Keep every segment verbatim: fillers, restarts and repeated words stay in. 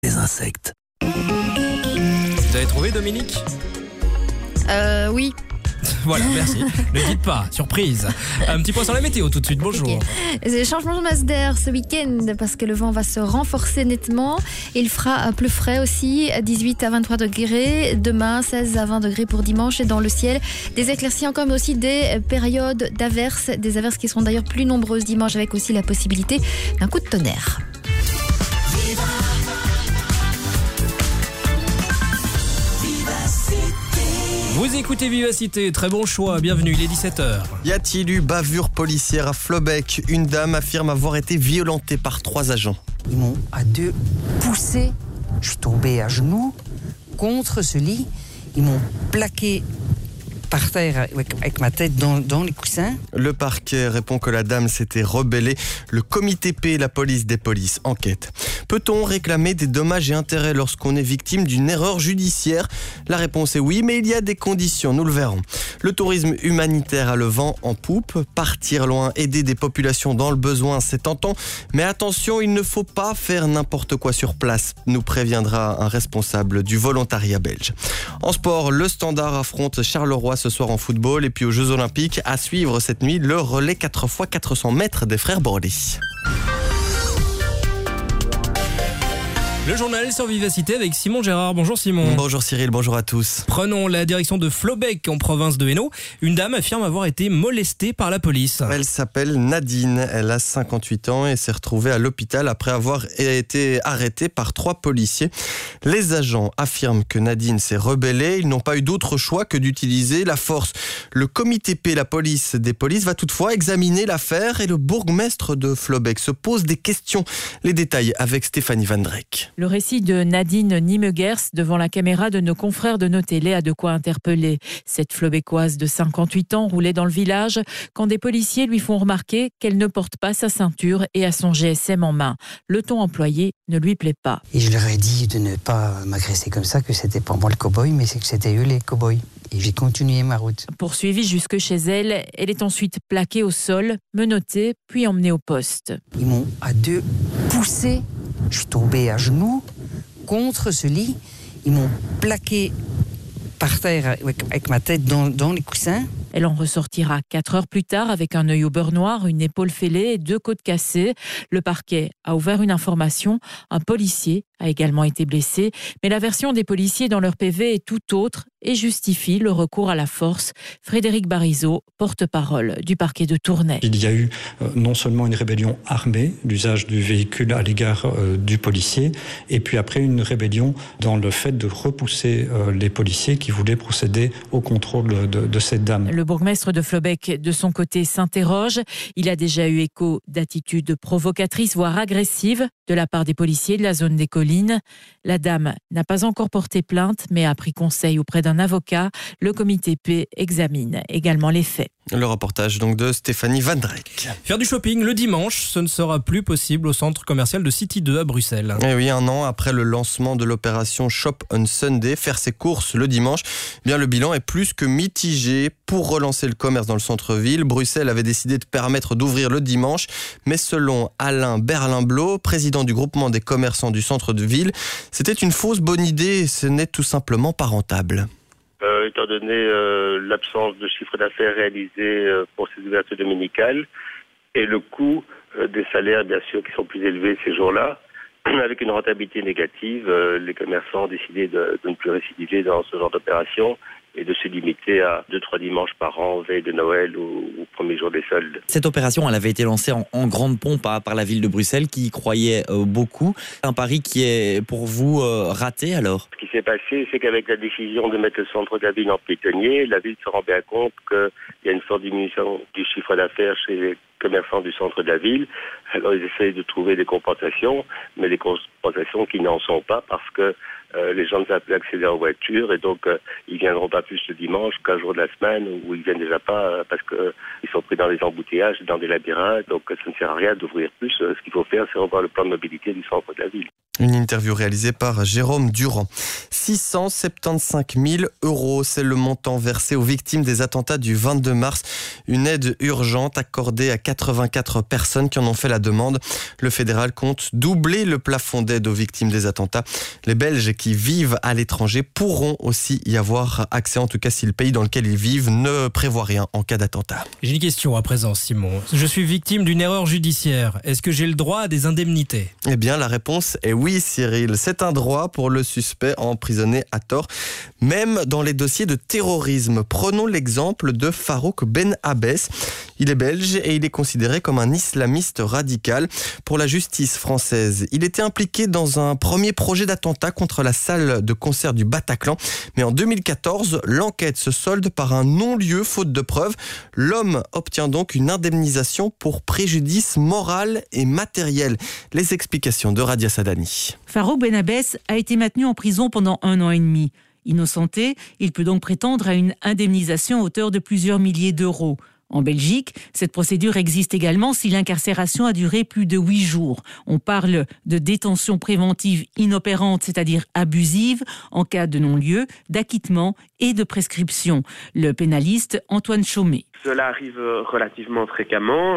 des insectes. Vous avez trouvé, Dominique ? Euh, oui. Voilà, merci. Ne dites pas, surprise. Un petit point sur la météo tout de suite, bonjour. Okay. Changement de masse d'air ce week-end parce que le vent va se renforcer nettement. Il fera plus frais aussi, dix-huit à vingt-trois degrés. Demain, seize à vingt degrés pour dimanche. Et dans le ciel, des éclaircies encore, mais aussi des périodes d'averses. Des averses qui seront d'ailleurs plus nombreuses dimanche avec aussi la possibilité d'un coup de tonnerre. Vous écoutez Vivacité, très bon choix, bienvenue, il est dix-sept heures. Y a-t-il eu bavure policière à Flobec ? Une dame affirme avoir été violentée par trois agents. Ils m'ont à deux poussé, je suis tombé à genoux contre ce lit, ils m'ont plaqué par terre avec, avec ma tête dans, dans les coussins. Le parquet répond que la dame s'était rebellée. Le comité P, la police des polices, enquête. Peut-on réclamer des dommages et intérêts lorsqu'on est victime d'une erreur judiciaire ? La réponse est oui, mais il y a des conditions, nous le verrons. Le tourisme humanitaire a le vent en poupe. Partir loin, aider des populations dans le besoin, c'est tentant. Mais attention, il ne faut pas faire n'importe quoi sur place, nous préviendra un responsable du volontariat belge. En sport, le Standard affronte Charleroi ce soir en football. Et puis aux Jeux Olympiques, à suivre cette nuit, le relais quatre fois quatre cents mètres des frères Bordet. Le journal sur Vivacité avec Simon Gérard. Bonjour Simon. Bonjour Cyril, bonjour à tous. Prenons la direction de Flobec en province de Hainaut. Une dame affirme avoir été molestée par la police. Elle s'appelle Nadine, elle a cinquante-huit ans et s'est retrouvée à l'hôpital après avoir été arrêtée par trois policiers. Les agents affirment que Nadine s'est rebellée. Ils n'ont pas eu d'autre choix que d'utiliser la force. Le comité P, la police des polices, va toutefois examiner l'affaire et le bourgmestre de Flobec se pose des questions. Les détails avec Stéphanie Van Drek. Le récit de Nadine Nimegers devant la caméra de nos confrères de nos télés a de quoi interpeller. Cette Flobécoise de cinquante-huit ans roulait dans le village quand des policiers lui font remarquer qu'elle ne porte pas sa ceinture et a son G S M en main. Le ton employé ne lui plaît pas. Et je leur ai dit de ne pas m'agresser comme ça, que c'était pas moi le cow-boy, mais c'est que c'était eux les cow-boys. Et j'ai continué ma route. Poursuivie jusque chez elle, elle est ensuite plaquée au sol, menottée, puis emmenée au poste. Ils m'ont à deux poussé, je suis tombé à genoux contre ce lit, ils m'ont plaqué par terre avec, avec ma tête dans, dans les coussins. Elle en ressortira quatre heures plus tard avec un œil au beurre noir, une épaule fêlée et deux côtes cassées. Le parquet a ouvert une information. Un policier a également été blessé. Mais la version des policiers dans leur P V est tout autre et justifie le recours à la force. Frédéric Barizot, porte-parole du parquet de Tournai. Il y a eu euh, non seulement une rébellion armée, l'usage du véhicule à l'égard euh, du policier, et puis après une rébellion dans le fait de repousser euh, les policiers qui voulaient procéder au contrôle de, de cette dame. Le bourgmestre de Flobec, de son côté, s'interroge. Il a déjà eu écho d'attitudes provocatrices, voire agressives, de la part des policiers de la zone des collines. La dame n'a pas encore porté plainte, mais a pris conseil auprès d'un avocat. Le comité P examine également les faits. Le reportage donc de Stéphanie Van Drek. Faire du shopping le dimanche, ce ne sera plus possible au centre commercial de City deux à Bruxelles. Et oui, un an après le lancement de l'opération Shop on Sunday, faire ses courses le dimanche, eh bien le bilan est plus que mitigé. Pour relancer le commerce dans le centre-ville, Bruxelles avait décidé de permettre d'ouvrir le dimanche, mais selon Alain Berlin-Blot, président du groupement des commerçants du centre de ville, c'était une fausse bonne idée et ce n'est tout simplement pas rentable. Euh, étant donné euh, l'absence de chiffre d'affaires réalisé euh, pour ces ouvertures dominicales et le coût euh, des salaires, bien sûr, qui sont plus élevés ces jours-là, avec une rentabilité négative, euh, les commerçants ont décidé de, de ne plus récidiver dans ce genre d'opération et de se limiter à deux trois dimanches par an, veille de Noël ou, ou premier jour des soldes. Cette opération, elle avait été lancée en, en grande pompe par, par la ville de Bruxelles, qui y croyait euh, beaucoup. Un pari qui est pour vous euh, raté alors ? Ce qui s'est passé, c'est qu'avec la décision de mettre le centre de la ville en piétonnier, la ville se rend bien compte qu'il y a une forte diminution du chiffre d'affaires chez les commerçants du centre de la ville. Alors ils essayent de trouver des compensations, mais des compensations qui n'en sont pas parce que Euh, les gens ne savent plus accéder en voiture et donc euh, ils viendront pas plus le dimanche qu'un jour de la semaine où ils viennent déjà pas euh, parce que euh, ils sont pris dans des embouteillages, dans des labyrinthes, donc euh, ça ne sert à rien d'ouvrir plus. Euh, ce qu'il faut faire, c'est revoir le plan de mobilité du centre de la ville. Une interview réalisée par Jérôme Durand. six cent soixante-quinze mille euros, c'est le montant versé aux victimes des attentats du vingt-deux mars. Une aide urgente accordée à quatre-vingt-quatre personnes qui en ont fait la demande. Le fédéral compte doubler le plafond d'aide aux victimes des attentats. Les Belges qui vivent à l'étranger pourront aussi y avoir accès, en tout cas si le pays dans lequel ils vivent ne prévoit rien en cas d'attentat. J'ai une question à présent, Simon. Je suis victime d'une erreur judiciaire. Est-ce que j'ai le droit à des indemnités ? Eh bien, la réponse est oui, Cyril. C'est un droit pour le suspect emprisonné à tort, même dans les dossiers de terrorisme. Prenons l'exemple de Farouk Ben Abbès. Il est belge et il est considéré comme un islamiste radical. Pour la justice française, il était impliqué dans un premier projet d'attentat contre la salle de concert du Bataclan. Mais en deux mille quatorze, l'enquête se solde par un non-lieu faute de preuves. L'homme obtient donc une indemnisation pour préjudice moral et matériel. Les explications de Radia Sadani. Farouk Ben Abbès a été maintenu en prison pendant un an et demi. Innocenté, il peut donc prétendre à une indemnisation à hauteur de plusieurs milliers d'euros. En Belgique, cette procédure existe également si l'incarcération a duré plus de huit jours. On parle de détention préventive inopérante, c'est-à-dire abusive, en cas de non-lieu, d'acquittement et de prescription. Le pénaliste Antoine Chaumet. Cela arrive relativement fréquemment.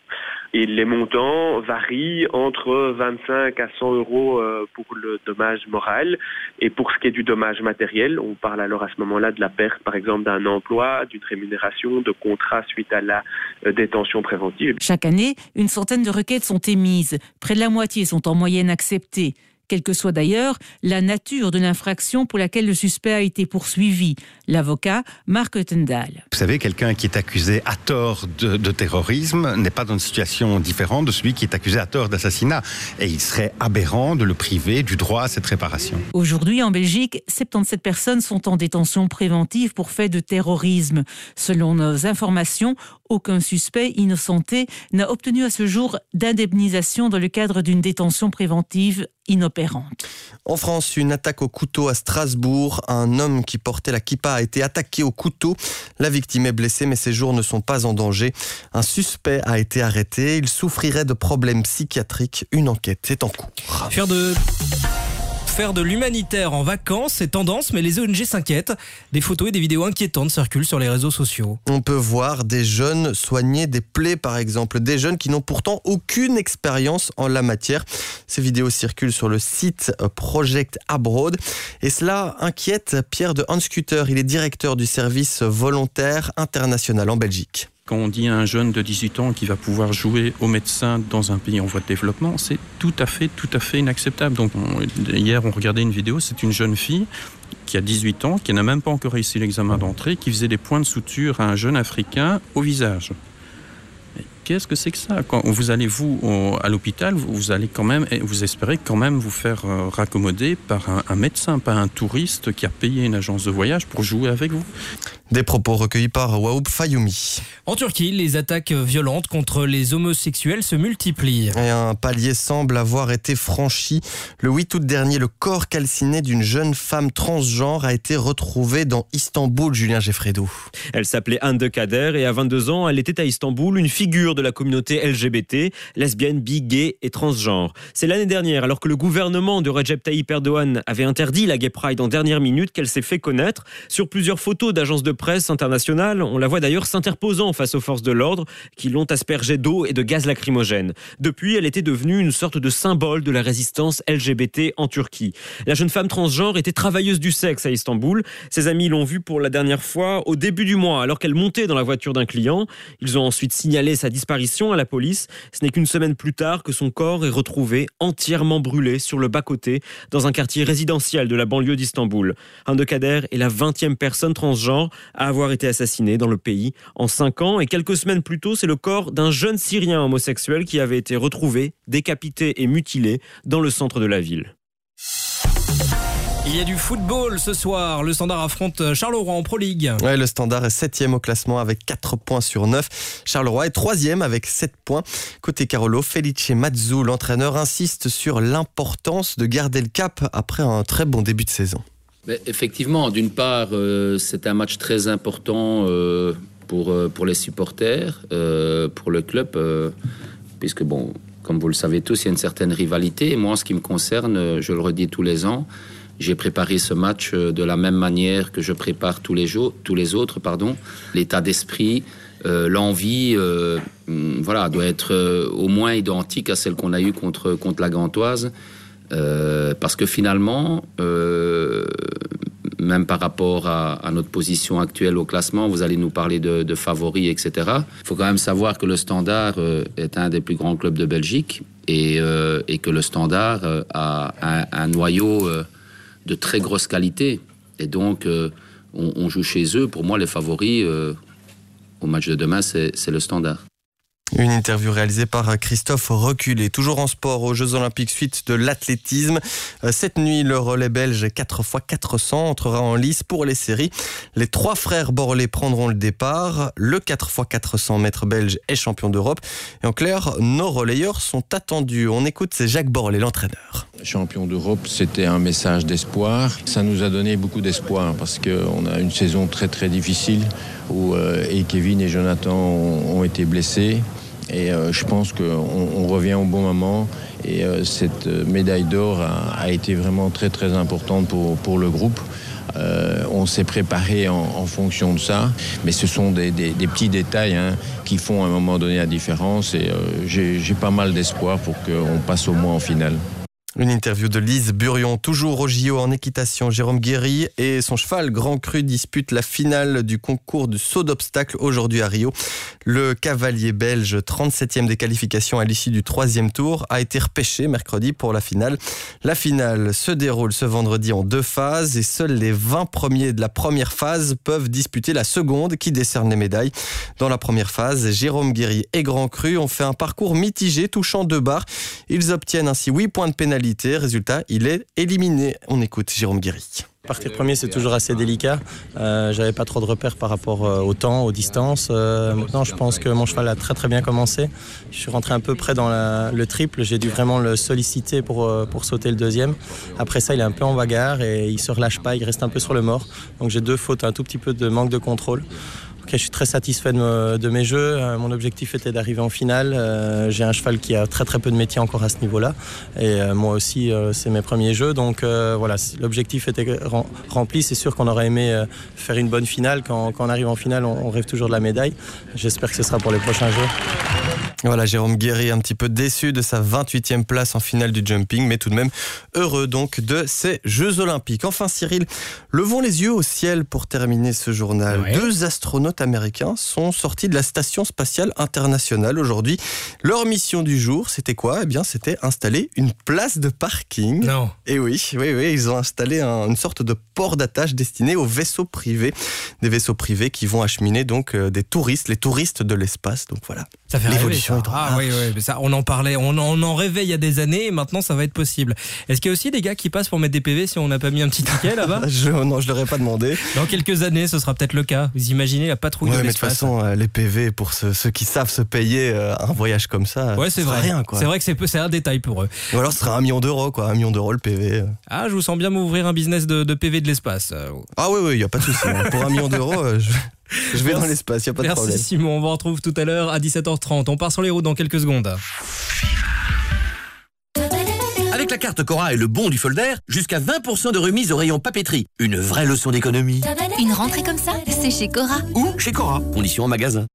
Et les montants varient entre vingt-cinq à cent euros pour le dommage moral. Et pour ce qui est du dommage matériel, on parle alors à ce moment-là de la perte, par exemple, d'un emploi, d'une rémunération, de contrat suite à la détention préventive. Chaque année, une centaine de requêtes sont émises. Près de la moitié sont en moyenne acceptées. Quelle que soit d'ailleurs la nature de l'infraction pour laquelle le suspect a été poursuivi. L'avocat Marc Ottendal. Vous savez, quelqu'un qui est accusé à tort de, de terrorisme n'est pas dans une situation différente de celui qui est accusé à tort d'assassinat. Et il serait aberrant de le priver du droit à cette réparation. Aujourd'hui, en Belgique, soixante-dix-sept personnes sont en détention préventive pour fait de terrorisme. Selon nos informations, aucun suspect innocenté n'a obtenu à ce jour d'indemnisation dans le cadre d'une détention préventive inopérante. En France, une attaque au couteau à Strasbourg. Un homme qui portait la kippa a été attaqué au couteau. La victime est blessée, mais ses jours ne sont pas en danger. Un suspect a été arrêté. Il souffrirait de problèmes psychiatriques. Une enquête est en cours. Faire de... Faire de l'humanitaire en vacances, c'est tendance, mais les O N G s'inquiètent. Des photos et des vidéos inquiétantes circulent sur les réseaux sociaux. On peut voir des jeunes soigner des plaies, par exemple. Des jeunes qui n'ont pourtant aucune expérience en la matière. Ces vidéos circulent sur le site Project Abroad. Et cela inquiète Pierre de Hanscutter. Il est directeur du service volontaire international en Belgique. Quand on dit à un jeune de dix-huit ans qui va pouvoir jouer au médecin dans un pays en voie de développement, c'est tout à fait, tout à fait inacceptable. Donc, on, hier, on regardait une vidéo, c'est une jeune fille qui a dix-huit ans, qui n'a même pas encore réussi l'examen d'entrée, qui faisait des points de suture à un jeune Africain au visage. Qu'est-ce que c'est que ça ? Quand vous allez, vous, au, à l'hôpital, vous allez quand même, vous espérez quand même vous faire euh, raccommoder par un, un médecin, pas un touriste qui a payé une agence de voyage pour jouer avec vous. Des propos recueillis par Waoub Fayoumi. En Turquie, les attaques violentes contre les homosexuels se multiplient. Et un palier semble avoir été franchi. Le huit août dernier, le corps calciné d'une jeune femme transgenre a été retrouvé dans Istanbul, Julien Geffredo. Elle s'appelait Hande Kader et à vingt-deux ans, elle était à Istanbul, une figure de la communauté L G B T, lesbienne, bi, gay et transgenre. C'est l'année dernière, alors que le gouvernement de Recep Tayyip Erdogan avait interdit la Gay Pride en dernière minute, qu'elle s'est fait connaître. Sur plusieurs photos d'agences de presse internationales, on la voit d'ailleurs s'interposant face aux forces de l'ordre qui l'ont aspergée d'eau et de gaz lacrymogène. Depuis, elle était devenue une sorte de symbole de la résistance L G B T en Turquie. La jeune femme transgenre était travailleuse du sexe à Istanbul. Ses amis l'ont vue pour la dernière fois au début du mois, alors qu'elle montait dans la voiture d'un client. Ils ont ensuite signalé sa disparition à la police. Ce n'est qu'une semaine plus tard que son corps est retrouvé entièrement brûlé sur le bas-côté dans un quartier résidentiel de la banlieue d'Istanbul. Hande Kader est la vingtième personne transgenre à avoir été assassinée dans le pays en cinq ans. Et quelques semaines plus tôt, c'est le corps d'un jeune Syrien homosexuel qui avait été retrouvé, décapité et mutilé dans le centre de la ville. Il y a du football ce soir. Le Standard affronte Charleroi en Pro League. Ouais, le Standard est septième au classement avec quatre points sur neuf. Charleroi est troisième avec sept points. Côté Carolo, Felice Mazzou, l'entraîneur, insiste sur l'importance de garder le cap après un très bon début de saison. Mais effectivement, d'une part, euh, c'est un match très important euh, pour, euh, pour les supporters, euh, pour le club, euh, puisque, bon, comme vous le savez tous, il y a une certaine rivalité. Et moi, en ce qui me concerne, je le redis tous les ans, j'ai préparé ce match de la même manière que je prépare tous les jours, tous les autres, pardon. L'état d'esprit, euh, l'envie euh, voilà, doit être euh, au moins identique à celle qu'on a eue contre, contre la Gantoise. Euh, parce que finalement, euh, même par rapport à, à notre position actuelle au classement, vous allez nous parler de, de favoris, et cetera. Il faut quand même savoir que le Standard euh, est un des plus grands clubs de Belgique et, euh, et que le Standard euh, a un, un noyau euh, de très grosse qualité. Et donc, euh, on, on joue chez eux. Pour moi, les favoris euh, au match de demain, c'est, c'est le Standard. Une interview réalisée par Christophe Reculé. Toujours en sport, aux Jeux Olympiques, suite de l'athlétisme. Cette nuit, le relais belge quatre par quatre cents entrera en lice pour les séries. Les trois frères Borlée prendront le départ. Le quatre par quatre cents mètres belge est champion d'Europe. Et en clair, nos relayeurs sont attendus. On écoute, c'est Jacques Borlée, l'entraîneur. Champion d'Europe, c'était un message d'espoir. Ça nous a donné beaucoup d'espoir parce qu'on a une saison très très difficile où euh, et Kevin et Jonathan ont, ont été blessés. Et euh, je pense qu'on on revient au bon moment. Et euh, cette médaille d'or a, a été vraiment très très importante pour, pour le groupe. Euh, on s'est préparé en, en fonction de ça, mais ce sont des, des, des petits détails hein, qui font à un moment donné la différence. Et euh, j'ai, j'ai pas mal d'espoir pour qu'on passe au moins en finale. Une interview de Lise Burion, toujours au J O en équitation. Jérôme Guéry et son cheval Grand Cru disputent la finale du concours du saut d'obstacle aujourd'hui à Rio. Le cavalier belge, trente-septième des qualifications à l'issue du troisième tour, a été repêché mercredi pour la finale. La finale se déroule ce vendredi en deux phases et seuls les vingt premiers de la première phase peuvent disputer la seconde qui décerne les médailles. Dans la première phase, Jérôme Guéry et Grand Cru ont fait un parcours mitigé touchant deux barres. Ils obtiennent ainsi huit points de pénalité. Résultat, il est éliminé. On écoute Jérôme Guéry. Partir premier, c'est toujours assez délicat. Euh, j'avais pas trop de repères par rapport euh, au temps, aux distances. Euh, maintenant, je pense que mon cheval a très très bien commencé. Je suis rentré un peu près dans la, le triple. J'ai dû vraiment le solliciter pour, euh, pour sauter le deuxième. Après ça, il est un peu en bagarre et il se relâche pas. Il reste un peu sur le mort. Donc j'ai deux fautes, un tout petit peu de manque de contrôle. Okay, je suis très satisfait de, me, de mes jeux. Euh, mon objectif était d'arriver en finale. Euh, j'ai un cheval qui a très très peu de métier encore à ce niveau-là. Et euh, moi aussi, euh, c'est mes premiers jeux. Donc euh, voilà, l'objectif était rem- rempli. C'est sûr qu'on aurait aimé euh, faire une bonne finale. Quand, quand on arrive en finale, on, on rêve toujours de la médaille. J'espère que ce sera pour les prochains jeux. Voilà, Jérôme Guéry un petit peu déçu de sa vingt-huitième place en finale du jumping, mais tout de même heureux donc de ces Jeux Olympiques. Enfin Cyril, levons les yeux au ciel pour terminer ce journal. Ouais. Deux astronautes américains sont sortis de la Station Spatiale Internationale aujourd'hui. Leur mission du jour, c'était quoi ? Eh bien, c'était installer une place de parking. Non. Et oui, oui, oui, ils ont installé un, une sorte de port d'attache destiné aux vaisseaux privés. Des vaisseaux privés qui vont acheminer donc euh, des touristes, les touristes de l'espace. Donc voilà. Ça fait l'évolution. Rêver, ça. Ah oui, oui, mais ça, on en parlait, on en, on en rêvait il y a des années et maintenant ça va être possible. Est-ce qu'il y a aussi des gars qui passent pour mettre des P V si on n'a pas mis un petit ticket là-bas ? je, Non, je leur ai pas demandé. Dans quelques années, ce sera peut-être le cas. Vous imaginez la patrouille ouais, de mais l'espace. De toute façon, euh, les P V, pour ceux, ceux qui savent se payer euh, un voyage comme ça, ouais, c'est vrai. Rien, quoi. C'est vrai que c'est, c'est un détail pour eux. Ou alors ce sera un million d'euros, quoi. Un million d'euros le P V. Ah, je vous sens bien m'ouvrir un business de, de P V de l'espace. Ah oui, oui, il n'y a pas de souci. Hein. Pour un million d'euros, euh, je... Je vais Merci. Dans l'espace, il n'y a pas de Merci problème. Merci Simon, on vous retrouve tout à l'heure à dix-sept heures trente. On part sur les routes dans quelques secondes. Avec la carte Cora et le bon du Folder, jusqu'à vingt pour cent de remise au rayon papeterie. Une vraie leçon d'économie. Une rentrée comme ça, c'est chez Cora. Ou chez Cora. Conditions en magasin.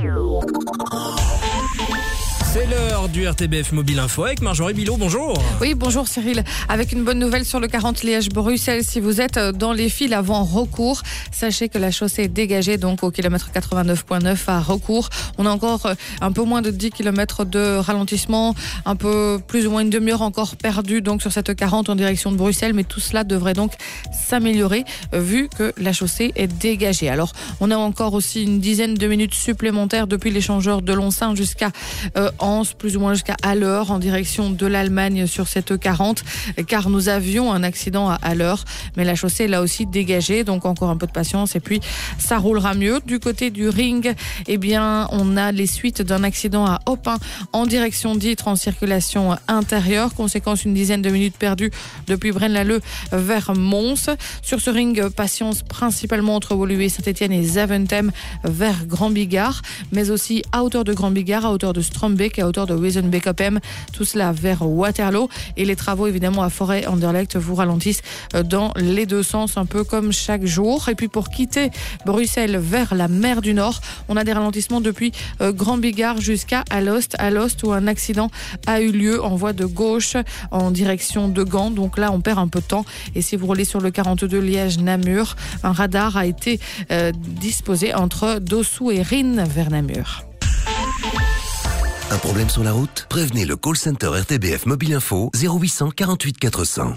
C'est l'heure du R T B F Mobile Info avec Marjorie Bilot, bonjour. Oui, bonjour Cyril. Avec une bonne nouvelle sur le quarante Liège-Bruxelles, si vous êtes dans les files avant Recours, sachez que la chaussée est dégagée donc au kilomètre quatre-vingt-neuf virgule neuf à Recours. On a encore un peu moins de dix kilomètres de ralentissement, un peu plus ou moins une demi-heure encore perdue donc sur cette quarante en direction de Bruxelles, mais tout cela devrait donc s'améliorer vu que la chaussée est dégagée. Alors, on a encore aussi une dizaine de minutes supplémentaires depuis l'échangeur de Lonsin jusqu'à euh, plus ou moins jusqu'à Haller en direction de l'Allemagne sur cette quarante, car nous avions un accident à Haller, mais la chaussée est là aussi dégagée, donc encore un peu de patience et puis ça roulera mieux. Du côté du ring, eh bien on a les suites d'un accident à Opin en direction d'Ytre en circulation intérieure, conséquence une dizaine de minutes perdues depuis Braine-l'Alleud vers Mons. Sur ce ring, patience principalement entre Woluwe, Saint-Etienne et Zaventem vers Grand Bigard, mais aussi à hauteur de Grand Bigard, à hauteur de Strombeek bloqué à hauteur de Wezenbeek-Oppem, tout cela vers Waterloo. Et les travaux évidemment à Forêt-Anderlecht vous ralentissent dans les deux sens, un peu comme chaque jour. Et puis pour quitter Bruxelles vers la mer du Nord, on a des ralentissements depuis euh, Grand Bigard jusqu'à Alost. Alost où un accident a eu lieu en voie de gauche en direction de Gand. Donc là, on perd un peu de temps. Et si vous roulez sur le quarante-deux Liège-Namur, un radar a été euh, disposé entre Dossou et Rhin vers Namur. Un problème sur la route? Prévenez le call center R T B F Mobile Info zéro huit cent quarante-huit quatre cents.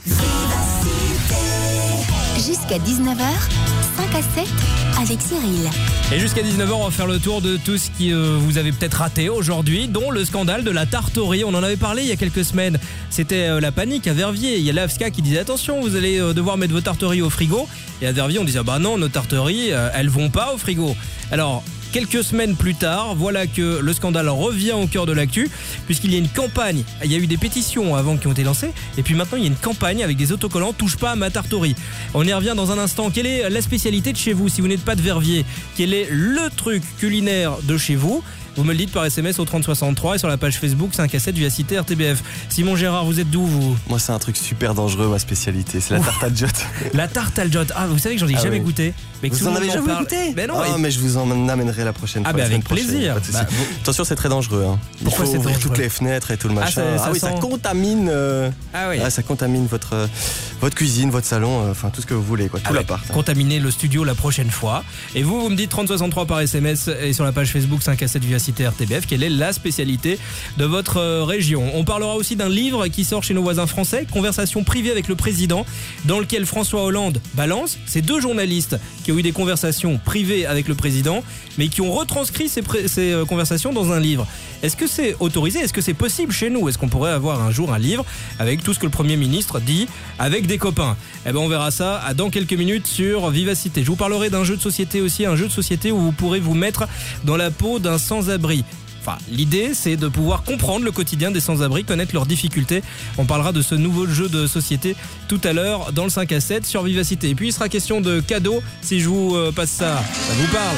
Jusqu'à dix-neuf heures, cinq à sept avec Cyril. Et jusqu'à dix-neuf heures, on va faire le tour de tout ce qui euh, vous avez peut-être raté aujourd'hui, dont le scandale de la tarterie. On en avait parlé il y a quelques semaines. C'était euh, la panique à Verviers. Il y a l'A F S C A qui disait attention, vous allez euh, devoir mettre vos tarteries au frigo. Et à Verviers, on disait bah non, nos tarteries, euh, elles vont pas au frigo. Alors, quelques semaines plus tard, voilà que le scandale revient au cœur de l'actu, puisqu'il y a une campagne. Il y a eu des pétitions avant qui ont été lancées, et puis maintenant il y a une campagne avec des autocollants « Touche pas à ma tarterie ». On y revient dans un instant. Quelle est la spécialité de chez vous si vous n'êtes pas de Verviers? Quel est le truc culinaire de chez vous? Vous me le dites par S M S au trente soixante-trois et sur la page Facebook cinq à sept Vivacité R T B F. Simon Gérard, vous êtes d'où vous? Moi, c'est un truc super dangereux, ma spécialité. C'est la tarte al jot. La tarte al jot. Ah, vous savez que j'en ai ah jamais oui. goûté. Mais vous en avez jamais parle. goûté? Mais non. Ah, mais... mais je vous en amènerai la prochaine ah fois. Ah, bah avec plaisir. Bah, vous... Attention, c'est très dangereux. Hein. Pourquoi Il faut c'est ouvrir dangereux? toutes les fenêtres et tout le machin. Ah, ça, ça ah oui, sent... ça contamine. Euh... Ah oui. Ah, ça contamine votre euh, votre cuisine, votre salon, enfin euh, tout ce que vous voulez, quoi. Tout ah l'appart. Hein. Contaminer le studio la prochaine fois. Et vous, vous me dites trente soixante-trois par S M S et sur la page Facebook cinq à sept Vivacité R T B F. Quelle est la spécialité de votre région? On parlera aussi d'un livre qui sort chez nos voisins français, Conversation privée avec le président, dans lequel François Hollande balance. C'est deux journalistes qui ont eu des conversations privées avec le président, mais qui ont retranscrit ces, pré- ces conversations dans un livre. Est-ce que c'est autorisé? Est-ce que c'est possible chez nous? Est-ce qu'on pourrait avoir un jour un livre avec tout ce que le Premier ministre dit avec des copains? Eh ben on verra ça dans quelques minutes sur Vivacité. Je vous parlerai d'un jeu de société aussi, un jeu de société où vous pourrez vous mettre dans la peau d'un sans-abri. Enfin, l'idée, c'est de pouvoir comprendre le quotidien des sans-abri, connaître leurs difficultés. On parlera de ce nouveau jeu de société tout à l'heure dans le cinq à sept sur Vivacité. Et puis, il sera question de cadeaux. Si je vous euh, passe ça, ça vous parle?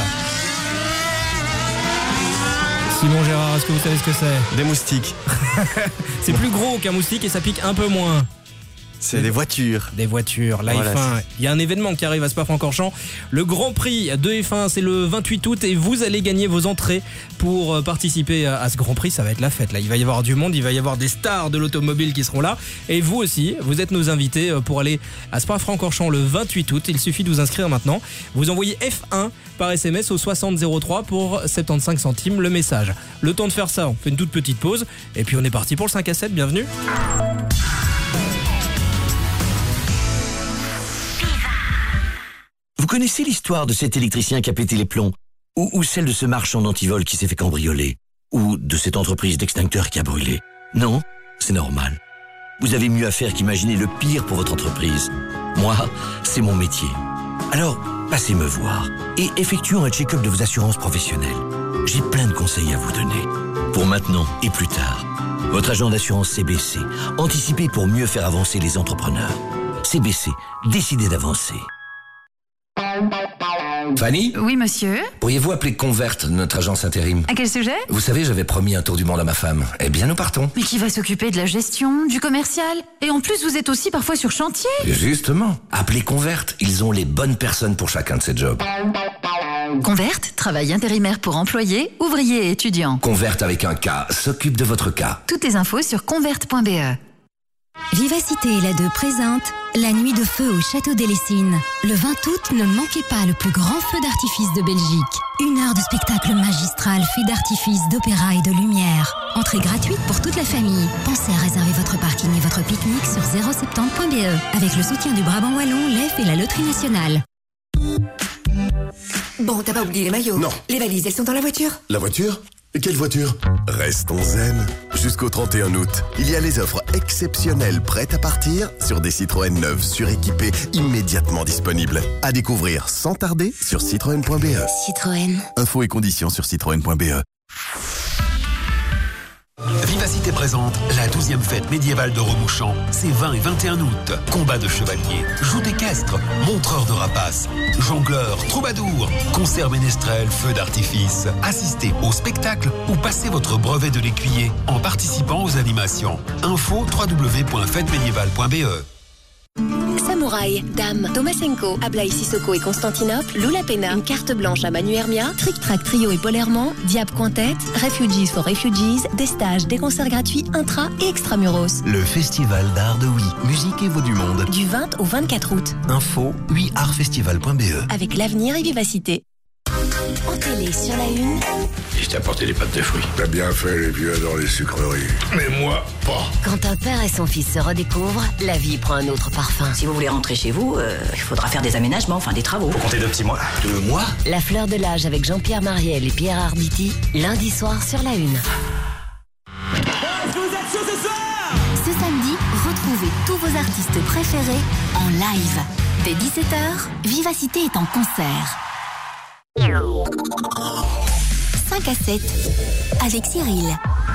Simon Gérard, est-ce que vous savez ce que c'est? Des moustiques. C'est plus gros qu'un moustique et ça pique un peu moins. C'est des voitures. Des voitures, la voilà, F un. Il y a un événement qui arrive à Spa-Francorchamps. Le Grand Prix de F un, c'est le vingt-huit août et vous allez gagner vos entrées pour participer à ce Grand Prix. Ça va être la fête. Là, il va y avoir du monde, il va y avoir des stars de l'automobile qui seront là. Et vous aussi, vous êtes nos invités pour aller à Spa-Francorchamps le vingt-huit août. Il suffit de vous inscrire maintenant. Vous envoyez F un par S M S au soixante zéro trois pour soixante-quinze centimes le message. Le temps de faire ça, on fait une toute petite pause. Et puis on est parti pour le cinq à sept. Bienvenue. Vous connaissez l'histoire de cet électricien qui a pété les plombs? Ou, ou celle de ce marchand d'antivol qui s'est fait cambrioler? Ou de cette entreprise d'extincteurs qui a brûlé? Non, c'est normal. Vous avez mieux à faire qu'imaginer le pire pour votre entreprise. Moi, c'est mon métier. Alors, passez me voir et effectuons un check-up de vos assurances professionnelles. J'ai plein de conseils à vous donner. Pour maintenant et plus tard. Votre agent d'assurance C B C. Anticipez pour mieux faire avancer les entrepreneurs. C B C, décidez d'avancer. Fanny? Oui, monsieur. Pourriez-vous appeler Convert, notre agence intérim? À quel sujet? Vous savez, j'avais promis un tour du monde à ma femme. Eh bien, nous partons. Mais qui va s'occuper de la gestion, du commercial? Et en plus, vous êtes aussi parfois sur chantier. Justement. Appelez Convert. Ils ont les bonnes personnes pour chacun de ces jobs. Convert, travail intérimaire pour employés, ouvriers et étudiants. Convert avec un K, s'occupe de votre cas. Toutes les infos sur convert point b e. Vivacité et la deux présente la nuit de feu au Château des Lessines. Le vingt août, ne manquez pas le plus grand feu d'artifice de Belgique. Une heure de spectacle magistral fait d'artifice, d'opéra et de lumière. Entrée gratuite pour toute la famille. Pensez à réserver votre parking et votre pique-nique sur zéro sept zéro point b e avec le soutien du Brabant Wallon, l'E F et la Loterie Nationale. Bon, t'as pas oublié les maillots? Non. Les valises, elles sont dans la voiture? La voiture? Et quelle voiture? Restons zen. Jusqu'au trente et un août, il y a les offres exceptionnelles prêtes à partir sur des Citroën neuves suréquipées immédiatement disponibles. À découvrir sans tarder sur citroën point b e. Citroën. Infos et conditions sur citroën point b e. Vivacité présente la douzième fête médiévale de Remouchant. C'est vingt et vingt et un août. Combat de chevaliers, joutes équestres, montreurs de rapaces, jongleurs, troubadours, concerts ménestrels, feux d'artifice. Assistez au spectacle ou passez votre brevet de l'écuyer en participant aux animations. Info w w w point fête médiévale point b e. Samouraï, Dame, Tomasenko, Ablaï Sissoko et Constantinople, Lula Pena, une carte blanche à Manu Hermia, Trick Track Trio et Paul Herman, Diab Quintet, Refugees for Refugees, des stages, des concerts gratuits intra et extramuros. Le Festival d'art de Oui, musique et vaut du monde. Du vingt au vingt-quatre août. Info oui art festival point b e. Avec l'avenir et vivacité. En télé sur la une. Et je t'ai apporté des pâtes de fruits. T'as bien fait, les vieux dans les sucreries. Mais moi, pas. Quand un père et son fils se redécouvrent, la vie prend un autre parfum. Si vous voulez rentrer chez vous, euh, il faudra faire des aménagements, enfin des travaux. Faut compter deux petits mois. Deux mois? La fleur de l'âge avec Jean-Pierre Mariel et Pierre Arditi, lundi soir sur la une. Ce samedi, retrouvez tous vos artistes préférés en live. Dès dix-sept heures, Vivacité est en concert. cinq à sept avec Cyril.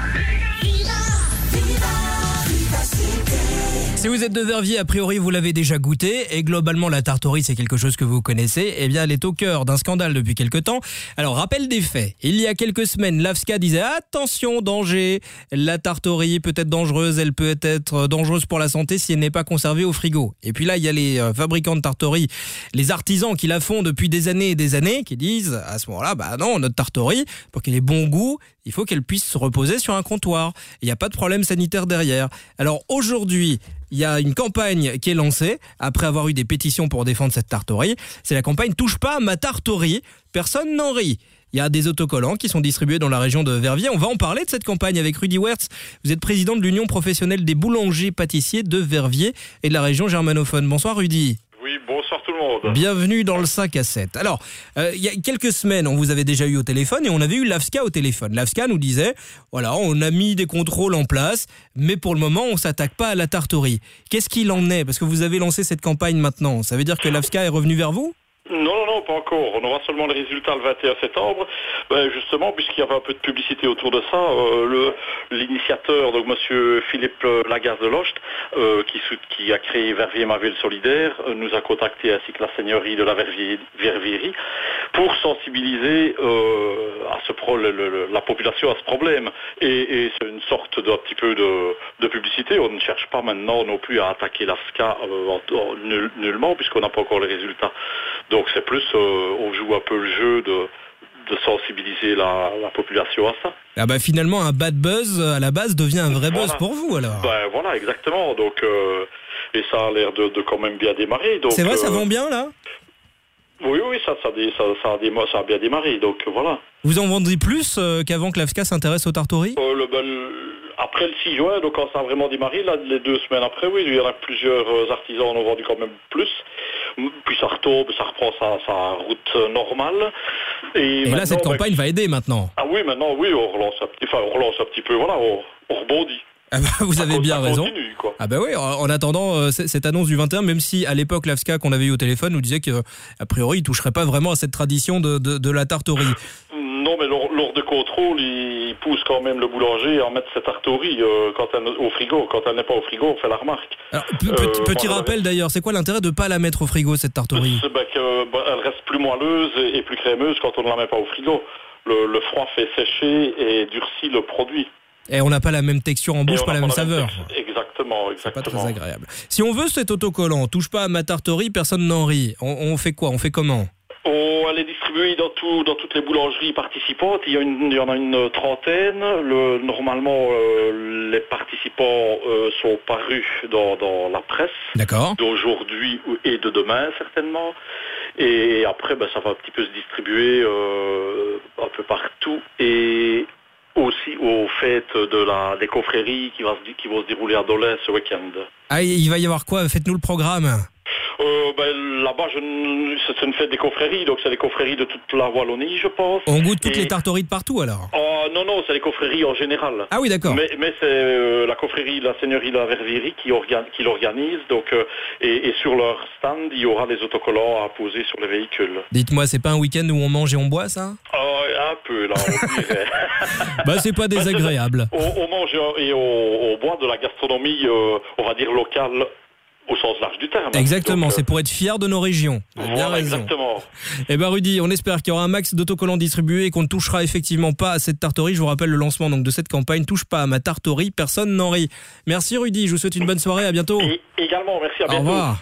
Si vous êtes de Verviers, a priori vous l'avez déjà goûté et globalement la tartorie c'est quelque chose que vous connaissez, eh bien elle est au cœur d'un scandale depuis quelque temps. Alors rappel des faits, il y a quelques semaines l'A F S C A disait attention danger, la tartorie peut être dangereuse, elle peut être dangereuse pour la santé si elle n'est pas conservée au frigo. Et puis là il y a les fabricants de tartorie, les artisans qui la font depuis des années et des années qui disent à ce moment-là bah non notre tartorie pour qu'elle ait bon goût il faut qu'elle puisse se reposer sur un comptoir. Il n'y a pas de problème sanitaire derrière. Alors aujourd'hui, il y a une campagne qui est lancée après avoir eu des pétitions pour défendre cette tartorie. C'est la campagne « Touche pas à ma tartorie ». Personne n'en rit. Il y a des autocollants qui sont distribués dans la région de Verviers. On va en parler de cette campagne avec Rudy Wertz. Vous êtes président de l'Union professionnelle des boulangers-pâtissiers de Verviers et de la région germanophone. Bonsoir Rudy. Oui, bonsoir tout le monde. Bienvenue dans le cinq à sept. Alors, euh, il y a quelques semaines, on vous avait déjà eu au téléphone et on avait eu l'A F S C A au téléphone. L'A F S C A nous disait, voilà, on a mis des contrôles en place, mais pour le moment, on ne s'attaque pas à la tartorie. Qu'est-ce qu'il en est? Parce que vous avez lancé cette campagne maintenant. Ça veut dire que l'A F S C A est revenu vers vous? Non, non, non, pas encore. On aura seulement les résultats le vingt et un septembre. Ben, justement, puisqu'il y avait un peu de publicité autour de ça, euh, le, l'initiateur, donc monsieur Philippe Lagarde de Locht, euh, qui, qui a créé Verviers ma ville solidaire, euh, nous a contacté ainsi que la seigneurie de la Verviers, Vervierie pour sensibiliser euh, à ce pro, le, le, la population à ce problème. Et, et c'est une sorte d'un petit peu de, de publicité. On ne cherche pas maintenant non plus à attaquer l'A F S C A euh, en, en, nul, nullement, puisqu'on n'a pas encore les résultats. Donc c'est plus, euh, on joue un peu le jeu de, de sensibiliser la, la population à ça. Ah bah finalement un bad buzz à la base devient un vrai voilà. buzz pour vous alors. Ben voilà, exactement. Donc euh, et ça a l'air de, de quand même bien démarrer. Donc, c'est vrai, ça euh, vend bien là? Oui, oui, ça, ça, ça, ça, a, déma- ça a bien démarré. Donc voilà. Vous en vendez plus euh, qu'avant que l'A F S C A s'intéresse aux tartories? euh, le, ben, Après le six juin, donc quand ça a vraiment démarré, là, les deux semaines après, oui, il y en a plusieurs artisans en ont vendu quand même plus. Puis ça retombe, ça reprend sa, sa route normale. Et, Et là, cette campagne ben, va aider maintenant. Ah oui, maintenant, oui, on relance un petit, enfin, on relance un petit peu, voilà, on, on rebondit. Ah bah, vous avez bien raison. Continue, quoi. Ah bah oui, en attendant euh, cette annonce du vingt et un, même si à l'époque l'A F S C A qu'on avait eu au téléphone nous disait qu'a priori il ne toucherait pas vraiment à cette tradition de, de, de la tartorie. Non, mais lors, lors de contrôle, il pousse quand même le boulanger à mettre cette tartorie euh, quand elle, au frigo. Quand elle n'est pas au frigo, on fait la remarque. Alors, p- petit, euh, petit rappel d'ailleurs, c'est quoi l'intérêt de ne pas la mettre au frigo, cette tartorie? C'est ben, qu'elle ben, reste plus moelleuse et, et plus crémeuse quand on ne la met pas au frigo. Le, le froid fait sécher et durcit le produit. Et on n'a pas la même texture en bouche, pas la même pas saveur. Même exactement, exactement. C'est pas très agréable. Si on veut cet autocollant, touche pas à ma tartorie, personne n'en rit. On, on fait quoi? On fait comment? On, elle est distribuée dans, tout, dans toutes les boulangeries participantes. Il y, a une, il y en a une trentaine. Le, normalement, euh, les participants euh, sont parus dans, dans la presse. D'accord. D'aujourd'hui et de demain, certainement. Et après, ben, ça va un petit peu se distribuer euh, un peu partout. Et aussi aux fêtes de la, des confréries qui, va se, qui vont se dérouler à Dolin ce week-end. Ah, il va y avoir quoi? Faites-nous le programme. euh, ben, Là-bas, je n- c'est une fête des confréries, donc c'est les confréries de toute la Wallonie, je pense. On goûte toutes Et- les tartories de partout alors. Oh, non, non, c'est les confréries en général. Ah oui, d'accord. Mais, mais c'est euh, la confrérie, la seigneurie de la Ververie qui, organ- qui l'organise. Donc, euh, et, et sur leur stand, il y aura des autocollants à poser sur les véhicules. Dites-moi, c'est pas un week-end où on mange et on boit, ça? Oh, un peu, là, on dirait. Bah, c'est pas désagréable. On, on mange et on, on boit de la gastronomie, euh, on va dire locale, au sens large du terme. Exactement, Donc, euh, c'est pour être fier de nos régions. Vous avez bien voilà, raison. exactement. Eh ben Rudy, on espère qu'il y aura un max d'autocollants distribués et qu'on ne touchera effectivement pas à cette tarterie. Je vous rappelle le lancement donc de cette campagne, touche pas à ma tarterie, personne n'en rit. Merci Rudy, je vous souhaite une bonne soirée, à bientôt. Et également, merci, à Au bientôt. revoir.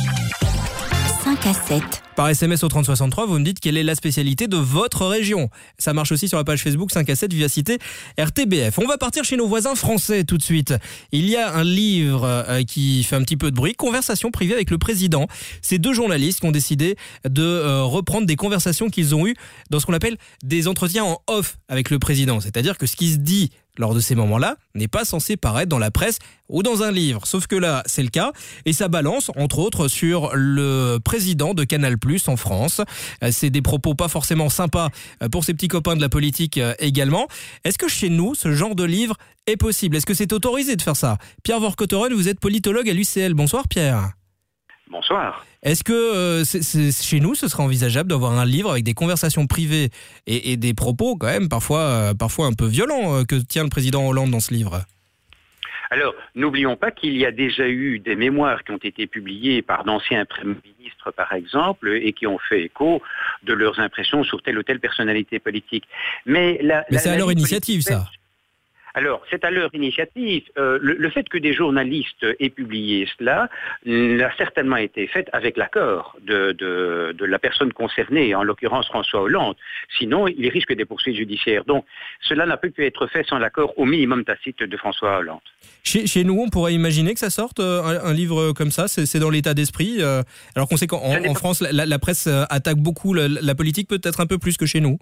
cinq à sept. Par S M S au trente soixante-trois, vous me dites quelle est la spécialité de votre région. Ça marche aussi sur la page Facebook cinq à sept Vivacité R T B F. On va partir chez nos voisins français tout de suite. Il y a un livre euh, qui fait un petit peu de bruit, Conversation privée avec le président. Ces deux journalistes qui ont décidé de euh, reprendre des conversations qu'ils ont eues dans ce qu'on appelle des entretiens en off avec le président. C'est-à-dire que ce qui se dit lors de ces moments-là n'est pas censé paraître dans la presse ou dans un livre. Sauf que là, c'est le cas. Et ça balance, entre autres, sur le président de Canal plus en France. C'est des propos pas forcément sympas pour ses petits copains de la politique également. Est-ce que chez nous, ce genre de livre est possible? Est-ce que c'est autorisé de faire ça? Pierre Vorkotteren, vous êtes politologue à l'U C L. Bonsoir Pierre. Bonsoir. Est-ce que euh, c'est, c'est, chez nous, ce serait envisageable d'avoir un livre avec des conversations privées et, et des propos quand même parfois, euh, parfois un peu violents euh, que tient le président Hollande dans ce livre? Alors, n'oublions pas qu'il y a déjà eu des mémoires qui ont été publiées par d'anciens premiers ministres, par exemple, et qui ont fait écho de leurs impressions sur telle ou telle personnalité politique. Mais, la, Mais la, c'est à la leur vie initiative, politique ça. belge- Alors, c'est à leur initiative. Euh, le, le fait que des journalistes aient publié cela euh, a certainement été fait avec l'accord de, de, de la personne concernée, en l'occurrence François Hollande. Sinon, il risque des poursuites judiciaires. Donc, cela n'a pas pu être fait sans l'accord au minimum tacite de François Hollande. Chez, chez nous, on pourrait imaginer que ça sorte euh, un, un livre comme ça, c'est, c'est dans l'état d'esprit. euh, alors qu'on sait qu'en en, en France, la, la presse euh, attaque beaucoup la, la politique, peut-être un peu plus que chez nous.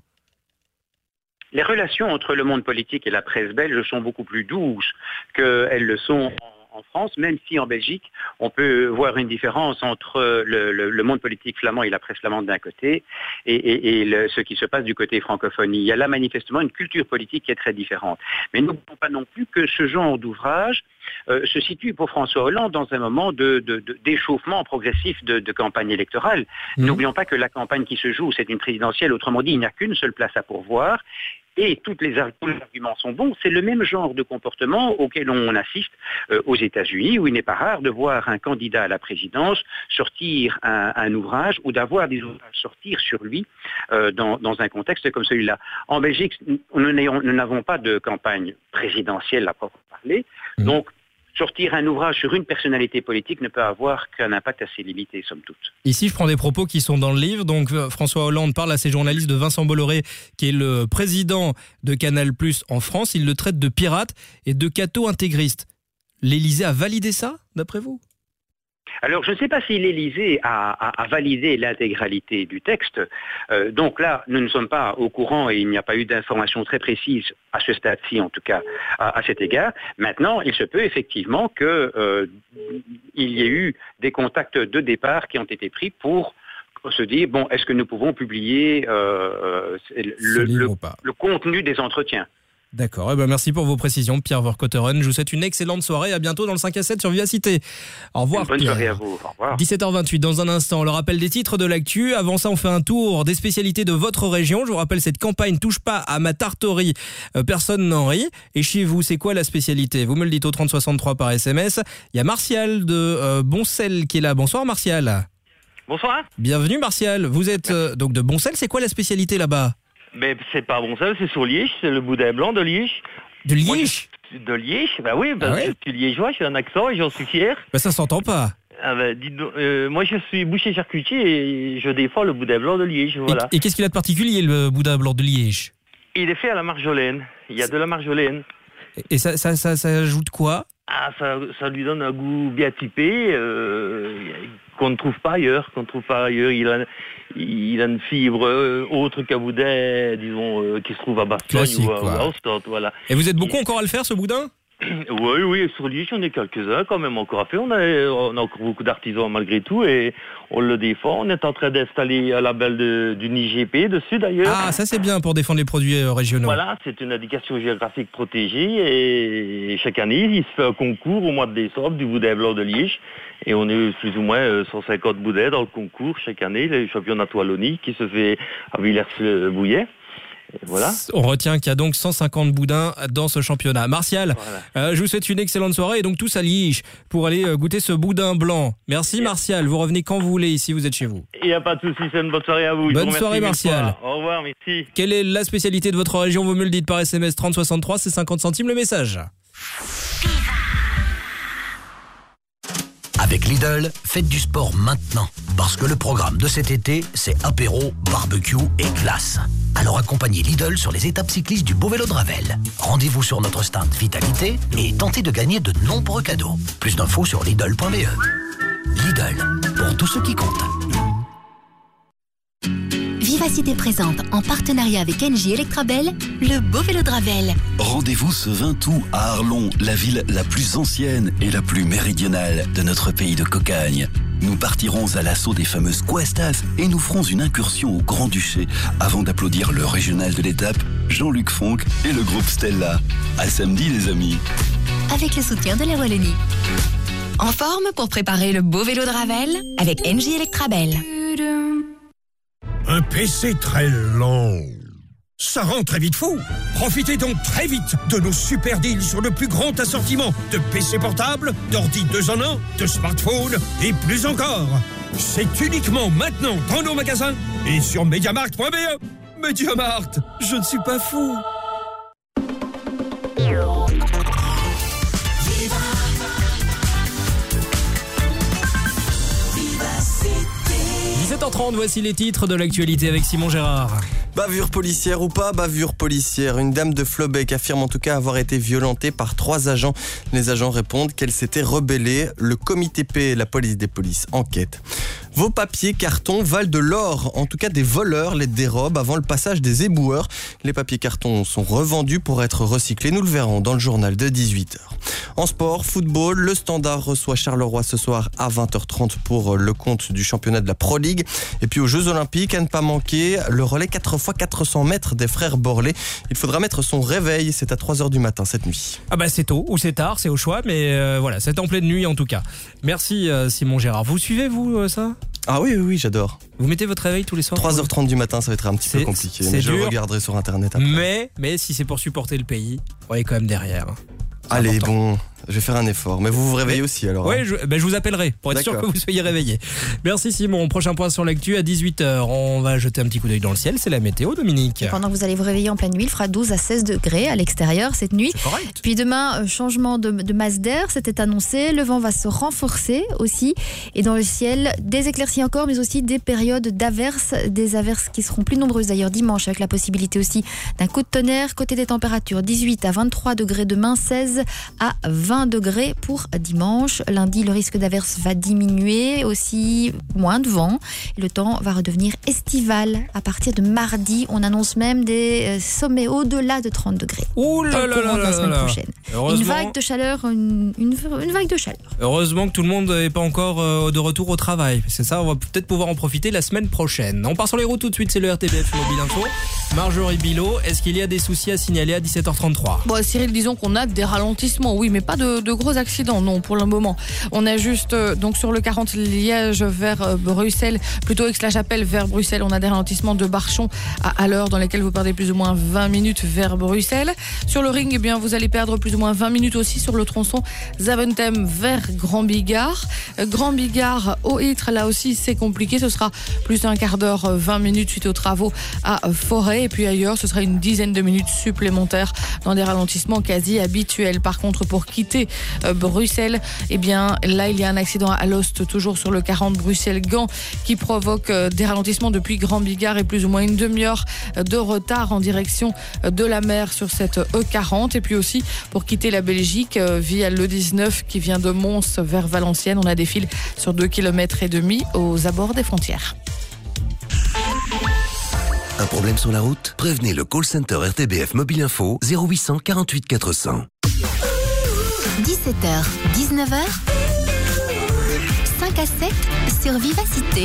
Les relations entre le monde politique et la presse belge sont beaucoup plus douces qu'elles le sont en, en France, même si en Belgique, on peut voir une différence entre le, le, le monde politique flamand et la presse flamande d'un côté et, et, et le, ce qui se passe du côté francophonie. Il y a là manifestement une culture politique qui est très différente. Mais n'oublions pas non plus que ce genre d'ouvrage Euh, se situe pour François Hollande dans un moment de, de, de, d'échauffement progressif de, de campagne électorale. Mmh. N'oublions pas que la campagne qui se joue, c'est une présidentielle, autrement dit, il n'y a qu'une seule place à pourvoir. Et toutes les, tous les arguments sont bons. C'est le même genre de comportement auquel on assiste euh, aux États-Unis, où il n'est pas rare de voir un candidat à la présidence sortir un, un ouvrage ou d'avoir des ouvrages sortir sur lui euh, dans, dans un contexte comme celui-là. En Belgique, nous n'avons pas de campagne présidentielle à proprement parler. Mmh. Donc, sortir un ouvrage sur une personnalité politique ne peut avoir qu'un impact assez limité, somme toute. Ici, je prends des propos qui sont dans le livre. Donc, François Hollande parle à ses journalistes de Vincent Bolloré, qui est le président de Canal plus en France. Il le traite de pirate et de catho-intégriste. L'Élysée a validé ça, d'après vous ? Alors, je ne sais pas si l'Élysée a, a, a validé l'intégralité du texte. Euh, donc là, nous ne sommes pas au courant et il n'y a pas eu d'informations très précises, à ce stade-ci en tout cas, à, à cet égard. Maintenant, il se peut effectivement qu'il euh, y ait eu des contacts de départ qui ont été pris pour se dire, bon, est-ce que nous pouvons publier euh, le, le, le contenu des entretiens ? D'accord, eh ben merci pour vos précisions, Pierre Vorkotteren. Je vous souhaite une excellente soirée. À bientôt dans le cinq à sept sur Vivacité. Au revoir, Bonne Pierre. soirée à vous. Au revoir. dix-sept heures vingt-huit, dans un instant, le rappel des titres de l'actu. Avant ça, on fait un tour des spécialités de votre région. Je vous rappelle, cette campagne touche pas à ma tarterie. Euh, personne n'en rit. Et chez vous, c'est quoi la spécialité ? Vous me le dites au trente soixante-trois par S M S. Il y a Martial de euh, Boncel qui est là. Bonsoir, Martial. Bonsoir. Bienvenue, Martial. Vous êtes euh, donc de Boncel. C'est quoi la spécialité là-bas ? Mais c'est pas Boncel, c'est sur Liège, c'est le boudin blanc de Liège. De Liège ? Moi, de Liège, bah oui, bah, ah ouais je suis liégeois, j'ai un accent et j'en suis fier. Bah ça s'entend pas. Ah bah, dites donc, euh, moi je suis boucher charcutier et je défends le boudin blanc de Liège, voilà. Et, et qu'est-ce qu'il a de particulier le boudin blanc de Liège ? Il est fait à la marjolaine, il y a de la marjolaine. Et ça, ça, ça, ça ajoute quoi ? Ah, ça, ça lui donne un goût bien typé, euh, qu'on ne trouve pas ailleurs, qu'on ne trouve pas ailleurs. Il a, il a une fibre euh, autre qu'un boudin, disons, euh, qui se trouve à Bastogne ou à Ostende, voilà. Et vous êtes beaucoup et... encore à le faire, ce boudin ? Oui, oui, sur Liège, on est quelques-uns quand même encore à faire. On a, on a encore beaucoup d'artisans malgré tout et on le défend. On est en train d'installer un label de, d'une I G P dessus d'ailleurs. Ah, ça c'est bien pour défendre les produits euh, régionaux. Voilà, c'est une indication géographique protégée et chaque année, il se fait un concours au mois de décembre du boudin blanc de Liège. Et on est plus ou moins cent cinquante boudins dans le concours chaque année, le championnat Wallonie qui se fait à Villers-le-Bouillet. Voilà. On retient qu'il y a donc cent cinquante boudins dans ce championnat. Martial, voilà. euh, je vous souhaite une excellente soirée et donc tous à Liège pour aller euh, goûter ce boudin blanc. Merci Martial, vous revenez quand vous voulez ici, vous êtes chez vous. Il n'y a pas de souci, c'est une bonne soirée à vous. Bonne soirée Martial. Au revoir, merci. Quelle est la spécialité de votre région? Vous me le dites par S M S trente soixante-trois, c'est cinquante centimes le message. Avec Lidl, faites du sport maintenant. Parce que le programme de cet été, c'est apéro, barbecue et glace. Alors accompagnez Lidl sur les étapes cyclistes du Beau Vélo de Ravel. Rendez-vous sur notre stand Vitalité et tentez de gagner de nombreux cadeaux. Plus d'infos sur Lidl point b e. Lidl, pour tous ceux qui comptent. Vivacité présente, en partenariat avec Engie Electrabel, le Beau Vélo de Ravel. Rendez-vous ce vingt août à Arlon, la ville la plus ancienne et la plus méridionale de notre pays de cocagne. Nous partirons à l'assaut des fameuses cuestas et nous ferons une incursion au Grand-Duché avant d'applaudir le régional de l'étape, Jean-Luc Fonck et le groupe Stella. À samedi les amis. Avec le soutien de la Wallonie. En forme pour préparer le Beau Vélo de Ravel avec Engie Electrabel. Un P C très lent, ça rend très vite fou. Profitez donc très vite de nos super deals sur le plus grand assortiment de P C portables, d'ordi deux en un, de smartphones et plus encore. C'est uniquement maintenant dans nos magasins et sur Mediamarkt point b e. Mediamarkt, je ne suis pas fou. dix-sept heures trente, voici les titres de l'actualité avec Simon Gérard. Bavure policière ou pas bavure policière, une dame de Flobec affirme en tout cas avoir été violentée par trois agents. Les agents répondent qu'elle s'était rebellée. Le comité P, la police des polices, enquête. Vos papiers cartons valent de l'or. En tout cas, des voleurs les dérobent avant le passage des éboueurs. Les papiers cartons sont revendus pour être recyclés. Nous le verrons dans le journal de dix-huit heures. En sport, football, le Standard reçoit Charleroi ce soir à vingt heures trente pour le compte du championnat de la Pro League. Et puis aux Jeux Olympiques, à ne pas manquer, le relais quatre fois quatre cents mètres des frères Borlée. Il faudra mettre son réveil, c'est à trois heures du matin cette nuit. Ah bah c'est tôt ou c'est tard, c'est au choix, mais euh, voilà, c'est en pleine nuit en tout cas. Merci euh, Simon Gérard. Vous suivez vous euh, ça ? Ah oui, oui, oui, j'adore. Vous mettez votre réveil tous les soirs ? trois heures trente du matin, ça va être un petit c'est, peu compliqué, c'est mais je dur, le regarderai sur internet après. Mais, mais si c'est pour supporter le pays, on est quand même derrière. C'est Allez, important. bon, je vais faire un effort. Mais vous vous réveillez mais, aussi alors. Oui, hein. je, ben je vous appellerai pour être D'accord. sûr que vous soyez réveillés. Merci Simon. Prochain point sur l'actu à dix-huit heures. On va jeter un petit coup d'œil dans le ciel. C'est la météo, Dominique. Et pendant que vous allez vous réveiller en pleine nuit, il fera douze à seize degrés à l'extérieur cette nuit. C'est correct. Puis demain, changement de, de masse d'air, c'était annoncé. Le vent va se renforcer aussi. Et dans le ciel, des éclaircies encore, mais aussi des périodes d'averses. Des averses qui seront plus nombreuses d'ailleurs dimanche, avec la possibilité aussi d'un coup de tonnerre. Côté des températures, dix-huit à vingt-trois degrés demain, seize à vingt degrés pour dimanche. Lundi, le risque d'averse va diminuer, aussi moins de vent. Le temps va redevenir estival. À partir de mardi, on annonce même des sommets au-delà de trente degrés. Ouh là là là la semaine là prochaine. Une vague de chaleur, une, une, une vague de chaleur. Heureusement que tout le monde n'est pas encore de retour au travail. C'est ça, on va peut-être pouvoir en profiter la semaine prochaine. On part sur les routes tout de suite, c'est le R T B F Mobile Info. Marjorie Bilot, est-ce qu'il y a des soucis à signaler à dix-sept heures trente-trois ? Bon, Cyril, disons qu'on a des ralentissements, oui, mais pas de, de gros accidents, non, pour le moment. On a juste, euh, donc sur le quarante Liège vers euh, Bruxelles, plutôt Aix-la-Chapelle vers Bruxelles, on a des ralentissements de Barchon à, à l'heure dans lesquels vous perdez plus ou moins vingt minutes vers Bruxelles. Sur le ring, eh bien, vous allez perdre plus ou moins vingt minutes aussi sur le tronçon Zaventem vers Grand Bigard. Euh, Grand Bigard au Ytre, là aussi, c'est compliqué. Ce sera plus d'un quart d'heure, euh, vingt minutes suite aux travaux à euh, Forêt. Et puis ailleurs, ce sera une dizaine de minutes supplémentaires dans des ralentissements quasi habituels. Par contre, pour quitter euh, Bruxelles, eh bien, là, il y a un accident à Lost, toujours sur le quarante Bruxelles-Gand, qui provoque euh, des ralentissements depuis Grand Bigard et plus ou moins une demi-heure de retard en direction de la mer sur cette E quarante. Et puis aussi, pour quitter la Belgique, euh, via l'E dix-neuf qui vient de Mons vers Valenciennes, on a des files sur deux kilomètres et demi aux abords des frontières. Un problème sur la route ? Prévenez le call center R T B F Mobile Info zéro huit cent quarante-huit quatre cents. dix-sept heures, dix-neuf heures, cinq à sept sur Vivacité.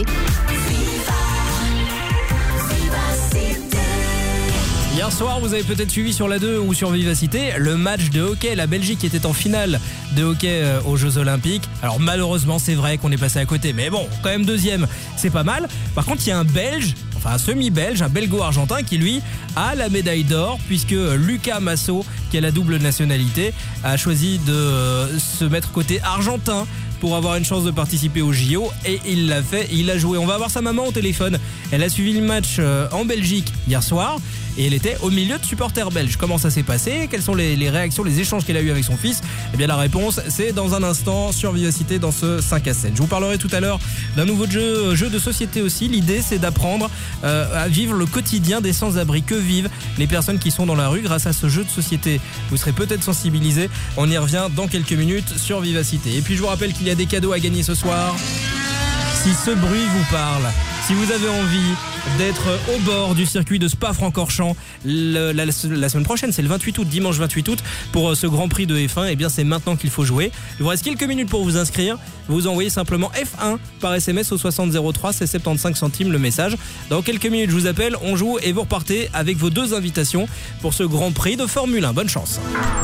Hier soir, vous avez peut-être suivi sur la deux ou sur Vivacité le match de hockey. La Belgique était en finale de hockey aux Jeux Olympiques. Alors malheureusement, c'est vrai qu'on est passé à côté. Mais bon, quand même deuxième, c'est pas mal. Par contre, il y a un Belge, enfin un semi-belge, un belgo-argentin qui lui a la médaille d'or puisque Lucas Masso, qui a la double nationalité, a choisi de se mettre côté argentin pour avoir une chance de participer au J O et il l'a fait, il a joué. On va avoir sa maman au téléphone. Elle a suivi le match en Belgique hier soir et elle était au milieu de supporters belges. Comment ça s'est passé? Quelles sont les, les réactions, les échanges qu'elle a eu avec son fils? Eh bien la réponse, c'est dans un instant sur Vivacité dans ce cinq à sept. Je vous parlerai tout à l'heure d'un nouveau jeu, jeu de société aussi. L'idée, c'est d'apprendre euh, à vivre le quotidien des sans-abri. Que vivent les personnes qui sont dans la rue grâce à ce jeu de société? Vous serez peut-être sensibilisés. On y revient dans quelques minutes sur Vivacité. Et puis je vous rappelle qu'il y a des cadeaux à gagner ce soir. Si ce bruit vous parle, si vous avez envie d'être au bord du circuit de Spa-Francorchamps le, la, la semaine prochaine, c'est le vingt-huit août, dimanche vingt-huit août, pour ce Grand Prix de F un, et eh bien c'est maintenant qu'il faut jouer. Il vous reste quelques minutes pour vous inscrire. Vous envoyez simplement F un par S M S au soixante zéro trois, c'est soixante-quinze centimes le message. Dans quelques minutes, je vous appelle, on joue et vous repartez avec vos deux invitations pour ce Grand Prix de Formule un. Bonne chance.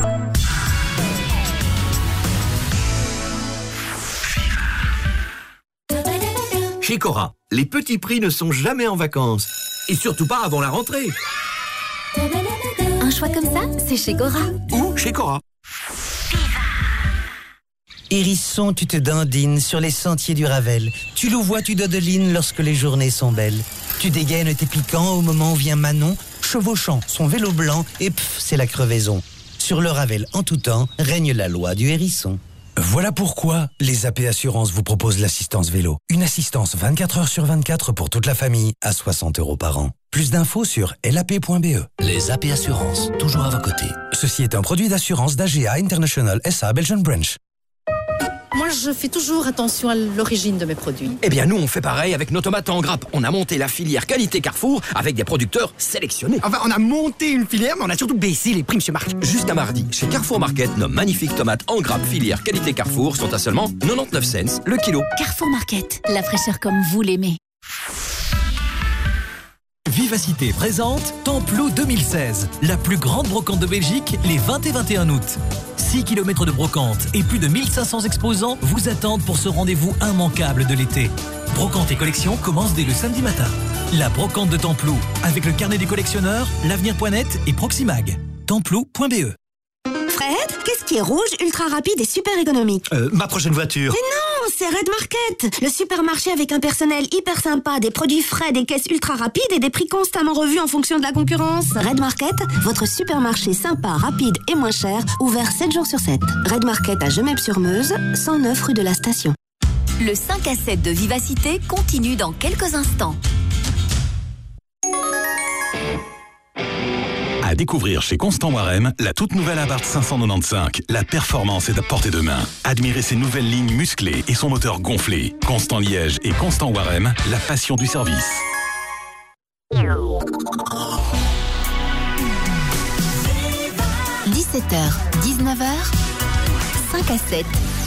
Chez Cora, les petits prix ne sont jamais en vacances. Et surtout pas avant la rentrée. Un choix comme ça, c'est chez Cora. Ou chez Cora. Hérisson, tu te dandines sur les sentiers du Ravel. Tu louvois, tu dodelines lorsque les journées sont belles. Tu dégaines tes piquants au moment où vient Manon, chevauchant son vélo blanc, et pff, c'est la crevaison. Sur le Ravel, en tout temps, règne la loi du hérisson. Voilà pourquoi les A P Assurances vous proposent l'assistance vélo. Une assistance vingt-quatre heures sur vingt-quatre pour toute la famille à soixante euros par an. Plus d'infos sur L A P point B E. Les A P Assurances, toujours à vos côtés. Ceci est un produit d'assurance d'A G A International S A Belgian Branch. Moi, je fais toujours attention à l'origine de mes produits. Eh bien, nous, on fait pareil avec nos tomates en grappe. On a monté la filière qualité Carrefour avec des producteurs sélectionnés. Enfin, on a monté une filière, mais on a surtout baissé les prix, monsieur Marc. Jusqu'à mardi, chez Carrefour Market, nos magnifiques tomates en grappe filière qualité Carrefour sont à seulement quatre-vingt-dix-neuf cents le kilo. Carrefour Market, la fraîcheur comme vous l'aimez. Vivacité présente Templo deux mille seize, la plus grande brocante de Belgique, les vingt et vingt et un août. six kilomètres de brocante et plus de mille cinq cents exposants vous attendent pour ce rendez-vous immanquable de l'été. Brocante et collection commencent dès le samedi matin. La brocante de Templo, avec le carnet des collectionneurs, l'avenir point net et Proximag. Templo point B E. Fred, qu'est-ce qui est rouge, ultra rapide et super économique? Euh, ma prochaine voiture. Mais non, c'est Red Market, le supermarché avec un personnel hyper sympa, des produits frais, des caisses ultra rapides et des prix constamment revus en fonction de la concurrence. Red Market, votre supermarché sympa, rapide et moins cher, ouvert sept jours sur sept. Red Market à Gemep-sur-Meuse, cent neuf rue de la Station. Le cinq à sept de Vivacité continue dans quelques instants. À découvrir chez Constant Warem, la toute nouvelle Abarth cinq cent quatre-vingt-quinze. La performance est à portée de main. Admirez ses nouvelles lignes musclées et son moteur gonflé. Constant Liège et Constant Warem, la passion du service. dix-sept heures, dix-neuf heures, cinq à sept.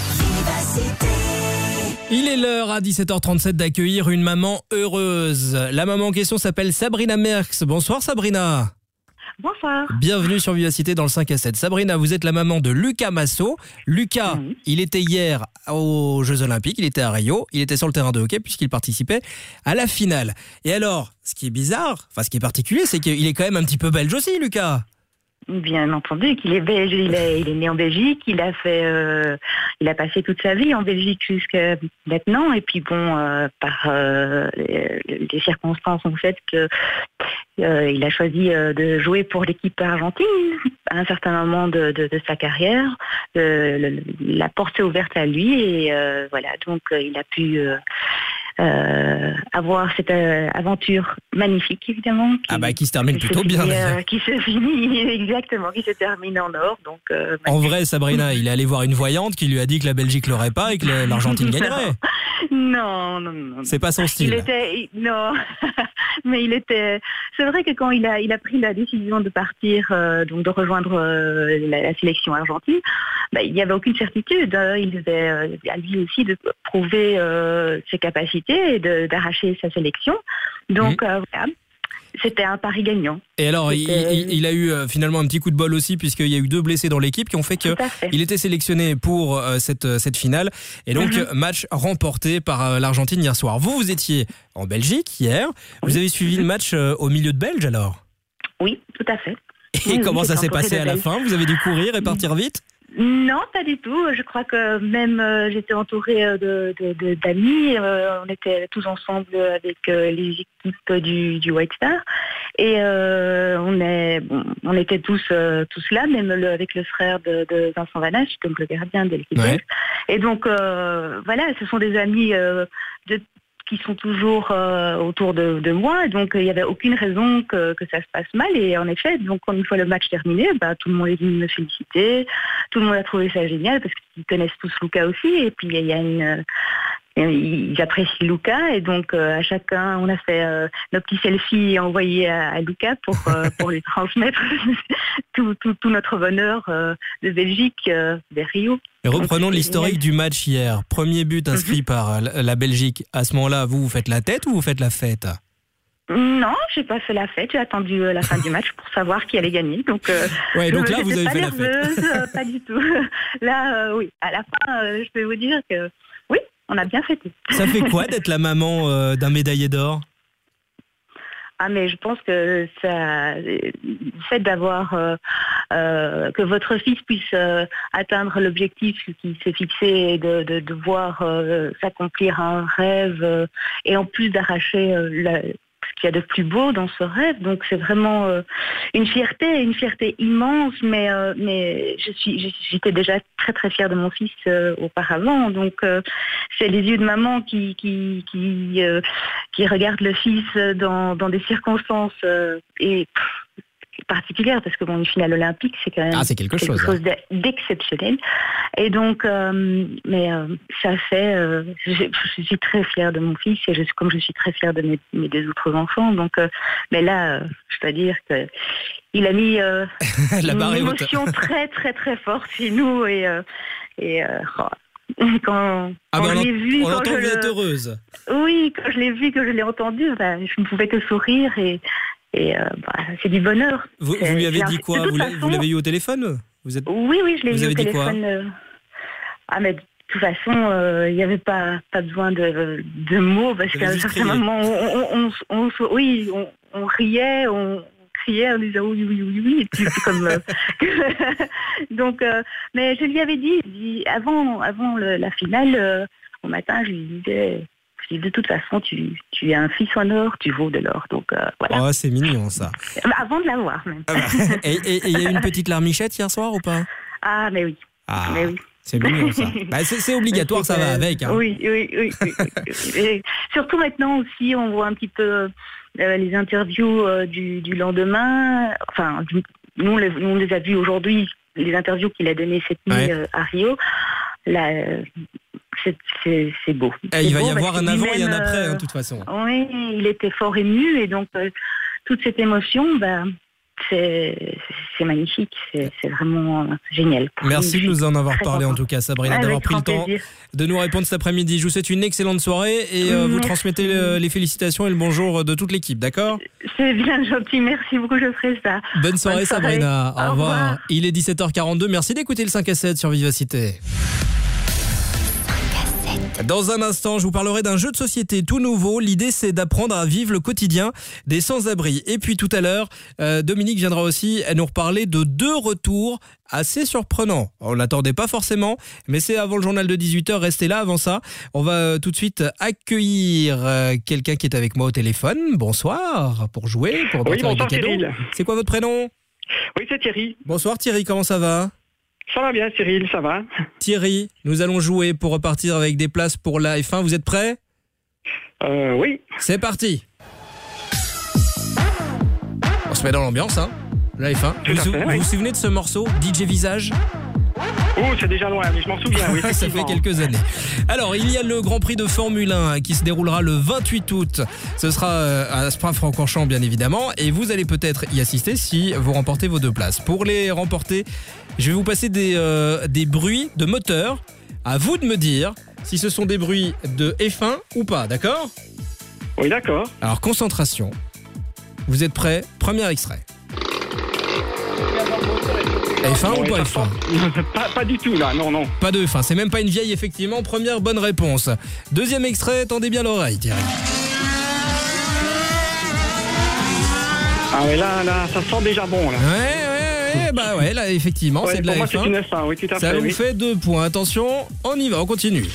Il est l'heure à dix-sept heures trente-sept d'accueillir une maman heureuse. La maman en question s'appelle Sabrina Merckx. Bonsoir Sabrina. Bonsoir. Bienvenue sur Vivacité dans le cinq à sept. Sabrina, vous êtes la maman de Lucas Masso. Lucas, mmh. il était hier aux Jeux Olympiques, il était à Rio, il était sur le terrain de hockey puisqu'il participait à la finale. Et alors, ce qui est bizarre, enfin ce qui est particulier, c'est qu'il est quand même un petit peu belge aussi, Lucas. Bien entendu qu'il est belge, il est, il est né en Belgique, il a fait, euh, il a passé toute sa vie en Belgique jusqu'à maintenant, et puis bon, euh, par euh, les, les circonstances ont fait que euh, il a choisi euh, de jouer pour l'équipe argentine à un certain moment de, de, de sa carrière. Euh, le, la porte s'est ouverte à lui et euh, voilà, donc euh, il a pu euh, Euh, avoir cette euh, aventure magnifique évidemment qui, ah bah qui se termine qui plutôt se bien finit, euh, qui se finit exactement qui se termine en or donc euh, en vrai Sabrina il est allé voir une voyante qui lui a dit que la Belgique l'aurait pas et que l'Argentine gagnerait. Non, non, non, non. C'est pas son style. Il était, il, non, mais il était. C'est vrai que quand il a, il a pris la décision de partir, euh, donc de rejoindre euh, la, la sélection argentine, bah, il n'y avait aucune certitude. Hein. Il devait euh, à lui aussi de prouver euh, ses capacités et de, d'arracher sa sélection. Donc mmh. euh, voilà. C'était un pari gagnant. Et alors, il, il, il a eu euh, finalement un petit coup de bol aussi, puisqu'il y a eu deux blessés dans l'équipe qui ont fait qu'il était sélectionné pour euh, cette, cette finale. Et donc, mm-hmm. match remporté par euh, l'Argentine hier soir. Vous, vous étiez en Belgique hier. Vous oui. avez suivi le match euh, au milieu de Belge alors ? Oui, tout à fait. Et oui, comment oui, ça s'est passé à la fin ? Vous avez dû courir et partir vite ? Non, pas du tout. Je crois que même euh, j'étais entourée de, de, de, d'amis. Euh, on était tous ensemble avec euh, les équipes du, du White Star. Et euh, on, est, bon, on était tous, euh, tous là, même le, avec le frère de, de Vincent Vanache, donc le gardien de l'équipe. Ouais. Et donc, euh, voilà, ce sont des amis euh, de qui sont toujours euh, autour de, de moi, donc il euh, n'y avait aucune raison que, que ça se passe mal. Et en effet, donc une fois le match terminé, bah, tout le monde est venu me féliciter, tout le monde a trouvé ça génial parce qu'ils connaissent tous Luka aussi. Et puis il y a une, euh, ils apprécient Luka et donc euh, à chacun, on a fait euh, nos petits selfies envoyés à, à Luka pour euh, pour lui transmettre tout, tout, tout notre bonheur euh, de Belgique euh, vers Rio. Et reprenons l'historique du match hier. Premier but inscrit mm-hmm. par la Belgique. À ce moment-là, vous, vous faites la tête ou vous faites la fête ? Non, j'ai pas fait la fête. J'ai attendu la fin du match pour savoir qui allait gagner. Donc, euh, ouais, donc là, vous avez pas fait nerveuse, la fête. euh, pas du tout. Là, euh, oui. À la fin, euh, je peux vous dire que oui, on a bien fêté. Ça fait quoi d'être la maman euh, d'un médaillé d'or ? Ah mais je pense que ça, le fait d'avoir euh, euh, que votre fils puisse euh, atteindre l'objectif qu'il s'est fixé et de, de, de voir euh, s'accomplir un rêve euh, et en plus d'arracher euh, la, ce qu'il y a de plus beau dans ce rêve, donc c'est vraiment euh, une fierté, une fierté immense. Mais euh, mais je suis, j'étais déjà très très fière de mon fils euh, auparavant, donc euh, c'est les yeux de maman qui qui qui euh, qui regardent le fils dans dans des circonstances euh, et pff, particulière parce que bon, une finale olympique c'est quand même ah, c'est quelque, quelque chose, chose hein. d'exceptionnel et donc euh, mais euh, ça fait euh, je, je suis très fière de mon fils et je, comme je suis très fière de mes, mes deux autres enfants donc euh, mais là euh, je dois dire que il a mis euh, La une émotion très très très forte chez nous et euh, et euh, quand, ah quand ben je on l'ai vu, on quand entend je que vous le... êtes heureuse. Oui, quand je l'ai vu, que je l'ai entendu, bah, je ne pouvais que sourire et Et euh, bah, c'est du bonheur. Vous, c'est, vous lui avez c'est dit quoi vous, façon, vous l'avez eu au téléphone vous êtes... Oui, oui, je l'ai vous eu au avez dit téléphone. quoi euh... Ah, mais de toute façon, il euh, n'y avait pas, pas besoin de, de mots parce qu'à un certain moment, on, on, on, on, oui, on, on riait, on criait, on disait oui, oui, oui, oui. Et puis, c'est comme, euh... Donc, euh, mais je lui avais dit, dit avant, avant le, la finale, euh, au matin, je lui disais. De toute façon, tu, tu es un fils en or, tu vaux de l'or. Donc euh, voilà. Oh, c'est mignon ça. Avant de l'avoir même. Ah bah. Et il y a eu une petite larmichette hier soir ou pas ? Ah, mais oui. Ah, mais oui. C'est mignon ça. Bah, c'est, c'est obligatoire, c'est ça va avec. Hein. Oui, oui, oui. oui, oui. Et surtout maintenant aussi, on voit un petit peu euh, les interviews euh, du, du lendemain. Enfin, du, nous, on les, nous, on les a vues aujourd'hui, les interviews qu'il a données cette nuit ouais. euh, à Rio. Là, euh, c'est, c'est, c'est beau. Et c'est il va beau y avoir un avant même, et un après, euh, de hein, toute façon. Oui, il était fort ému et donc euh, toute cette émotion, bah, c'est, c'est magnifique, c'est, c'est vraiment euh, génial. Merci de nous en avoir parlé content. En tout cas, Sabrina, Avec d'avoir pris le temps plaisir. De nous répondre cet après-midi. Je vous souhaite une excellente soirée et euh, vous transmettez le, les félicitations et le bonjour de toute l'équipe, d'accord ? C'est bien gentil, merci beaucoup, je ferai ça. Bonne soirée, Bonne soirée. Sabrina, au, au revoir. revoir. Il est dix-sept heures quarante-deux, merci d'écouter le cinq à sept sur Vivacité. Dans un instant, je vous parlerai d'un jeu de société tout nouveau. L'idée, c'est d'apprendre à vivre le quotidien des sans-abri. Et puis tout à l'heure, euh, Dominique viendra aussi nous reparler de deux retours assez surprenants. On ne l'attendait pas forcément, mais c'est avant le journal de dix-huit heures. Restez là avant ça. On va euh, tout de suite accueillir euh, quelqu'un qui est avec moi au téléphone. Bonsoir, pour jouer, pour repartir oui, avec des cadeaux. Cyril. C'est quoi votre prénom ? Oui, c'est Thierry. Bonsoir Thierry, comment ça va ? Ça va bien Cyril, ça va. Thierry, nous allons jouer pour repartir avec des places pour la F un. Vous êtes prêts ? Euh, oui. C'est parti. On se met dans l'ambiance, hein ? La F un. Tout vous à fait, vous, oui. vous souvenez de ce morceau, D J Visage ? Oh, c'est déjà loin, mais je m'en souviens. Oui, Ça fait quelques années. Alors, il y a le Grand Prix de Formule un qui se déroulera le vingt-huit août. Ce sera à Spa-Francorchamps, bien évidemment. Et vous allez peut-être y assister si vous remportez vos deux places. Pour les remporter, je vais vous passer des, euh, des bruits de moteur. À vous de me dire si ce sont des bruits de F un ou pas, d'accord ? Oui, d'accord. Alors, concentration. Vous êtes prêts ? Premier extrait. F un non, ou pas F un ? pas, pas du tout, là, non, non. Pas de F un, c'est même pas une vieille, effectivement. Première bonne réponse. Deuxième extrait, tendez bien l'oreille, Thierry. Ah ouais, là, là, ça sent déjà bon, là. Ouais, ouais, ouais, bah ouais, là, effectivement, Ouais, c'est de pour la moi, F un. c'est une F un, oui, tout à Ça fait, vous oui. fait deux points. Attention, on y va, on continue.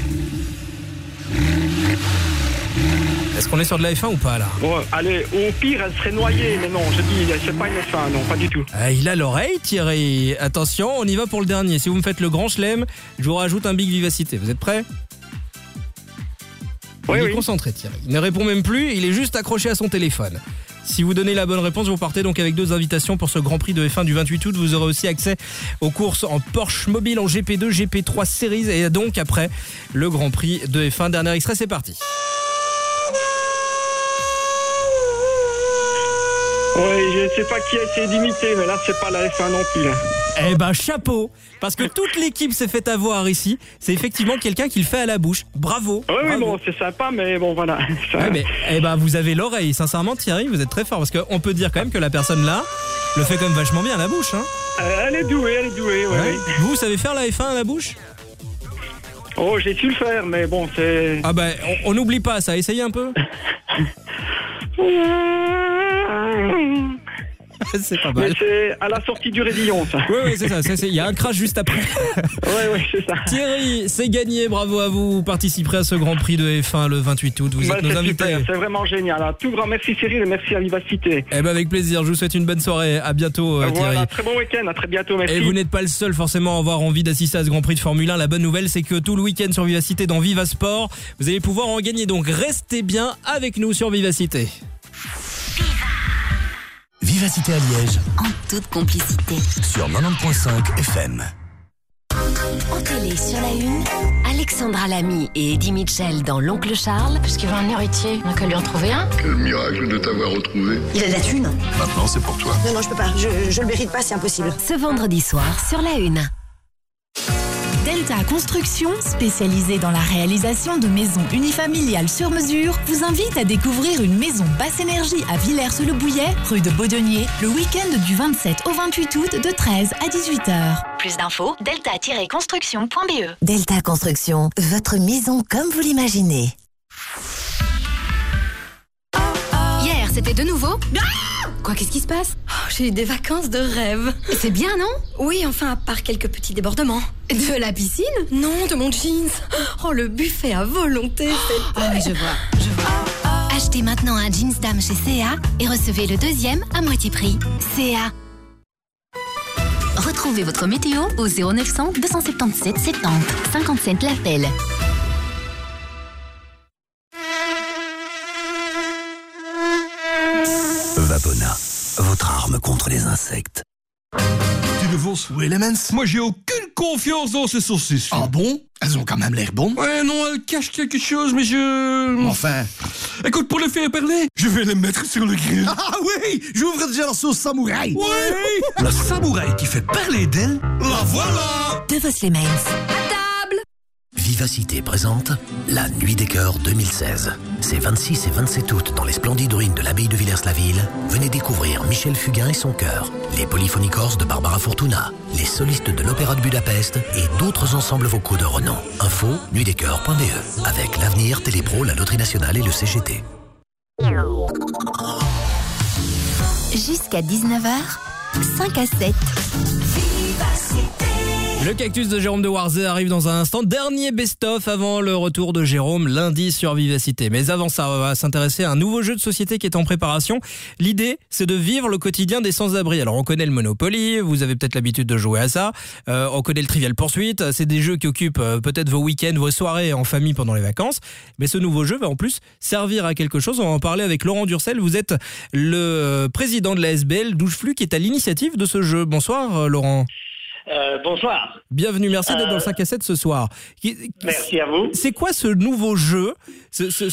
Est-ce qu'on est sur de la F un ou pas, là ? Bon, allez, au pire, elle serait noyée, mais non, je dis, c'est pas une F un, non, pas du tout. Ah, il a l'oreille, Thierry. Attention, on y va pour le dernier. Si vous me faites le grand chelem, je vous rajoute un big vivacité. Vous êtes prêts ? Oui, il est oui. concentré, Thierry. Il ne répond même plus, il est juste accroché à son téléphone. Si vous donnez la bonne réponse, vous partez donc avec deux invitations pour ce Grand Prix de F un du vingt-huit août. Vous aurez aussi accès aux courses en Porsche mobile en G P deux, G P trois Series et donc après le Grand Prix de F un. Dernier extrait, c'est parti. Oui, je ne sais pas qui a essayé d'imiter, mais là, c'est pas la F un non plus, là. Eh ben, chapeau, parce que toute l'équipe s'est fait avoir ici. C'est effectivement quelqu'un qui le fait à la bouche. Bravo. Oui, oui, bravo. bon, c'est sympa, mais bon, voilà. Ça... Ouais, mais eh ben, vous avez l'oreille. Sincèrement, Thierry, vous êtes très fort parce qu'on peut dire quand même que la personne là le fait quand même vachement bien à la bouche. Hein. Euh, elle est douée, elle est douée, ouais. Ouais. oui. Vous, vous savez faire la F un à la bouche ? Oh, j'ai su le faire, mais bon, c'est... Ah ben, on n'oublie pas ça. Essayez un peu. C'est pas mal. Mais c'est à la sortie du Rédillon, ça. Oui, oui, c'est ça. Il y a un crash juste après. Oui, oui, c'est ça. Thierry, c'est gagné. Bravo à vous. Vous participerez à ce Grand Prix de F un le vingt-huit août. Vous Bah, êtes nos c'est invités. super, c'est vraiment génial. Un tout grand merci Cyril et merci à Vivacité. Eh ben, avec plaisir. Je vous souhaite une bonne soirée. À bientôt, euh, Thierry. Voilà, très bon week-end. À très bientôt. Merci. Et vous n'êtes pas le seul forcément à avoir envie d'assister à ce Grand Prix de Formule un. La bonne nouvelle, c'est que tout le week-end sur Vivacité dans Viva Sport, vous allez pouvoir en gagner. Donc restez bien avec nous sur Vivacité. Vivacité à Liège, En toute complicité. sur quatre-vingt-dix point cinq F M. En télé sur la une, Alexandra Lamy et Eddie Mitchell dans L'Oncle Charles. Puisqu'il veut un héritier, on n'a qu'à lui en trouver un. Quel miracle de t'avoir retrouvé. Il a de la thune. Maintenant, c'est pour toi. Non, non, je peux pas. Je, je le mérite pas, c'est impossible. Ce vendredi soir sur la une. Delta Construction, spécialisée dans la réalisation de maisons unifamiliales sur mesure, vous invite à découvrir une maison basse énergie à Villers-sur-le-Bouillet, rue de Baudonnier, le week-end du vingt-sept au vingt-huit août de treize à dix-huit heures. Plus d'infos, delta tiret construction point b e. Delta Construction, votre maison comme vous l'imaginez. Hier, c'était de nouveau. Quoi, qu'est-ce qui se passe? Oh, j'ai eu des vacances de rêve. C'est bien, non? Oui, enfin, à part quelques petits débordements. De la piscine? Non, de mon jeans. Oh, le buffet à volonté, c'est... Ah oui, je vois, je vois. Achetez maintenant un jeans dame chez C A et recevez le deuxième à moitié prix. C A. Retrouvez votre météo au zéro neuf cent deux cent soixante-dix-sept soixante-dix cinquante-sept l'appel. Vapona, votre arme contre les insectes. Tu ne vaux ou Elements? Moi, j'ai aucune confiance dans ces saucisses. Ah bon? Elles ont quand même l'air bonnes. Ouais, non, elles cachent quelque chose, mais je... Enfin... Écoute, pour les faire parler, je vais les mettre sur le grill. Ah oui! J'ouvre déjà la sauce samouraï. Ouais! La samouraï qui fait parler d'elle, la voilà! De vos Elements. Vivacité présente la Nuit des Cœurs deux mille seize. C'est vingt-six et vingt-sept août dans les splendides ruines de l'abbaye de Villers-la-Ville. Venez découvrir Michel Fugain et son chœur, les Polyphonies Corses de Barbara Fortuna, les solistes de l'Opéra de Budapest et d'autres ensembles vocaux de renom. Info nuit des cœurs point b e avec l'Avenir, Télépro, la Loterie Nationale et le C G T. Jusqu'à dix-neuf heures, cinq à sept. Le cactus de Jérôme de Warzé arrive dans un instant. Dernier best-of avant le retour de Jérôme lundi sur Vivacité. Mais avant ça, on va s'intéresser à un nouveau jeu de société qui est en préparation. L'idée, c'est de vivre le quotidien des sans-abri. Alors, on connaît le Monopoly, vous avez peut-être l'habitude de jouer à ça. Euh, on connaît le Trivial Pursuit. C'est des jeux qui occupent euh, peut-être vos week-ends, vos soirées en famille pendant les vacances. Mais ce nouveau jeu va en plus servir à quelque chose. On va en parler avec Laurent Durcel. Vous êtes le président de la S B L Douche Flux qui est à l'initiative de ce jeu. Bonsoir, euh, Laurent. Euh, bonsoir. Bienvenue, merci d'être Euh, dans le cinq à sept ce soir. Qui- qui- Merci à vous. C'est quoi ce nouveau jeu, ce, ce,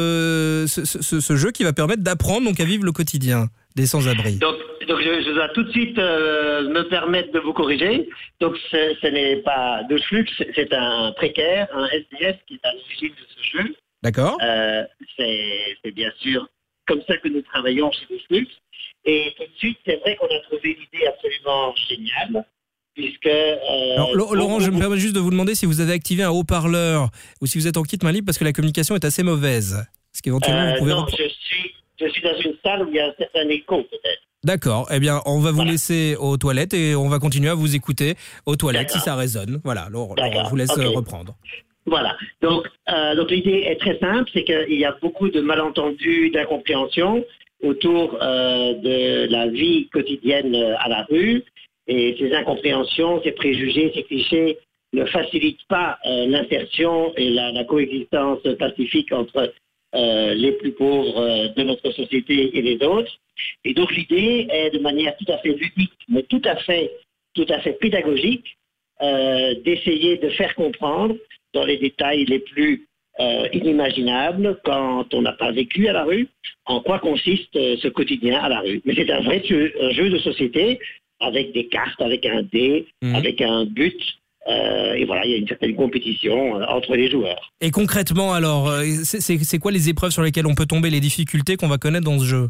ce, ce, ce- ce jeu qui va permettre d'apprendre donc à vivre le quotidien des sans-abri? Donc, donc je, je dois tout de suite euh, me permettre de vous corriger. Donc ce, ce n'est pas Doucheflux, c'est c'est un précaire, un S D F qui est à l'origine de ce jeu. D'accord. Euh, c'est c'est bien sûr comme ça que nous travaillons chez Doucheflux. Et tout de suite, c'est vrai qu'on a trouvé l'idée absolument géniale, puisque... Euh, Alors, Lo- Laurent, je me beaucoup- permets juste de vous demander si vous avez activé un haut-parleur ou si vous êtes en kit main libre parce que la communication est assez mauvaise. Est-ce qu'éventuellement Euh, vous pouvez... non, repre- je suis, je suis dans une salle où il y a un certain écho, peut-être. D'accord, eh bien, on va vous laisser aux toilettes et on va continuer à vous écouter aux toilettes si ça résonne. Voilà, Laurent, Laurent, je vous laisse ok. euh, reprendre. Voilà. Donc, euh, donc l'idée est très simple, c'est qu'il y a beaucoup de malentendus, d'incompréhension autour euh, de la vie quotidienne euh, à la rue. Et ces incompréhensions, ces préjugés, ces clichés ne facilitent pas euh, l'insertion et la, la coexistence pacifique entre euh, les plus pauvres euh, de notre société et les autres. Et donc l'idée est de manière tout à fait ludique, mais tout à fait, tout à fait pédagogique, euh, d'essayer de faire comprendre dans les détails les plus euh, inimaginables quand on n'a pas vécu à la rue, en quoi consiste euh, ce quotidien à la rue. Mais c'est un vrai jeu, un jeu de société avec des cartes, avec un dé, Mhm. avec un but. euh, et voilà, il y a une certaine compétition euh, entre les joueurs. Et concrètement, alors, euh, c'est c'est- c'est quoi les épreuves sur lesquelles on peut tomber, les difficultés qu'on va connaître dans ce jeu?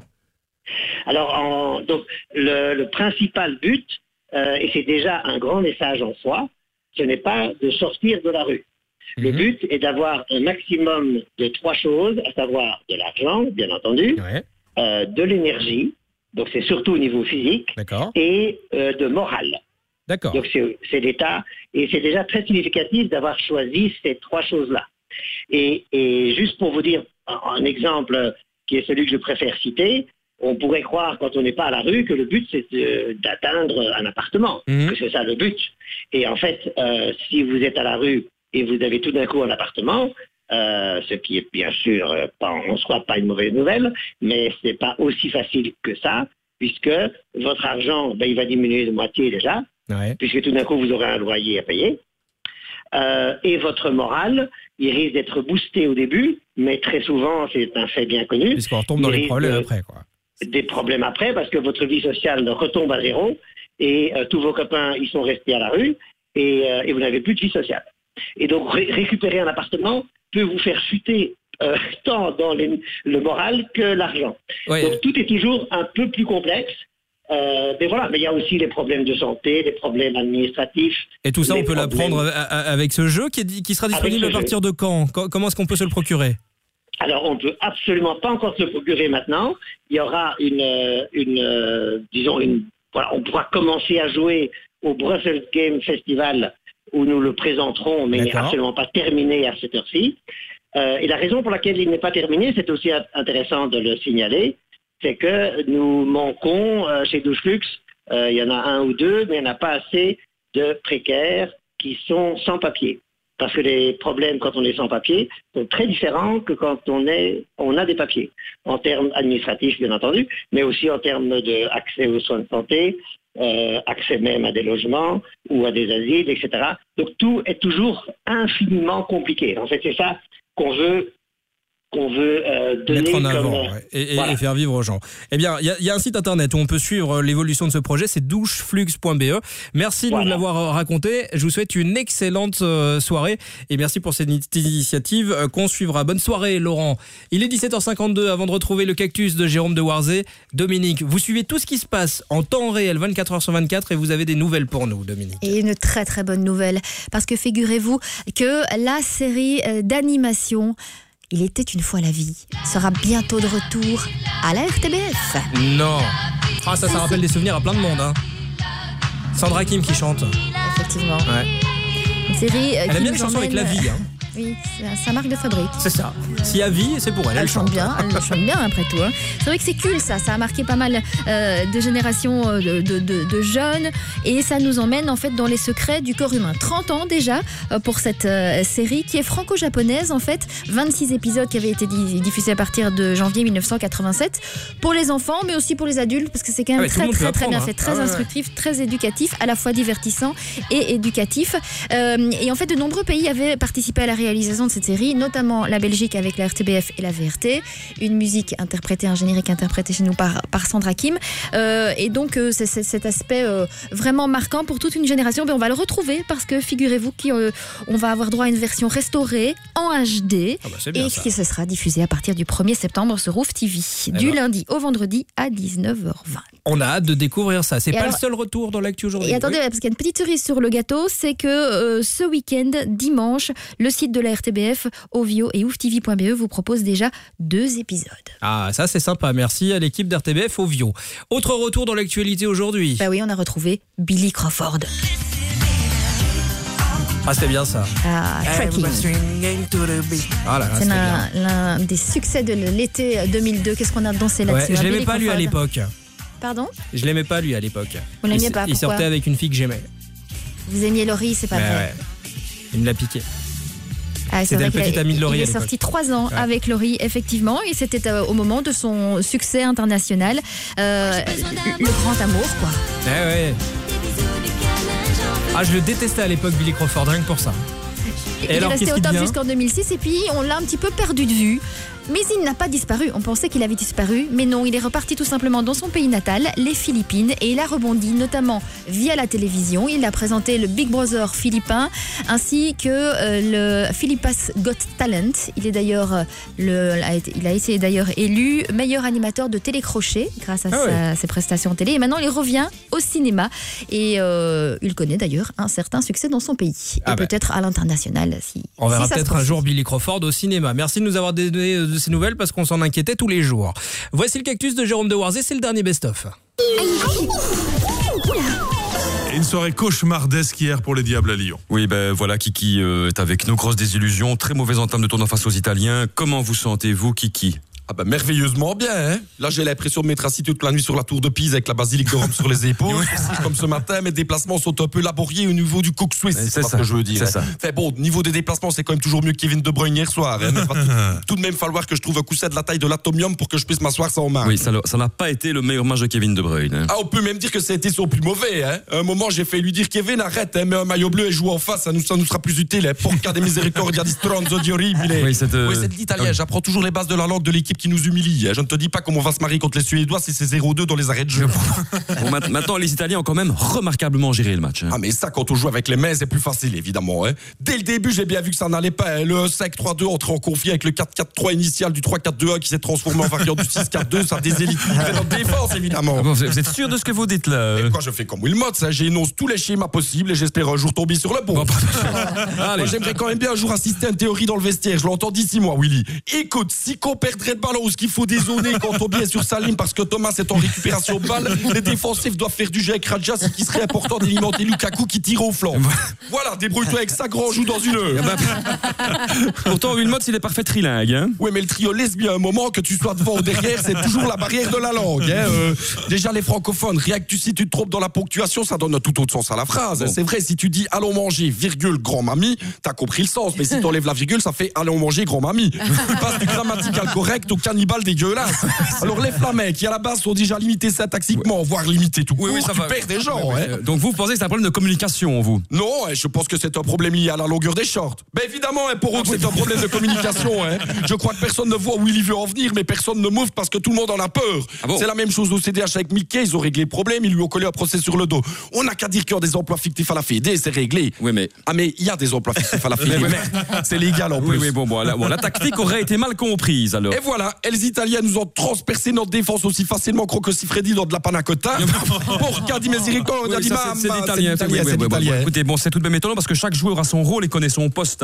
Alors, en- donc, le, le principal but, euh, et c'est déjà un grand message en soi, ce n'est pas de sortir de la rue. Le but est d'avoir un maximum de trois choses, à savoir de l'argent, bien entendu, euh, de l'énergie, donc c'est surtout au niveau physique, et euh, de morale. D'accord. Donc c'est c'est l'état, et c'est déjà très significatif d'avoir choisi ces trois choses-là. Et, et juste pour vous dire un, un exemple qui est celui que je préfère citer, on pourrait croire quand on n'est pas à la rue que le but c'est de- d'atteindre un appartement, que c'est ça le but. Et en fait, euh, si vous êtes à la rue et vous avez tout d'un coup un appartement, euh, ce qui est bien sûr euh, pas, en soi pas une mauvaise nouvelle, mais c'est pas aussi facile que ça, puisque votre argent, ben, il va diminuer de moitié déjà, puisque tout d'un coup vous aurez un loyer à payer. Euh, et votre morale, il risque d'être boosté au début, mais très souvent, c'est un fait bien connu. Puisqu'on retombe dans il les risque problèmes de- après, quoi. Des problèmes après, parce que votre vie sociale retombe à zéro, et euh, tous vos copains, ils sont restés à la rue, et, euh, et vous n'avez plus de vie sociale. Et donc, ré- récupérer un appartement peut vous faire chuter euh, tant dans les- le moral que l'argent. Ouais. Donc, tout est toujours un peu plus complexe. Euh, mais voilà, mais il y a aussi les problèmes de santé, les problèmes administratifs. Et tout ça, les on peut problèmes- l'apprendre a- a- avec ce jeu qui, est di- qui sera Avec disponible ce à partir de quand? Co- Comment est-ce qu'on peut se le procurer? Alors, on ne peut absolument pas encore se le procurer maintenant. Il y aura une, euh, une euh, disons, une, voilà, on pourra commencer à jouer au Brussels Game Festival où nous le présenterons, mais il n'est D'accord. absolument pas terminé à cette heure-ci. Euh, et la raison pour laquelle il n'est pas terminé, c'est aussi a- intéressant de le signaler, c'est que nous manquons euh, chez Doucheflux, euh, il y en a un ou deux, mais il n'y en a pas assez de précaires qui sont sans papier. Parce que les problèmes quand on est sans papier sont très différents que quand on, est, on a des papiers, en termes administratifs bien entendu, mais aussi en termes d'accès aux soins de santé, euh, accès même à des logements ou à des asiles, et cetera. Donc tout est toujours infiniment compliqué. En fait, c'est ça qu'on veut qu'on veut euh, donner Mettre en comme, avant euh, ouais, et, et- voilà. et faire vivre aux gens. Eh bien, il y, a- il y a un site internet où on peut suivre l'évolution de ce projet, c'est doucheflux point b e. Merci de nous l'avoir euh, raconté. Je vous souhaite une excellente euh, soirée et merci pour cette initiative euh, qu'on suivra. Bonne soirée, Laurent. Il est dix-sept heures cinquante-deux avant de retrouver le cactus de Jérôme de Warzé. Dominique, vous suivez tout ce qui se passe en temps réel, vingt-quatre heures sur vingt-quatre, et vous avez des nouvelles pour nous, Dominique. Et une très très bonne nouvelle, parce que figurez-vous que la série euh, d'animation Il était une fois la vie sera bientôt de retour à la R T B F. Non. Ah, ça, ça rappelle des souvenirs à plein de monde. Hein. Sandra Kim qui chante. Effectivement. Ouais. Une série euh, Elle qui aime bien nous les chansons avec emmène- la vie. Hein. Oui, c'est sa marque de fabrique. C'est ça. S'il y a vie, c'est pour elle. Elle, Elle chante chante. bien, elle chante bien après tout. Hein. C'est vrai que c'est cool ça, ça a marqué pas mal euh, de générations euh, de, de, de, de jeunes et ça nous emmène en fait dans les secrets du corps humain. trente ans déjà euh, pour cette euh, série qui est franco-japonaise en fait. vingt-six épisodes qui avaient été di- diffusés à partir de janvier dix-neuf cent quatre-vingt-sept pour les enfants mais aussi pour les adultes parce que c'est quand même Ah ouais, tout le très monde peut très très bien apprendre, fait, hein. très Ah ouais, ouais. instructif, très éducatif, à la fois divertissant et éducatif. Euh, et en fait de nombreux pays avaient participé à la réalisation de cette série, notamment la Belgique avec la R T B F et la V R T. Une musique interprétée, un générique interprété chez nous par, par Sandra Kim. Euh, et donc, euh, c'est, c'est cet aspect euh, vraiment marquant pour toute une génération. Mais on va le retrouver parce que figurez-vous qu'on euh, va avoir droit à une version restaurée en H D Ah bah, c'est bien, et ça. qui se sera diffusée à partir du premier septembre sur Roof T V du ben. lundi au vendredi à dix-neuf heures vingt. On a hâte de découvrir ça. C'est Et pas alors- le seul retour dans l'actu aujourd'hui. Et attendez, Oui. parce qu'il y a une petite cerise sur le gâteau, c'est que euh, ce week-end, dimanche, le site de la R T B F, Ovio et ouf T V point B E vous propose déjà deux épisodes. Ah, ça c'est sympa. Merci à l'équipe d'R T B F Ovio. Autre retour dans l'actualité aujourd'hui. Bah oui, on a retrouvé Billy Crawford. Ah, c'était bien ça. Ah, Tracking. Ah là là, C'est c'était l'un, bien. l'un des succès de l'été deux mille deux. Qu'est-ce qu'on a dansé là-dessus Ouais, je hein, l'aimais Billy pas lui à Crawford. l'époque. Pardon ? Je l'aimais pas lui à l'époque. Vous l'aimiez Il- pas, Il pourquoi sortait avec une fille que j'aimais. Vous aimiez Laurie, c'est pas Ouais, vrai. ouais. Il me l'a piqué. Ah, c'est C'était vrai le qu'il a- petit ami de Laurie il à est l'époque. sorti trois ans Ouais. avec Laurie, effectivement, et c'était euh, au moment de son succès international. Euh, le grand amour, quoi. Ouais, ouais. Ah, je le détestais à l'époque, Billy Crawford, rien que pour ça. Il Et alors, est resté qu'est-ce au qu'il top devient jusqu'en deux mille six et puis on l'a un petit peu perdu de vue. Mais il n'a pas disparu. On pensait qu'il avait disparu, mais non, il est reparti tout simplement dans son pays natal, les Philippines, et il a rebondi notamment via la télévision. Il a présenté le Big Brother philippin ainsi que euh, le Philippas Got Talent. Il est d'ailleurs euh, le, a été, il a été d'ailleurs élu meilleur animateur de télécrochet grâce à Ah sa- ouais. ses prestations télé. Et maintenant, il revient au cinéma et euh, il connaît d'ailleurs un certain succès dans son pays et Ah bah. peut-être à l'international. Si, On verra si ça se peut-être un poursuit. jour Billy Crawford au cinéma. Merci de nous avoir donné de ces nouvelles parce qu'on s'en inquiétait tous les jours. Voici le cactus de Jérôme de Warzé, c'est le dernier best-of. Et une soirée cauchemardesque hier pour les Diables à Lyon. Oui, ben voilà, Kiki euh, est avec nos grosses désillusions. Très mauvaise entame de tournoi face aux Italiens. Comment vous sentez-vous, Kiki? Ah bah merveilleusement bien, hein. Là j'ai l'impression de m'être assis toute la nuit sur la tour de Pise avec la basilique de Rome sur les épaules. Comme ce matin, mes déplacements sont un peu laborieux au niveau du coq suisse, c'est, C'est pas ça, ce que je veux dire. c'est hein. ça. Enfin bon, niveau des déplacements, c'est quand même toujours mieux que Kevin De Bruyne hier soir. Hein. Il va tout, tout de même falloir que je trouve un coussin de la taille de l'atomium pour que je puisse m'asseoir sans main. Oui, ça n'a- ça n'a pas été le meilleur match de Kevin De Bruyne. hein. Ah, on peut même dire que ça a été son plus mauvais. Hein. À un moment, j'ai fait lui dire Kevin, arrête, hein, mets un maillot bleu et joue en face, ça nous, ça nous sera plus utile. Hein. Porca de misericordia di stronzo di orribile. Oui, c'est, euh, Oui, c'est de l'italien. J'apprends toujours les bases de la langue de l'équipe qui nous humilie. Hein. Je ne te dis pas comment on va se marier contre les Suédois si c'est zéro deux dans les arrêts de jeu. Bon, ma- maintenant, les Italiens ont quand même remarquablement géré le match. hein. Ah mais ça quand on joue avec les mains c'est plus facile évidemment hein. Dès le début j'ai bien vu que ça n'allait pas hein. Le cinq trois deux entré en conflit avec le quatre quatre trois initial du trois quatre deux un qui s'est transformé en variante du six quatre deux. Ça déséquilibrait notre défense évidemment. Ah bon, vous êtes- vous êtes sûr de ce que vous dites là euh Et quoi je fais comme Wilmot ça, j'énonce tous les schémas possibles et j'espère un jour tomber sur le bon. Allez. Moi, j'aimerais quand même bien un jour assister à une théorie dans le vestiaire. Je l'entends d'ici moi Willy. Écoute, si qu'on perdrait de ballon ou ce qu'il faut dézoner quand on est sur sa ligne parce que Thomas est en récupération de balle, les défensifs doivent faire du jeu avec Raja, ce qui serait important d'alimenter Lukaku qui tire au flanc. Voilà, débrouille-toi avec ça grand joue dans une heure. Pourtant, Wilmot, il est parfait trilingue. Hein. Ouais, mais le trio lesbien, à un moment, que tu sois devant ou derrière, c'est toujours la barrière de la langue. Hein. Euh, déjà, les francophones, rien que tu, si tu te trompes dans la ponctuation, ça donne un tout autre sens à la phrase. Bon. C'est vrai, si tu dis allons manger, virgule, grand-mamie, t'as compris le sens. Mais si t'enlèves la virgule, ça fait allons manger, grand-mamie. Tu passes du grammatical correct au cannibale dégueulasse. Alors, les flamecs, qui à la base sont déjà limités syntaxiquement, voire limités tout court, tu perds des gens. Ouais, ouais. Hein. Euh, Donc vous pensez que c'est un problème de communication, vous? Non, hein, je pense que c'est un problème lié à la longueur des shorts. Ben évidemment, hein, pour eux, c'est un problème de communication. Hein. Je crois que personne ne voit où il veut en venir, mais personne ne move parce que tout le monde en a peur. Ah bon? C'est la même chose au C D H avec Mickey, ils ont réglé le problème, ils lui ont collé un procès sur le dos. On n'a qu'à dire qu'il y a des emplois fictifs à la Fédé, c'est réglé. Oui, mais... Ah mais il y a des emplois fictifs à la Fédé, Mais- merde, c'est légal en plus. Oui, oui, bon, bon, la, bon, la tactique aurait été mal comprise, alors. Et voilà, et les Italiens nous ont transpercé notre défense aussi facilement que Freddy dans de la panna cotta. Porca di misericordia Oui, di ça, c'est- mamma. c'est l'italien. C'est oui, l'italien, oui, c'est oui, bon, l'italien. Écoutez, bon, c'est tout de même étonnant parce que chaque joueur a son rôle et connaît son poste. Hein.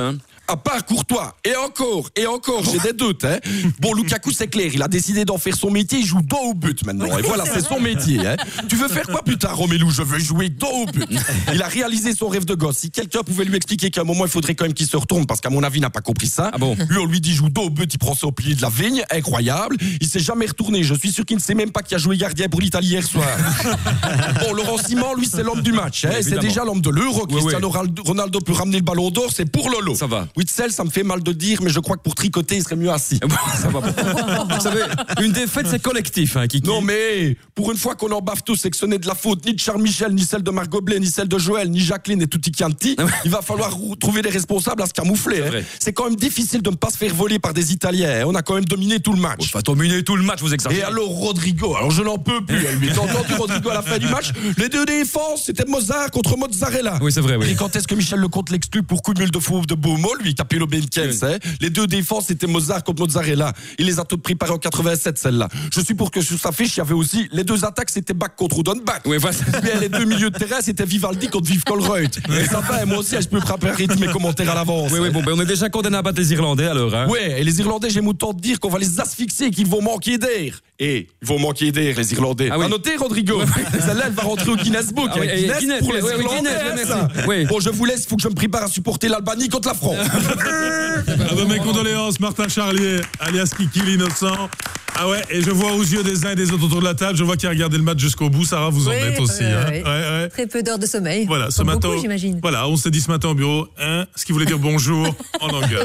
À part Courtois, et encore, et encore, j'ai des doutes. Hein. Bon, Lukaku, c'est clair, il a décidé d'en faire son métier, il joue dos au but maintenant. Et voilà, c'est son métier. Hein. Tu veux faire quoi plus tard, Romelu? Je veux jouer dos au but. Il a réalisé son rêve de gosse. Si quelqu'un pouvait lui expliquer qu'à un moment, il faudrait quand même qu'il se retourne, parce qu'à mon avis, il n'a pas compris ça. Ah bon? Lui, on lui dit joue dos au but, il prend ça au pied de la vigne, incroyable. Il s'est jamais retourné. Je suis sûr qu'il ne sait même pas qui a joué gardien pour l'Italie hier soir. Bon, Laurent Simon, lui, c'est l'homme du match. Hein. C'est déjà l'homme de l'Euro. Oui, Cristiano oui. Ronaldo peut ramener le ballon d'or, c'est pour Lolo. Ça va. Witzel, ça me fait mal de dire, mais je crois que pour tricoter, il serait mieux assis. Ça va. Vous savez, une défaite, c'est collectif, hein, Kiki. Non, mais pour une fois qu'on en baffe tous, c'est que ce n'est de la faute ni de Charles Michel, ni celle de Marc Goblet, ni celle de Joël, ni Jacqueline et Tutti Chianti. Il va falloir trouver des responsables à se camoufler. Hein. C'est quand même difficile de ne pas se faire voler par des Italiens. Hein. On a quand même dominé tout le match. On va dominer tout le match, vous exagérez. Et alors Rodrigo, alors je n'en peux plus. Lui, t'as entendu Rodrigo à la fin du match? Les deux défenses, c'était Mozart contre Mozzarella. Oui, c'est vrai, oui. Et quand est-ce que Michel Lecomte l'exclut pour coup de mule de fauve de Beaumont, lui, tapé le Benkens, hein? Les deux défenses, c'était Mozart contre Mozzarella. Il les a toutes préparées en quatre-vingt-sept, celles-là. Je suis pour que sur sa fiche, il y avait aussi les deux attaques, c'était Bach contre Odenbach. Oui, voilà. Bien, les deux milieux de terrain, c'était Vivaldi contre Vive Colruyt. Et ça va, moi aussi, je peux préparer tous mes commentaires à l'avance. Oui, oui, bon, ben on est déjà condamné à battre les Irlandais alors. Hein. Ouais, et les Irlandais, j'aime autant te dire qu'on va les asphyxier et qu'ils vont manquer d'air. Et ils vont manquer d'air, les Irlandais. Ah oui. À noter, Rodrigo. Celle-là, elle va rentrer au Guinness Book. Ah oui, Guinness, Guinness pour les oui, oui, Irlandais. Guinness, ça. oui. Bon, je vous laisse, il faut que je me prépare à supporter l'Albanie contre la France. Ah bah, mes condoléances, Martin Charlier, alias Kiki l'innocent. Ah ouais, et je vois aux yeux des uns et des autres autour de la table, je vois qu'il a regardé le match jusqu'au bout. Sarah, vous en Oui, êtes aussi. euh, hein. oui. Ouais, ouais. Très peu d'heures de sommeil. Voilà, ce Comme matin. beaucoup, j'imagine. Voilà, on s'est dit ce matin au bureau, hein, ce qui voulait dire bonjour en langage.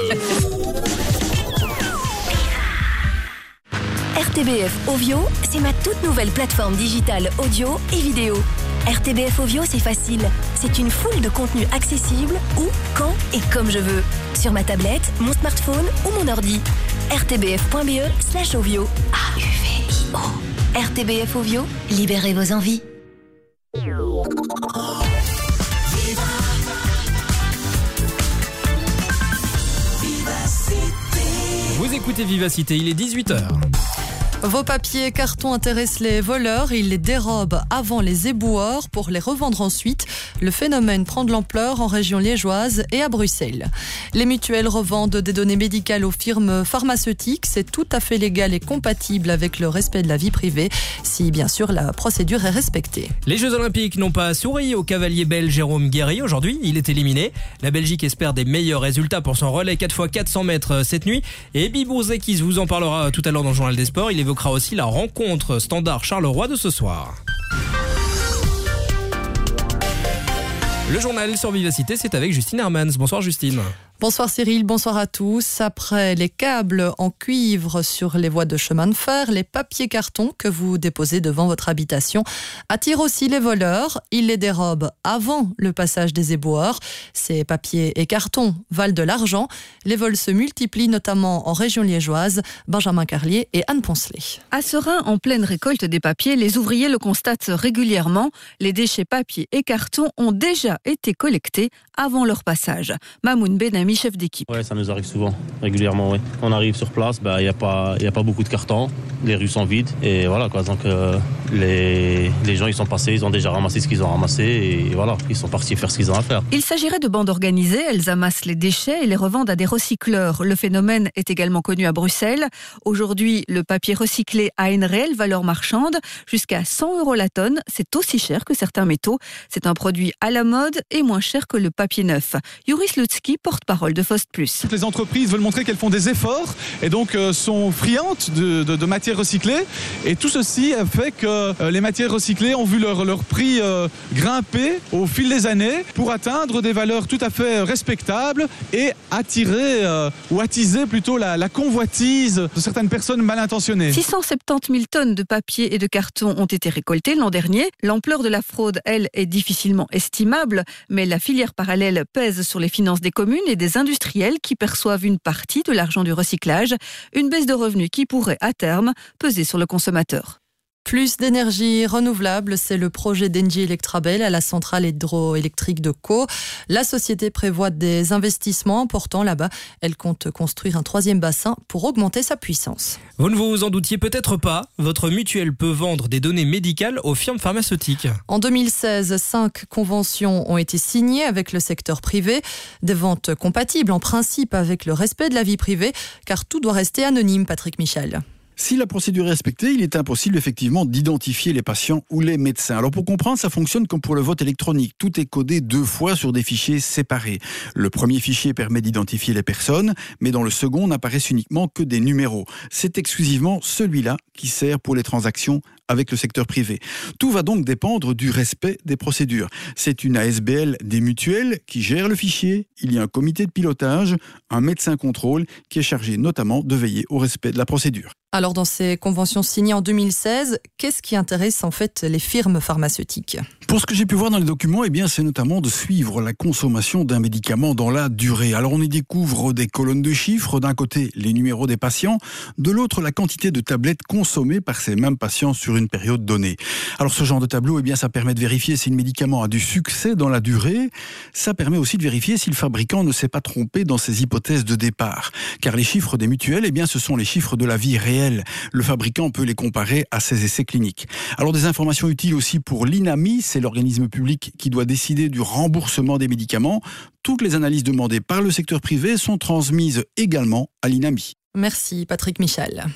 R T B F Ovio, c'est ma toute nouvelle plateforme digitale audio et vidéo. R T B F Ovio, c'est facile. C'est une foule de contenus accessibles où, quand et comme je veux. Sur ma tablette, mon smartphone ou mon ordi. r t b f point b e slash ovio. A U V I O. R T B F Ovio, libérez vos envies. Vous écoutez Vivacité, il est dix-huit heures. Vos papiers cartons intéressent les voleurs, ils les dérobent avant les éboueurs pour les revendre ensuite. Le phénomène prend de l'ampleur en région liégeoise et à Bruxelles. Les mutuelles revendent des données médicales aux firmes pharmaceutiques. C'est tout à fait légal et compatible avec le respect de la vie privée, si bien sûr la procédure est respectée. Les Jeux Olympiques n'ont pas souri au cavalier belge Jérôme Guéry. Aujourd'hui, il est éliminé. La Belgique espère des meilleurs résultats pour son relais quatre fois quatre cents mètres cette nuit. Et Bibou Zekis vous en parlera tout à l'heure dans le Journal des Sports. Il évoquera aussi la rencontre Standard Charleroi de ce soir. Le journal sur Vivacité, c'est avec Justine Hermans. Bonsoir Justine. Bonsoir Cyril, bonsoir à tous. Après les câbles en cuivre sur les voies de chemin de fer, les papiers cartons que vous déposez devant votre habitation attirent aussi les voleurs. Ils les dérobent avant le passage des éboueurs. Ces papiers et cartons valent de l'argent. Les vols se multiplient notamment en région liégeoise. Benjamin Carlier et Anne Poncelet. À Serein, en pleine récolte des papiers, les ouvriers le constatent régulièrement. Les déchets papier et carton ont déjà été collectés avant leur passage. Mamoun Benami, chef d'équipe. Ouais, ça nous arrive souvent, régulièrement, oui. On arrive sur place, il bah, n'y a, a pas beaucoup de cartons, les rues sont vides, et voilà, quoi. Donc euh, les, les gens, ils sont passés, ils ont déjà ramassé ce qu'ils ont ramassé, et voilà, ils sont partis faire ce qu'ils ont à faire. Il s'agirait de bandes organisées, elles amassent les déchets et les revendent à des recycleurs. Le phénomène est également connu à Bruxelles. Aujourd'hui, le papier recyclé a une réelle valeur marchande, jusqu'à cent euros la tonne. C'est aussi cher que certains métaux. C'est un produit à la mode et moins cher que le papier neuf. Yuri Slutsky, porte-parole de Faust Plus. Toutes les entreprises veulent montrer qu'elles font des efforts et donc euh, sont friandes de, de, de matières recyclées. Et tout ceci a fait que euh, les matières recyclées ont vu leur, leur prix euh, grimper au fil des années pour atteindre des valeurs tout à fait respectables et attirer euh, ou attiser plutôt la, la convoitise de certaines personnes mal intentionnées. six cent soixante-dix mille tonnes de papier et de carton ont été récoltées l'an dernier. L'ampleur de la fraude, elle, est difficilement estimable, mais la filière parallèle pèse sur les finances des communes et des industriels qui perçoivent une partie de l'argent du recyclage, une baisse de revenus qui pourrait à terme peser sur le consommateur. Plus d'énergie renouvelable, c'est le projet d'Engie Electrabel à la centrale hydroélectrique de Caux. La société prévoit des investissements importants là-bas. Elle compte construire un troisième bassin pour augmenter sa puissance. Vous ne vous en doutiez peut-être pas, votre mutuelle peut vendre des données médicales aux firmes pharmaceutiques. En deux mille seize, cinq conventions ont été signées avec le secteur privé. Des ventes compatibles en principe avec le respect de la vie privée, car tout doit rester anonyme, Patrick Michel. Si la procédure est respectée, il est impossible effectivement d'identifier les patients ou les médecins. Alors pour comprendre, ça fonctionne comme pour le vote électronique. Tout est codé deux fois sur des fichiers séparés. Le premier fichier permet d'identifier les personnes, mais dans le second n'apparaissent uniquement que des numéros. C'est exclusivement celui-là qui sert pour les transactions avec le secteur privé. Tout va donc dépendre du respect des procédures. C'est une A S B L des mutuelles qui gère le fichier. Il y a un comité de pilotage, un médecin contrôle qui est chargé notamment de veiller au respect de la procédure. Alors dans ces conventions signées en deux mille seize, qu'est-ce qui intéresse en fait les firmes pharmaceutiques ? Pour ce que j'ai pu voir dans les documents, eh bien, c'est notamment de suivre la consommation d'un médicament dans la durée. Alors on y découvre des colonnes de chiffres, d'un côté les numéros des patients, de l'autre la quantité de tablettes consommées par ces mêmes patients sur une période donnée. Alors ce genre de tableau, eh bien, ça permet de vérifier si le médicament a du succès dans la durée. Ça permet aussi de vérifier si le fabricant ne s'est pas trompé dans ses hypothèses de départ. Car les chiffres des mutuelles, eh bien, ce sont les chiffres de la vie réelle. Le fabricant peut les comparer à ses essais cliniques. Alors des informations utiles aussi pour l'I N A M I, c'est l'organisme public qui doit décider du remboursement des médicaments. Toutes les analyses demandées par le secteur privé sont transmises également à l'I N A M I. Merci Patrick Michel.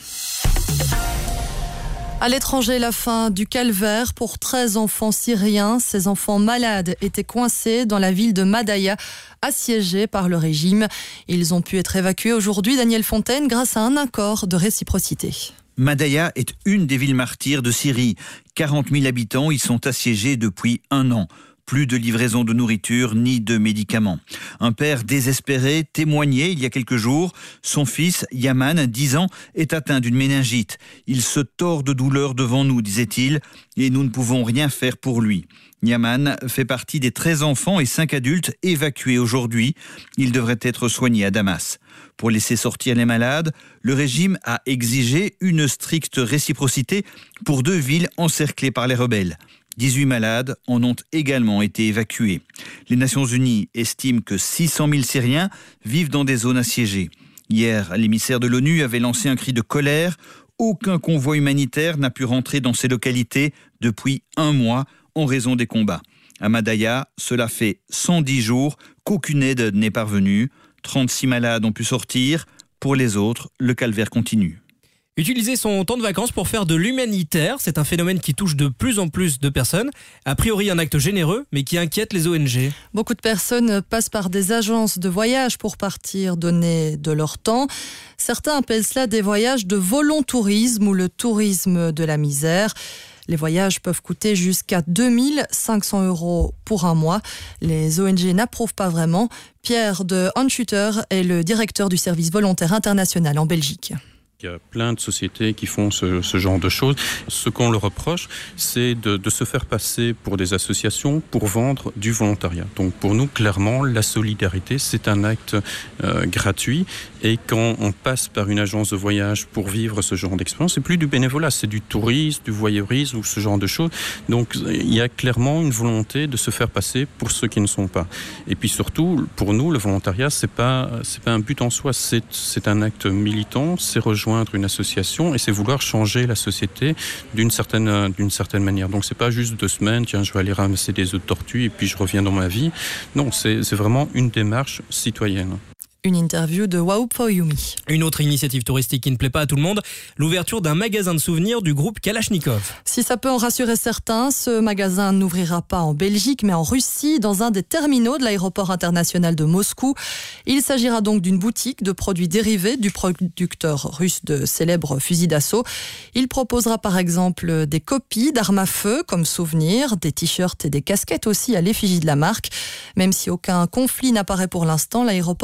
À l'étranger, la fin du calvaire pour treize enfants syriens. Ces enfants malades étaient coincés dans la ville de Madaya, assiégée par le régime. Ils ont pu être évacués aujourd'hui, Daniel Fontaine, grâce à un accord de réciprocité. Madaya est une des villes martyres de Syrie. quarante mille habitants y sont assiégés depuis un an. Plus de livraison de nourriture ni de médicaments. Un père désespéré témoignait il y a quelques jours. Son fils, Yaman, dix ans, est atteint d'une méningite. Il se tord de douleur devant nous, disait-il, et nous ne pouvons rien faire pour lui. Yaman fait partie des treize enfants et cinq adultes évacués aujourd'hui. Il devrait être soigné à Damas. Pour laisser sortir les malades, le régime a exigé une stricte réciprocité pour deux villes encerclées par les rebelles. dix-huit malades en ont également été évacués. Les Nations Unies estiment que six cent mille Syriens vivent dans des zones assiégées. Hier, l'émissaire de l'ONU avait lancé un cri de colère. Aucun convoi humanitaire n'a pu rentrer dans ces localités depuis un mois en raison des combats. À Madaya, cela fait cent dix jours qu'aucune aide n'est parvenue. trente-six malades ont pu sortir. Pour les autres, le calvaire continue. Utiliser son temps de vacances pour faire de l'humanitaire, c'est un phénomène qui touche de plus en plus de personnes. A priori un acte généreux, mais qui inquiète les O N G. Beaucoup de personnes passent par des agences de voyage pour partir donner de leur temps. Certains appellent cela des voyages de volontourisme ou le tourisme de la misère. Les voyages peuvent coûter jusqu'à deux mille cinq cents euros pour un mois. Les O N G n'approuvent pas vraiment. Pierre de Hanschutter est le directeur du service volontaire international en Belgique. Il y a plein de sociétés qui font ce, ce genre de choses. Ce qu'on leur reproche, c'est de, de se faire passer pour des associations pour vendre du volontariat. Donc pour nous, clairement, la solidarité, c'est un acte euh, gratuit. Et quand on passe par une agence de voyage pour vivre ce genre d'expérience, c'est plus du bénévolat, c'est du tourisme, du voyeurisme ou ce genre de choses. Donc il y a clairement une volonté de se faire passer pour ceux qui ne sont pas. Et puis surtout, pour nous, le volontariat, c'est pas, c'est pas un but en soi, c'est, c'est un acte militant, c'est rejoindre une association et c'est vouloir changer la société d'une certaine, d'une certaine manière. Donc c'est pas juste deux semaines, tiens je vais aller ramasser des œufs de tortue et puis je reviens dans ma vie. Non, c'est, c'est vraiment une démarche citoyenne. Une interview de Waup Foyumi. Une autre initiative touristique qui ne plaît pas à tout le monde, l'ouverture d'un magasin de souvenirs du groupe Kalachnikov. Si ça peut en rassurer certains, ce magasin n'ouvrira pas en Belgique mais en Russie, dans un des terminaux de l'aéroport international de Moscou. Il s'agira donc d'une boutique de produits dérivés du producteur russe de célèbres fusils d'assaut. Il proposera par exemple des copies d'armes à feu comme souvenirs, des t-shirts et des casquettes aussi à l'effigie de la marque. Même si aucun conflit n'apparaît pour l'instant, l'aéroport dit prendre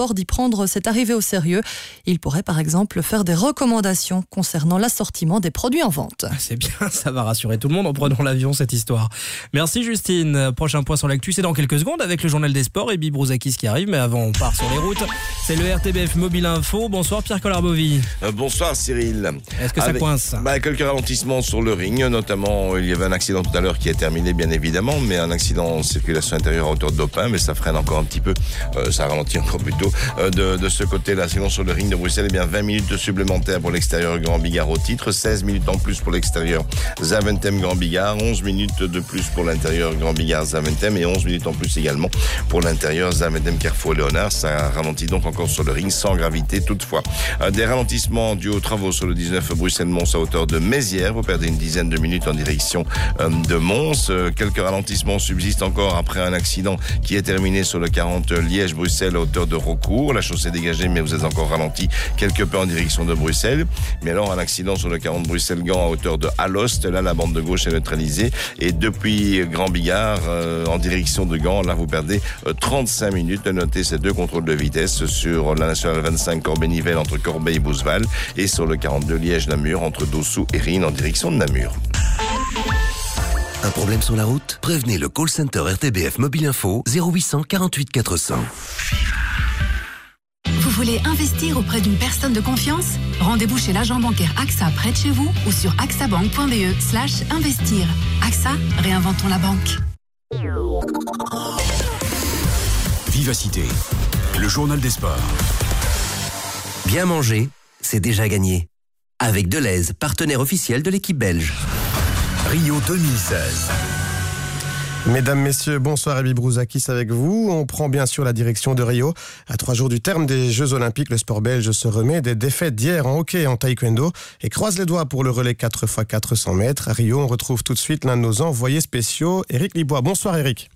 prendre cette arrivée au sérieux. Il pourrait par exemple faire des recommandations concernant l'assortiment des produits en vente. C'est bien, ça va rassurer tout le monde en prenant l'avion, cette histoire. Merci Justine. Prochain point sur l'actu, c'est dans quelques secondes avec le journal des sports et Bibrouzakis qui arrive. Mais avant, on part sur les routes. C'est le R T B F Mobile Info. Bonsoir Pierre Collard-Bovy. Euh, bonsoir Cyril. Est-ce que ça avec, coince bah, quelques ralentissements sur le ring, notamment il y avait un accident tout à l'heure qui est terminé bien évidemment, mais un accident en circulation intérieure à hauteur d'Aupin, mais ça freine encore un petit peu, euh, ça ralentit encore plutôt euh, de, de ce côté-là. Sinon sur le ring de Bruxelles, eh bien vingt minutes supplémentaires pour l'extérieur Grand Bigard au titre, seize minutes en plus pour l'extérieur Zaventem Grand Bigard, onze minutes de plus pour l'intérieur Grand Bigard Zaventem et onze minutes en plus également pour l'intérieur Zaventem Carrefour Léonard. Ça ralentit donc encore sur le ring sans gravité toutefois. Euh, des ralentissements dus aux travaux sur le dix-neuf Bruxelles-Mons à hauteur de Mézières. Vous perdez une dizaine de minutes en direction euh, de Mons. Euh, quelques ralentissements subsistent encore après un accident qui est terminé sur le quarante Liège-Bruxelles à hauteur de Raucourt. La chaussée dégagée, mais vous êtes encore ralenti quelque peu en direction de Bruxelles. Mais alors, un accident sur le quarante Bruxelles-Gand à hauteur de Alost. Là, la bande de gauche est neutralisée. Et depuis Grand Bigard, euh, en direction de Gand, là, vous perdez euh, trente-cinq minutes. Notez ces deux contrôles de vitesse sur la nationale vingt-cinq Corbeil-Nivelles entre Corbeil et Bouzeval et sur le quarante-deux Liège-Namur entre Dossou et Rhin en direction de Namur. Un problème sur la route? Prévenez le call center R T B F Mobile Info zéro huit cent quarante-huit quatre cents. Vous voulez investir auprès d'une personne de confiance? Rendez-vous chez l'agent bancaire AXA près de chez vous ou sur axabank point b e slash investir. AXA, réinventons la banque. Vivacité, le journal des sports. Bien manger, c'est déjà gagné. Avec Deleuze, partenaire officiel de l'équipe belge. Rio deux mille seize. Mesdames, Messieurs, bonsoir, Bibrouzakis avec vous. On prend bien sûr la direction de Rio. À trois jours du terme des Jeux Olympiques, le sport belge se remet des défaites d'hier en hockey et en taekwondo et croise les doigts pour le relais quatre fois quatre cents mètres. À Rio, on retrouve tout de suite l'un de nos envoyés spéciaux, Éric Libois. Bonsoir Éric.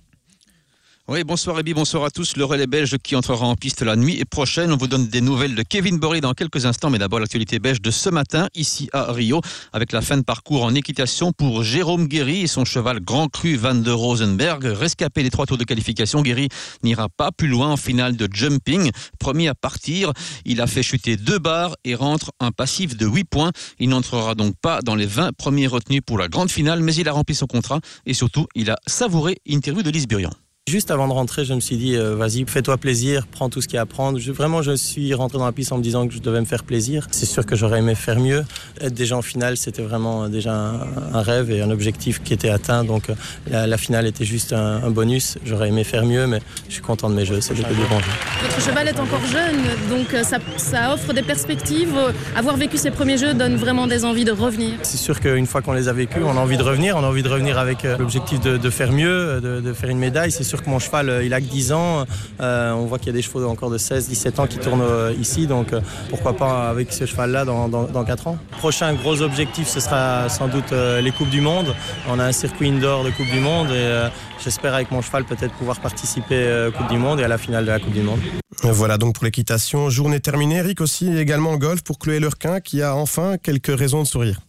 Oui, bonsoir Ebi, bonsoir à tous. Le relais belge qui entrera en piste la nuit prochaine. On vous donne des nouvelles de Kevin Borlée dans quelques instants, mais d'abord l'actualité belge de ce matin, ici à Rio, avec la fin de parcours en équitation pour Jérôme Guéry et son cheval Grand Cru Van der Rosenberg. Rescapé des trois tours de qualification, Guéry n'ira pas plus loin en finale de jumping. Premier à partir, il a fait chuter deux barres et rentre un passif de huit points. Il n'entrera donc pas dans les vingt premiers retenus pour la grande finale, mais il a rempli son contrat et surtout, il a savouré l'interview de Lise Burian. Juste avant de rentrer, je me suis dit, euh, vas-y, fais-toi plaisir, prends tout ce qu'il y a à prendre. Je, vraiment, je suis rentré dans la piste en me disant que je devais me faire plaisir. C'est sûr que j'aurais aimé faire mieux. Être déjà en finale, c'était vraiment déjà un, un rêve et un objectif qui était atteint. Donc la, la finale était juste un, un bonus. J'aurais aimé faire mieux, mais je suis content de mes jeux. C'était des bons jeux. Votre cheval est encore jeune, donc ça, ça offre des perspectives. Avoir vécu ses premiers jeux donne vraiment des envies de revenir. C'est sûr qu'une fois qu'on les a vécus, on a envie de revenir. On a envie de revenir avec l'objectif de, de faire mieux, de, de faire une médaille. C'est sûr que mon cheval, il a que dix ans. Euh, on voit qu'il y a des chevaux encore de seize dix-sept ans qui tournent euh, ici. Donc euh, pourquoi pas avec ce cheval-là dans, dans, dans quatre ans. Prochain gros objectif, ce sera sans doute euh, les Coupes du Monde. On a un circuit indoor de Coupe du Monde et euh, j'espère avec mon cheval peut-être pouvoir participer euh, aux Coupes du Monde et à la finale de la Coupe du Monde. Voilà donc pour l'équitation. Journée terminée. Eric aussi également en golf pour Chloé Lurquin qui a enfin quelques raisons de sourire.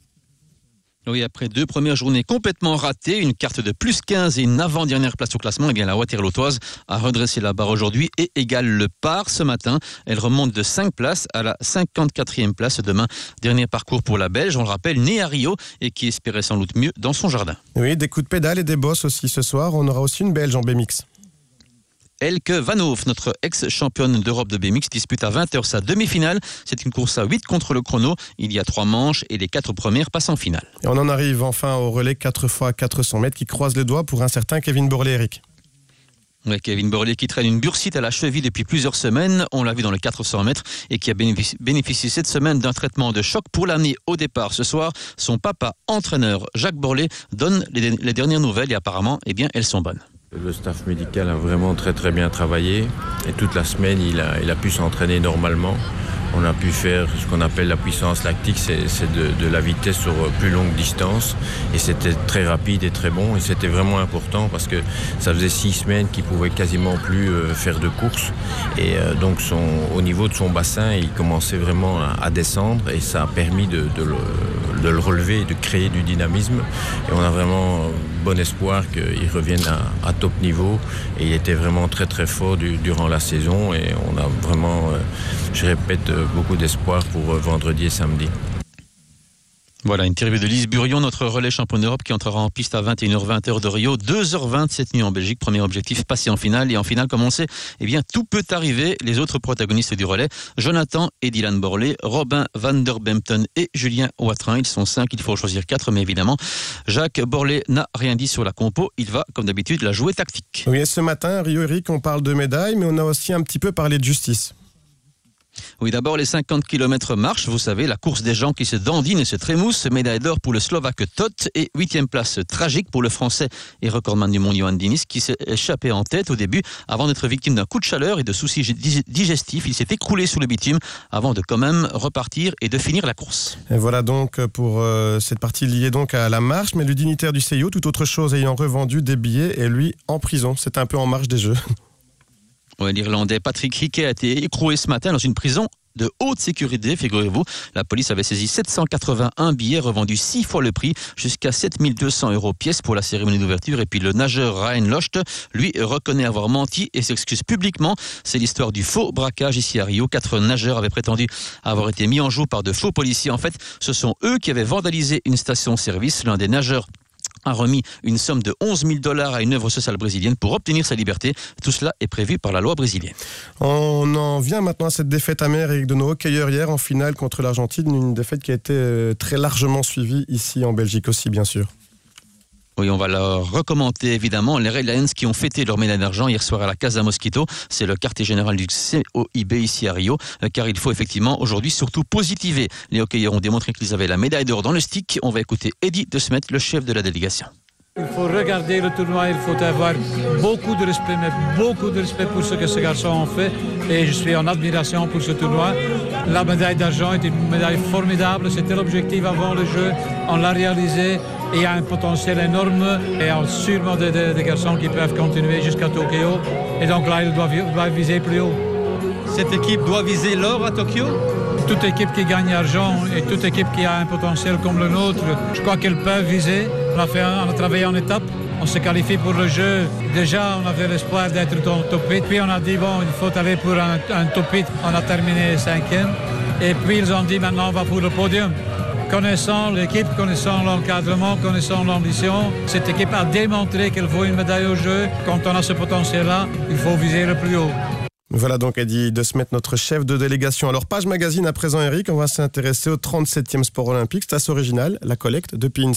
Oui, après deux premières journées complètement ratées, une carte de plus quinze et une avant-dernière place au classement, eh bien la Waterlootoise a redressé la barre aujourd'hui et égale le par ce matin. Elle remonte de cinq places à la cinquante-quatrième place demain. Dernier parcours pour la Belge, on le rappelle, née à Rio et qui espérait sans doute mieux dans son jardin. Oui, des coups de pédale et des bosses aussi ce soir. On aura aussi une Belge en B M X. Elke Van Hoof, notre ex-championne d'Europe de B M X, dispute à vingt heures sa demi-finale. C'est une course à huit contre le chrono. Il y a trois manches et les quatre premières passent en finale. Et on en arrive enfin au relais quatre fois quatre cents mètres qui croise les doigts pour un certain Kevin Borlée, Eric. Oui, Kevin Borlée qui traîne une bursite à la cheville depuis plusieurs semaines. On l'a vu dans les quatre cents mètres et qui a bénéficié, bénéficié cette semaine d'un traitement de choc pour l'année au départ. Ce soir, son papa entraîneur Jacques Borlée donne les, les dernières nouvelles et apparemment, eh bien, elles sont bonnes. Le staff médical a vraiment très très bien travaillé et toute la semaine il a, il a pu s'entraîner normalement. on a pu faire ce qu'on appelle la puissance lactique, c'est, c'est de, de la vitesse sur plus longue distance. Et c'était très rapide et très bon. Et c'était vraiment important parce que ça faisait six semaines qu'il pouvait quasiment plus euh, faire de course. Et euh, donc son, au niveau de son bassin, il commençait vraiment à, à descendre et ça a permis de, de, le, de le relever et de créer du dynamisme. Et on a vraiment bon espoir qu'il revienne à, à top niveau. Et il était vraiment très très fort du, durant la saison et on a vraiment, euh, je répète, beaucoup d'espoir pour euh, vendredi et samedi. Voilà, une interview de Lise Burion, notre relais champion d'Europe qui entrera en piste à vingt et une heures vingt heure de Rio, deux heures vingt cette nuit en Belgique. Premier objectif, passer en finale. Et en finale, comme on sait, eh bien, tout peut arriver. Les autres protagonistes du relais, Jonathan et Dylan Borlée, Robin van der Bempton et Julien Watrin. Ils sont cinq, il faut choisir quatre, mais évidemment, Jacques Borlée n'a rien dit sur la compo. Il va, comme d'habitude, la jouer tactique. Oui, et ce matin, à Rio, Eric, on parle de médailles, mais on a aussi un petit peu parlé de justice. Oui, d'abord les cinquante kilomètres marche, vous savez, la course des gens qui se dandinent et se trémoussent. Médaille d'or pour le Slovaque Tot et huitième place tragique pour le Français et recordman du monde Johan Diniz qui s'est échappé en tête au début avant d'être victime d'un coup de chaleur et de soucis digestifs. Il s'est écroulé sous le bitume avant de quand même repartir et de finir la course. Et voilà donc pour euh, cette partie liée donc à la marche, mais le dignitaire du C I O, tout autre chose ayant revendu des billets, est lui en prison. C'est un peu en marge des Jeux. Ouais, l'Irlandais Patrick Hickey a été écroué ce matin dans une prison de haute sécurité, figurez-vous. La police avait saisi sept cent quatre-vingt-un billets revendus six fois le prix, jusqu'à sept mille deux cents euros pièce pour la cérémonie d'ouverture. Et puis le nageur Ryan Lochte, lui, reconnaît avoir menti et s'excuse publiquement. C'est l'histoire du faux braquage ici à Rio. Quatre nageurs avaient prétendu avoir été mis en joue par de faux policiers. En fait, ce sont eux qui avaient vandalisé une station-service. L'un des nageurs a remis une somme de onze mille dollars à une œuvre sociale brésilienne pour obtenir sa liberté. Tout cela est prévu par la loi brésilienne. On en vient maintenant à cette défaite amère, Eric, de nos hockeyeurs hier en finale contre l'Argentine. Une défaite qui a été très largement suivie ici en Belgique aussi, bien sûr. Oui, on va leur recommander évidemment les Red Lions qui ont fêté leur médaille d'argent hier soir à la Casa Mosquito. C'est le quartier général du C O I B ici à Rio, car il faut effectivement aujourd'hui surtout positiver. Les hockeyeurs ont démontré qu'ils avaient la médaille d'or dans le stick. On va écouter Eddie De Smet, le chef de la délégation. Il faut regarder le tournoi, il faut avoir beaucoup de respect, mais beaucoup de respect pour ce que ces garçons ont fait. Et je suis en admiration pour ce tournoi. La médaille d'argent est une médaille formidable. C'était l'objectif avant le jeu. On l'a réalisé. Et il y a un potentiel énorme. Et il y a sûrement des, des, des garçons qui peuvent continuer jusqu'à Tokyo. Et donc là, ils doivent, doivent viser plus haut. Cette équipe doit viser l'or à Tokyo ? Toute équipe qui gagne l'argent et toute équipe qui a un potentiel comme le nôtre, je crois qu'elles peuvent viser. On a, fait un, on a travaillé en étape, on se qualifie pour le jeu. Déjà, on avait l'espoir d'être dans le top huit. Puis on a dit, bon, il faut aller pour un, un top huit. On a terminé cinquième. Et puis ils ont dit, maintenant, on va pour le podium. Connaissant l'équipe, connaissant l'encadrement, connaissant l'ambition, cette équipe a démontré qu'elle vaut une médaille au jeu. Quand on a ce potentiel-là, il faut viser le plus haut. Voilà donc Eddie De Smet, notre chef de délégation. Alors page magazine à présent, Eric, on va s'intéresser au trente-septième sport olympique. C'est assez original, la collecte de pins.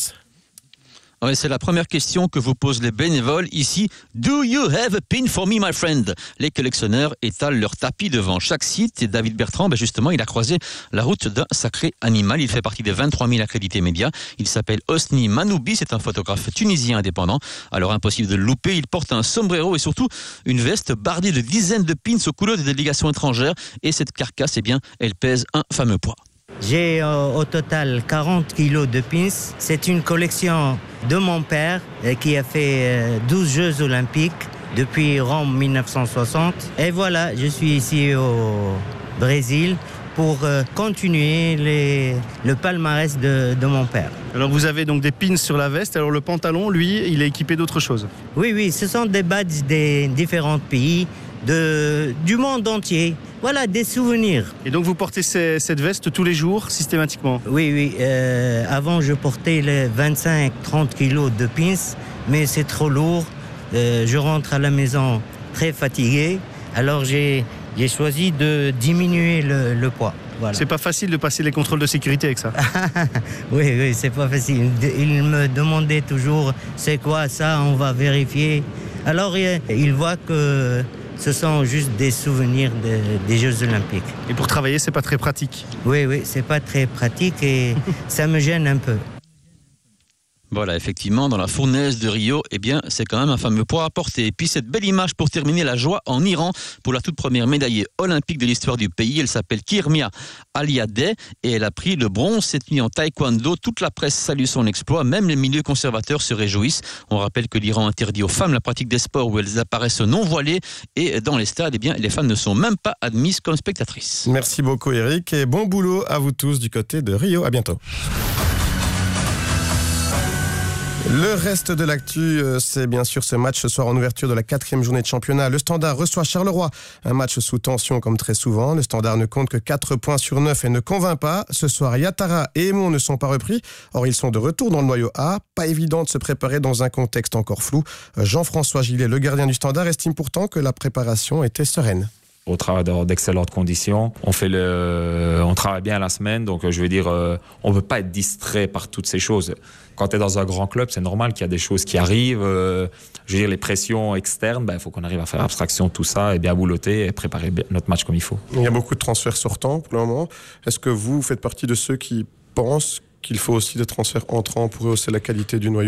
Oui, c'est la première question que vous posent les bénévoles ici. Do you have a pin for me, my friend? Les collectionneurs étalent leur tapis devant chaque site. Et David Bertrand, ben justement, il a croisé la route d'un sacré animal. Il fait partie des vingt-trois mille accrédités médias. Il s'appelle Hosni Manoubi. C'est un photographe tunisien indépendant. Alors, impossible de le louper. Il porte un sombrero et surtout une veste bardée de dizaines de pins aux couleurs des délégations étrangères. Et cette carcasse, eh bien, elle pèse un fameux poids. J'ai euh, au total quarante kilos de pins. C'est une collection de mon père euh, qui a fait euh, douze Jeux olympiques depuis Rome mille neuf cent soixante. Et voilà, je suis ici au Brésil pour euh, continuer les, le palmarès de, de mon père. Alors vous avez donc des pins sur la veste, alors le pantalon, lui, il est équipé d'autre chose? Oui, oui, ce sont des badges des différents pays, de, du monde entier. Voilà, des souvenirs. Et donc vous portez ces, cette veste tous les jours, systématiquement? Oui, oui. Euh, avant, je portais les vingt-cinq à trente kilos de pins, mais c'est trop lourd. Euh, je rentre à la maison très fatigué. Alors j'ai, j'ai choisi de diminuer le, le poids. Voilà. C'est pas facile de passer les contrôles de sécurité avec ça? Oui, oui, c'est pas facile. Ils me demandaient toujours, c'est quoi ça? On va vérifier. Alors ils voient que ce sont juste des souvenirs de, des Jeux Olympiques. Et pour travailler, c'est pas très pratique? Oui, oui, c'est pas très pratique et ça me gêne un peu. Voilà, effectivement, dans la fournaise de Rio, eh bien, c'est quand même un fameux poids à porter. Et puis cette belle image pour terminer, la joie en Iran pour la toute première médaillée olympique de l'histoire du pays. Elle s'appelle Kirmia Aliadeh et elle a pris le bronze cette nuit en taekwondo. Toute la presse salue son exploit, même les milieux conservateurs se réjouissent. On rappelle que l'Iran interdit aux femmes la pratique des sports où elles apparaissent non voilées et dans les stades, eh bien, les femmes ne sont même pas admises comme spectatrices. Merci beaucoup Eric et bon boulot à vous tous du côté de Rio. À bientôt. Le reste de l'actu, c'est bien sûr ce match ce soir en ouverture de la quatrième journée de championnat. Le Standard reçoit Charleroi. Un match sous tension comme très souvent. Le Standard ne compte que quatre points sur neuf et ne convainc pas. Ce soir, Yatara et Aimont ne sont pas repris. Or, ils sont de retour dans le noyau A. Pas évident de se préparer dans un contexte encore flou. Jean-François Gillet, le gardien du Standard, estime pourtant que la préparation était sereine. On travaille dans d'excellentes conditions. On fait le, on travaille bien la semaine. Donc, je veux dire, on ne peut pas être distrait par toutes ces choses. Quand tu es dans un grand club, c'est normal qu'il y a des choses qui arrivent. Je veux dire, les pressions externes, ben, il faut qu'on arrive à faire abstraction de tout ça et bien boulotter et préparer notre match comme il faut. Il y a beaucoup de transferts sortants pour le moment. Est-ce que vous faites partie de ceux qui pensent qu'il faut aussi des transferts entrants pour rehausser la qualité du noyau ?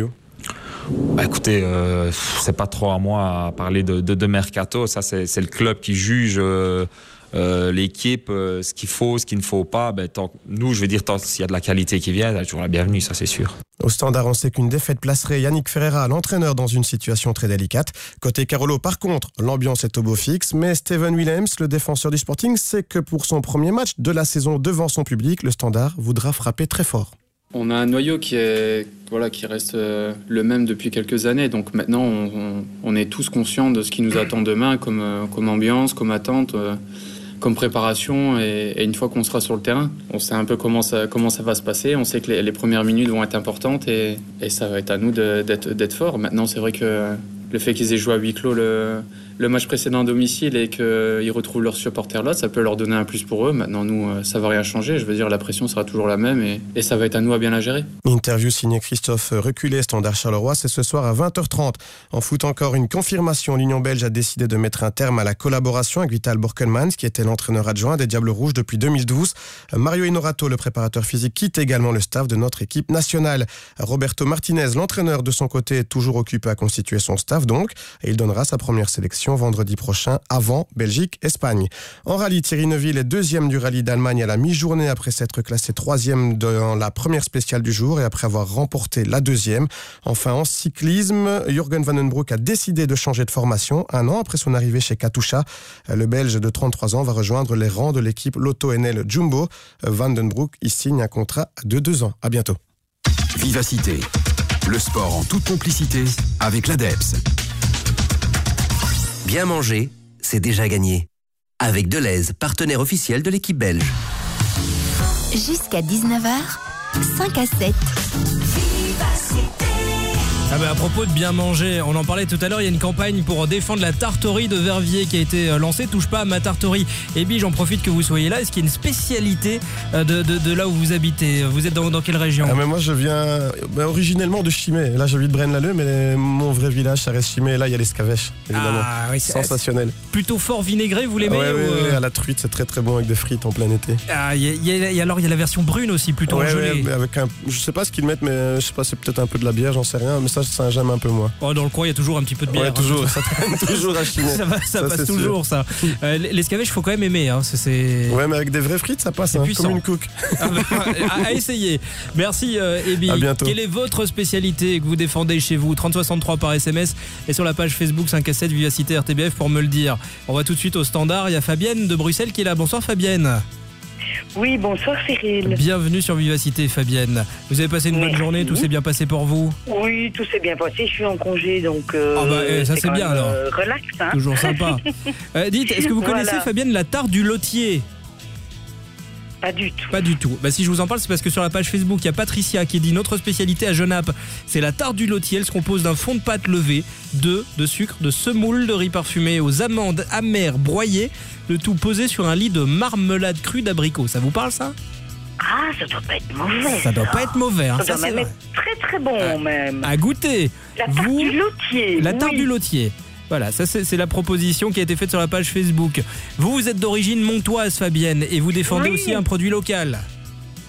Bah écoutez, euh, c'est pas trop à moi à parler de, de, de mercato. Ça, c'est, c'est le club qui juge euh, euh, l'équipe, euh, ce qu'il faut, ce qu'il ne faut pas. Ben, tant, nous, je veux dire, tant s'il y a de la qualité qui vient, c'est toujours la bienvenue, ça c'est sûr. Au Standard, on sait qu'une défaite placerait Yannick Ferreira, l'entraîneur, dans une situation très délicate. Côté Carolo, par contre, l'ambiance est au beau fixe. Mais Steven Willems, le défenseur du Sporting, sait que pour son premier match de la saison devant son public, le Standard voudra frapper très fort. On a un noyau qui, est, voilà, qui reste euh, le même depuis quelques années. Donc maintenant, on, on, on est tous conscients de ce qui nous attend demain comme, euh, comme ambiance, comme attente, euh, comme préparation. Et, et une fois qu'on sera sur le terrain, on sait un peu comment ça, comment ça va se passer. On sait que les, les premières minutes vont être importantes et, et ça va être à nous de, d'être, d'être forts. Maintenant, c'est vrai que le fait qu'ils aient joué à huis clos le, le match précédent à domicile et qu'ils retrouvent leurs supporters là, ça peut leur donner un plus pour eux. Maintenant, nous, ça va rien changer. Je veux dire, la pression sera toujours la même et, et ça va être à nous à bien la gérer. Interview signée Christophe Reculé, Standard Charleroi, c'est ce soir à vingt heures trente. En foot encore, une confirmation. L'Union belge a décidé de mettre un terme à la collaboration avec Vital Borkelmans, qui était l'entraîneur adjoint des Diables Rouges depuis deux mille douze. Mario Inorato, le préparateur physique, quitte également le staff de notre équipe nationale. Roberto Martinez, l'entraîneur de son côté, est toujours occupé à constituer son staff donc, et il donnera sa première sélection vendredi prochain avant Belgique-Espagne. En rallye, Thierry Neuville est deuxième du rallye d'Allemagne à la mi-journée après s'être classé troisième dans la première spéciale du jour et après avoir remporté la deuxième. Enfin, en cyclisme, Jürgen Van den Broek a décidé de changer de formation un an après son arrivée chez Katusha. Le Belge de trente-trois ans va rejoindre les rangs de l'équipe Lotto N L Jumbo. Van den Broek y signe un contrat de deux ans. À bientôt. Vivacité, le sport en toute complicité avec l'ADEPS. Bien manger, c'est déjà gagné. Avec Deleuze, partenaire officiel de l'équipe belge. Jusqu'à dix-neuf heures, cinq à sept. Ah bah à propos de bien manger, on en parlait tout à l'heure, il y a une campagne pour défendre la tarterie de Verviers qui a été lancée. Touche pas à ma tarterie. Et puis j'en profite que vous soyez là. Est-ce qu'il y a une spécialité de, de, de là où vous habitez? Vous êtes dans, dans quelle région? Ah mais moi je viens bah, originellement de Chimay. Là j'habite Braine-l'Alleud, mais mon vrai village ça reste Chimay. Et là il y a l'escavèche, évidemment. Ah, oui, sensationnel. Plutôt fort vinaigré, vous l'aimez? Ouais, ou... ouais, ouais, à la truite, c'est très très bon avec des frites en plein été. Ah, y a, y a, alors il y a la version brune aussi, plutôt ouais, gelée. Ouais, mais avec un, je sais pas ce qu'ils mettent, mais je sais pas, c'est peut-être un peu de la bière, j'en sais rien. Mais ça, ça j'aime un peu moi. Oh, dans le coin, il y a toujours un petit peu de bière. Ouais, toujours, ça traîne toujours à Chimay. Ça, va, ça, ça passe toujours, sûr. ça. Euh, l'escavèche, il faut quand même aimer. Hein. C'est, c'est... Ouais, mais avec des vraies frites, ça passe, hein, comme une cook. Ah bah, à, à essayer. Merci, euh, Ebi. À bientôt. Quelle est votre spécialité que vous défendez chez vous? trente soixante-trois par S M S et sur la page Facebook cinq à sept Vivacité R T B F pour me le dire. On va tout de suite au Standard. Il y a Fabienne de Bruxelles qui est là. Bonsoir, Fabienne. Oui, bonsoir Cyril. Bienvenue sur Vivacité, Fabienne. Vous avez passé une Merci. bonne journée, tout s'est bien passé pour vous? Oui, tout s'est bien passé, je suis en congé, donc euh, ah bah, eh, ça c'est, c'est bien même, alors. Euh, relax, hein. Toujours sympa. euh, dites, est-ce que vous Voilà. connaissez, Fabienne, la tarte du lotier? Pas du tout. Pas du tout. Bah, si je vous en parle, c'est parce que sur la page Facebook, il y a Patricia qui dit notre spécialité à Genappe, c'est la tarte du lotier. Elle se compose d'un fond de pâte levé, d'œufs, de sucre, de semoule, de riz parfumé aux amandes amères broyées, le tout posé sur un lit de marmelade crue d'abricot. Ça vous parle, ça? Ah, ça doit pas être mauvais. Ça doit pas être mauvais. Hein. Ça, Ça, doit c'est même vrai. être très très bon, à, même. À goûter. La tarte vous, du lotier. La tarte oui. du lotier. Voilà, ça c'est, c'est la proposition qui a été faite sur la page Facebook. Vous, vous êtes d'origine montoise, Fabienne, et vous défendez Oui. aussi un produit local.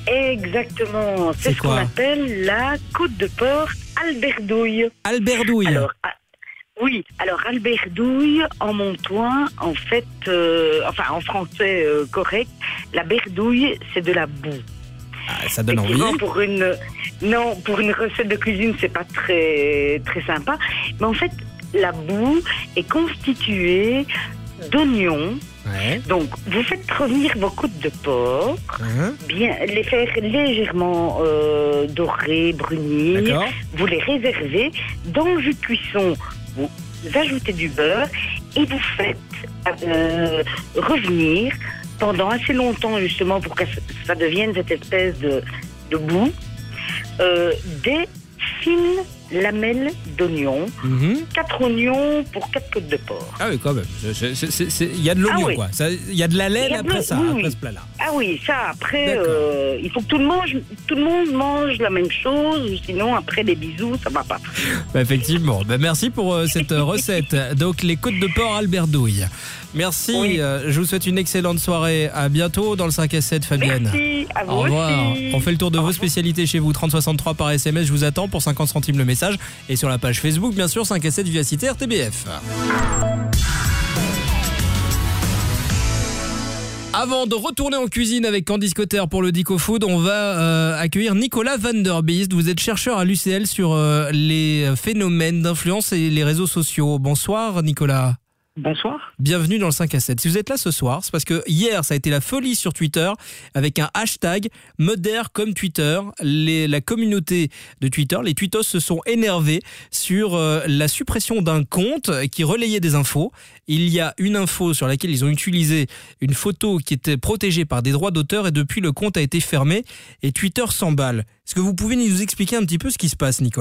Exactement. C'est, C'est ce qu'on quoi appelle la côte de porc alberdouille. Alberdouille. Alors, ah, oui, alors alberdouille en montois, en fait, euh, enfin en français euh, correct, la berdouille, c'est de la boue. Ah, ça donne envie. Pour une, non, pour une recette de cuisine, c'est pas très, très sympa. Mais en fait, la boue est constituée d'oignons. Ouais. Donc, vous faites revenir vos côtes de porc, Hein bien les faire légèrement euh, dorer, brunir. D'accord. Vous les réservez. Dans le jus de cuisson, vous ajoutez du beurre et vous faites euh, revenir pendant assez longtemps, justement, pour que ça devienne cette espèce de, de boue, euh, des fines lamelles d'oignons. Mhm. Quatre oignons pour quatre côtes de porc. Ah oui, quand même. Il y a de l'oignon, Ah oui. quoi. Il y a de la Il laine y a de après l'eau- ça, oui, après oui. ce plat-là. Ah oui, ça, après, euh, il faut que tout le, mange, tout le monde mange la même chose, sinon, après, les bisous, ça va pas. Bah, effectivement. Bah, merci pour euh, cette euh, recette. Donc, les côtes de porc alberdouille. Merci. Oui. euh, je vous souhaite une excellente soirée. À bientôt dans le cinq à sept, Fabienne. Merci, à vous Au revoir. aussi. On fait le tour de vos spécialités chez vous. trente soixante-trois par S M S. Je vous attends pour cinquante centimes le message. Et sur la page Facebook, bien sûr, cinq à sept Vivacité R T B F. Avant de retourner en cuisine avec Candice Cotter pour le Dico Food, on va euh, accueillir Nicolas Van Der Beest. Vous êtes chercheur à l'U C L sur euh, les phénomènes d'influence et les réseaux sociaux. Bonsoir Nicolas. Bonsoir. Bienvenue dans le cinq à sept. Si vous êtes là ce soir, c'est parce que hier, ça a été la folie sur Twitter avec un hashtag modère comme Twitter. Les, la communauté de Twitter, les tweetos se sont énervés sur euh, la suppression d'un compte qui relayait des infos. Il y a une info sur laquelle ils ont utilisé une photo qui était protégée par des droits d'auteur et depuis le compte a été fermé et Twitter s'emballe. Est-ce que vous pouvez nous expliquer un petit peu ce qui se passe, Nicolas ?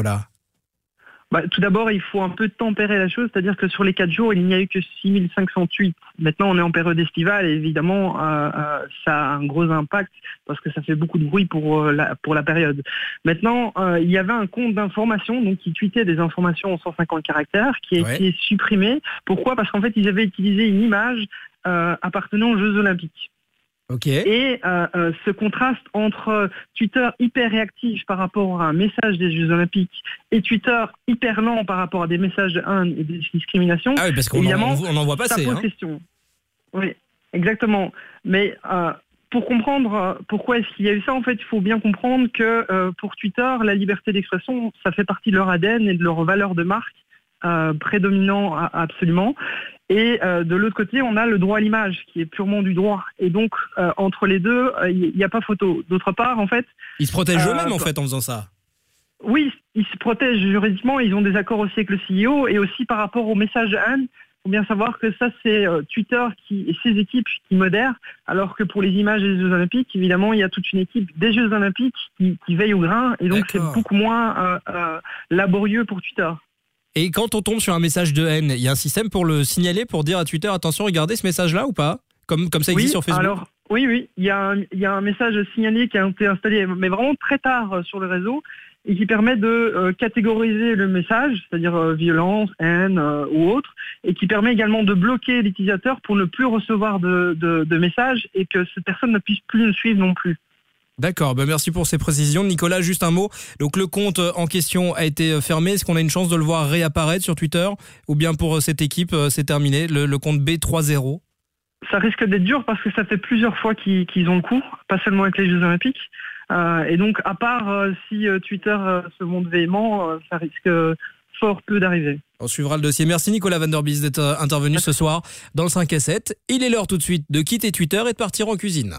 Bah, tout d'abord, il faut un peu tempérer la chose, c'est-à-dire que sur les quatre jours, il n'y a eu que six mille cinq cent tweets. Maintenant, on est en période estivale et évidemment, euh, euh, ça a un gros impact parce que ça fait beaucoup de bruit pour, euh, la, pour la période. Maintenant, euh, il y avait un compte d'information donc qui tweetait des informations en cent cinquante caractères qui a Ouais. été supprimé. Pourquoi ? Parce qu'en fait, ils avaient utilisé une image euh, appartenant aux Jeux Olympiques. Okay. Et euh, euh, ce contraste entre Twitter hyper réactif par rapport à un message des Jeux Olympiques et Twitter hyper lent par rapport à des messages de haine et de discrimination. Ah oui, parce qu'on en- évidemment, on en voit passer, Ça pose hein. question. Oui, exactement. Mais euh, pour comprendre euh, pourquoi est-ce qu'il y a eu ça, en fait, il faut bien comprendre que euh, pour Twitter, la liberté d'expression, ça fait partie de leur A D N et de leur valeur de marque euh, prédominant à- absolument. Et euh, de l'autre côté, on a le droit à l'image, qui est purement du droit. Et donc, euh, entre les deux, il n'y a pas photo. D'autre part, en fait... Ils se protègent euh, eux-mêmes en fait en faisant ça. Oui, ils se protègent juridiquement, ils ont des accords aussi avec le C E O, et aussi par rapport aux messages de haine, il faut bien savoir que ça, c'est euh, Twitter qui, et ses équipes qui modèrent, alors que pour les images des Jeux Olympiques, évidemment, il y a toute une équipe des Jeux Olympiques qui, qui veille au grain, et donc c'est D'accord. beaucoup moins euh, euh, laborieux pour Twitter. Et quand on tombe sur un message de haine, il y a un système pour le signaler, pour dire à Twitter, attention, regardez ce message-là ou pas ? Comme, comme ça existe Oui, sur Facebook. alors, oui, oui, il y, a un, il y a un message signalé qui a été installé, mais vraiment très tard euh, sur le réseau, et qui permet de euh, catégoriser le message, c'est-à-dire euh, violence, haine euh, ou autre, et qui permet également de bloquer l'utilisateur pour ne plus recevoir de, de, de messages et que cette personne ne puisse plus le suivre non plus. D'accord, ben merci pour ces précisions. Nicolas, juste un mot. Donc le compte en question a été fermé. Est-ce qu'on a une chance de le voir réapparaître sur Twitter ? Ou bien pour cette équipe, c'est terminé, le, le compte B trois zéro ? Ça risque d'être dur parce que ça fait plusieurs fois qu'ils, qu'ils ont le coup, pas seulement avec les Jeux Olympiques. Euh, et donc, à part euh, si euh, Twitter euh, se montre véhément, euh, ça risque euh, fort peu d'arriver. On suivra le dossier. Merci Nicolas Van Der Beest d'être euh, intervenu ce soir dans le cinq à sept. Il est l'heure tout de suite de quitter Twitter et de partir en cuisine.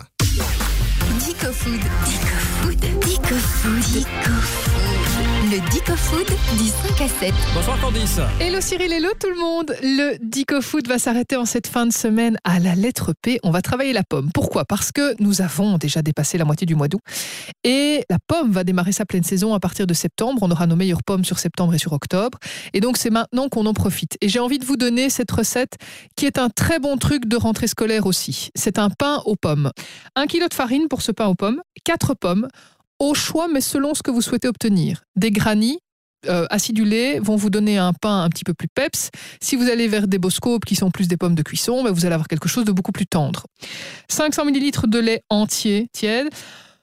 Dico Food. Dico Food. Dico Food. Dico Food. Le Dico Food du cinq à sept. Bonsoir Candice. Hello Cyril, hello tout le monde. Le Dico Food va s'arrêter en cette fin de semaine à la lettre P. On va travailler la pomme. Pourquoi ? Parce que nous avons déjà dépassé la moitié du mois d'août. Et la pomme va démarrer sa pleine saison à partir de septembre. On aura nos meilleures pommes sur septembre et sur octobre. Et donc c'est maintenant qu'on en profite. Et j'ai envie de vous donner cette recette qui est un très bon truc de rentrée scolaire aussi. C'est un pain aux pommes. Un kilo de farine pour ce pain aux pommes. Quatre pommes. Au choix, mais selon ce que vous souhaitez obtenir. Des granits euh, acidulés vont vous donner un pain un petit peu plus peps. Si vous allez vers des Boscopes qui sont plus des pommes de cuisson, ben vous allez avoir quelque chose de beaucoup plus tendre. cinq cents millilitres de lait entier, tiède.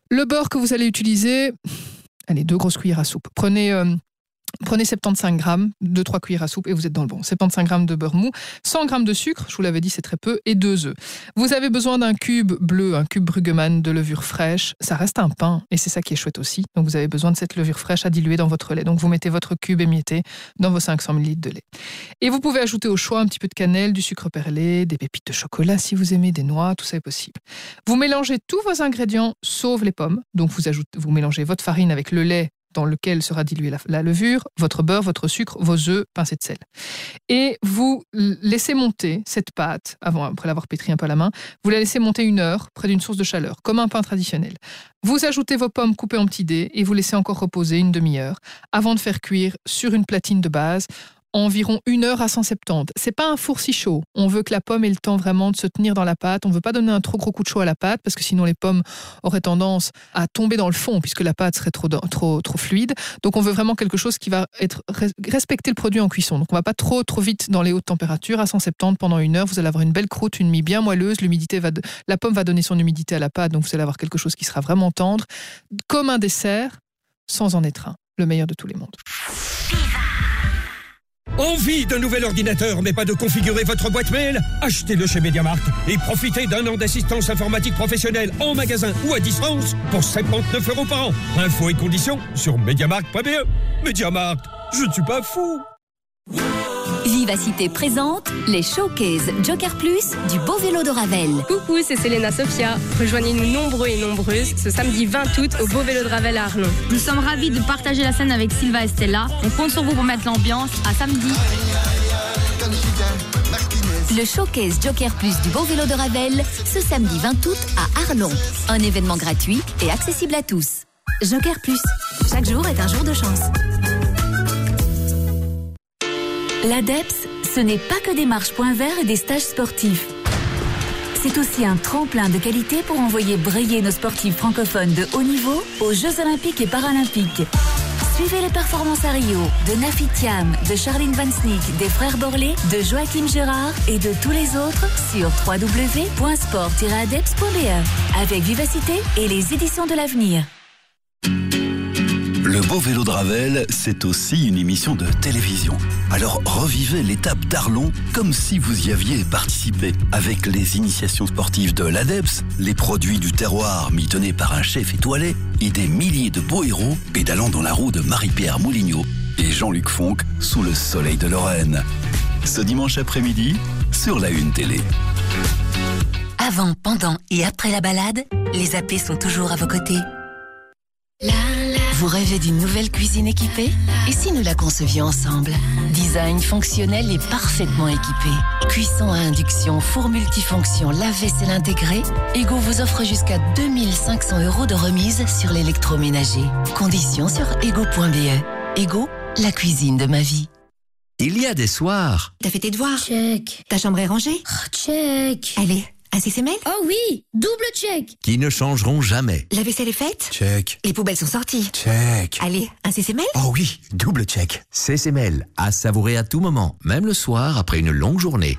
Le beurre que vous allez utiliser, allez, deux grosses cuillères à soupe. Prenez... Euh, Prenez soixante-quinze grammes, deux trois cuillères à soupe et vous êtes dans le bon. soixante-quinze grammes de beurre mou, cent grammes de sucre, je vous l'avais dit c'est très peu, et deux œufs. Vous avez besoin d'un cube bleu, un cube Bruggemann de levure fraîche. Ça reste un pain et c'est ça qui est chouette aussi. Donc vous avez besoin de cette levure fraîche à diluer dans votre lait. Donc vous mettez votre cube émietté dans vos cinq cents millilitres de lait. Et vous pouvez ajouter au choix un petit peu de cannelle, du sucre perlé, des pépites de chocolat si vous aimez, des noix, tout ça est possible. Vous mélangez tous vos ingrédients sauf les pommes. Donc vous, ajoutez, vous mélangez votre farine avec le lait dans lequel sera diluée la, la levure, votre beurre, votre sucre, vos œufs, pincée de sel. Et vous laissez monter cette pâte, avant, après l'avoir pétrie un peu à la main, vous la laissez monter une heure près d'une source de chaleur, comme un pain traditionnel. Vous ajoutez vos pommes coupées en petits dés et vous laissez encore reposer une demi-heure avant de faire cuire sur une platine de base environ une heure à cent soixante-dix. C'est pas un four si chaud. On veut que la pomme ait le temps vraiment de se tenir dans la pâte. On veut pas donner un trop gros coup de chaud à la pâte parce que sinon les pommes auraient tendance à tomber dans le fond puisque la pâte serait trop, trop, trop fluide. Donc on veut vraiment quelque chose qui va être, respecter le produit en cuisson. Donc on va pas trop, trop vite dans les hautes températures. À cent soixante-dix pendant une heure, vous allez avoir une belle croûte, une mie bien moelleuse. L'humidité va, la pomme va donner son humidité à la pâte. Donc vous allez avoir quelque chose qui sera vraiment tendre. Comme un dessert, sans en être un. Le meilleur de tous les mondes. Envie d'un nouvel ordinateur, mais pas de configurer votre boîte mail? Achetez-le chez MediaMarkt et profitez d'un an d'assistance informatique professionnelle en magasin ou à distance pour soixante-dix-neuf euros par an. Infos et conditions sur mediamarkt point b e. MediaMarkt, je ne suis pas fou. Vivacité présente les Showcase Joker Plus du beau vélo de Ravel. Coucou, c'est Selena Sofia. Rejoignez-nous nombreux et nombreuses ce samedi vingt août au beau vélo de Ravel à Arlon. Nous sommes ravis de partager la scène avec Sylva et Stella. On compte sur vous pour mettre l'ambiance. À samedi. Le Showcase Joker Plus du beau vélo de Ravel, ce samedi vingt août à Arlon. Un événement gratuit et accessible à tous. Joker Plus, chaque jour est un jour de chance. L'ADEPS, ce n'est pas que des marches point vert et des stages sportifs. C'est aussi un tremplin de qualité pour envoyer briller nos sportifs francophones de haut niveau aux Jeux Olympiques et Paralympiques. Suivez les performances à Rio de Nafi Thiam, de Charline Van Snick, des frères Borlé, de Joachim Gérard et de tous les autres sur w w w point sport tiret adeps point b e avec Vivacité et les éditions de l'avenir. Le beau vélo de Ravel, c'est aussi une émission de télévision. Alors revivez l'étape d'Arlon comme si vous y aviez participé. Avec les initiations sportives de l'ADEPS, les produits du terroir mitonnés par un chef étoilé et des milliers de beaux héros pédalant dans la roue de Marie-Pierre Moulignot et Jean-Luc Fonck sous le soleil de Lorraine. Ce dimanche après-midi, sur la Une Télé. Avant, pendant et après la balade, les A P sont toujours à vos côtés. Vous rêvez d'une nouvelle cuisine équipée? Et si nous la concevions ensemble? Design fonctionnel et parfaitement équipé. Cuisson à induction, four multifonction, lave-vaisselle intégré. Ego vous offre jusqu'à deux mille cinq cents euros de remise sur l'électroménager. Conditions sur ego point b e. Ego, la cuisine de ma vie. Il y a des soirs. T'as fait tes devoirs? Check. Ta chambre est rangée? Oh, check. Allez, un C C M L? Oh oui, double check. Qui ne changeront jamais. La vaisselle est faite? Check. Les poubelles sont sorties? Check. Allez, un C C M L? Oh oui, double check. C C M L, à savourer à tout moment, même le soir après une longue journée.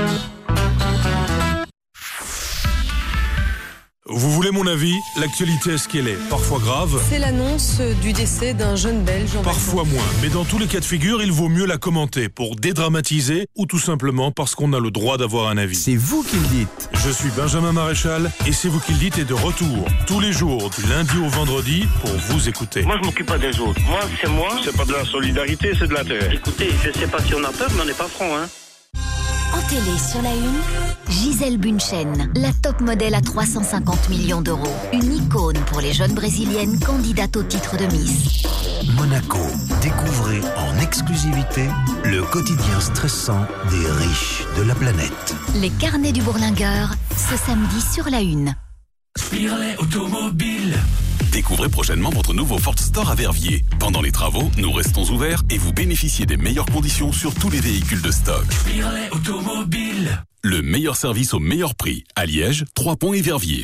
Vous voulez mon avis? L'actualité est ce qu'elle est. Parfois grave. C'est l'annonce du décès d'un jeune Belge. En Parfois moins. Mais dans tous les cas de figure, il vaut mieux la commenter pour dédramatiser ou tout simplement parce qu'on a le droit d'avoir un avis. C'est vous qui le dites. Je suis Benjamin Maréchal et C'est vous qui le dites est de retour tous les jours du lundi au vendredi pour vous écouter. Moi je m'occupe pas des autres. Moi c'est moi. C'est pas de la solidarité, c'est de l'intérêt. Écoutez, je sais pas si on a peur, mais on n'est pas franc, hein. En télé sur la Une, Gisèle Bunchen, la top modèle à trois cent cinquante millions d'euros. Une icône pour les jeunes brésiliennes candidates au titre de Miss. Monaco, découvrez en exclusivité le quotidien stressant des riches de la planète. Les carnets du bourlingueur, ce samedi sur la Une. Spiralet Automobile. Découvrez prochainement votre nouveau Ford Store à Verviers. Pendant les travaux, nous restons ouverts et vous bénéficiez des meilleures conditions sur tous les véhicules de stock. Spiralet Automobile. Le meilleur service au meilleur prix. À Liège, Trois Ponts et Verviers.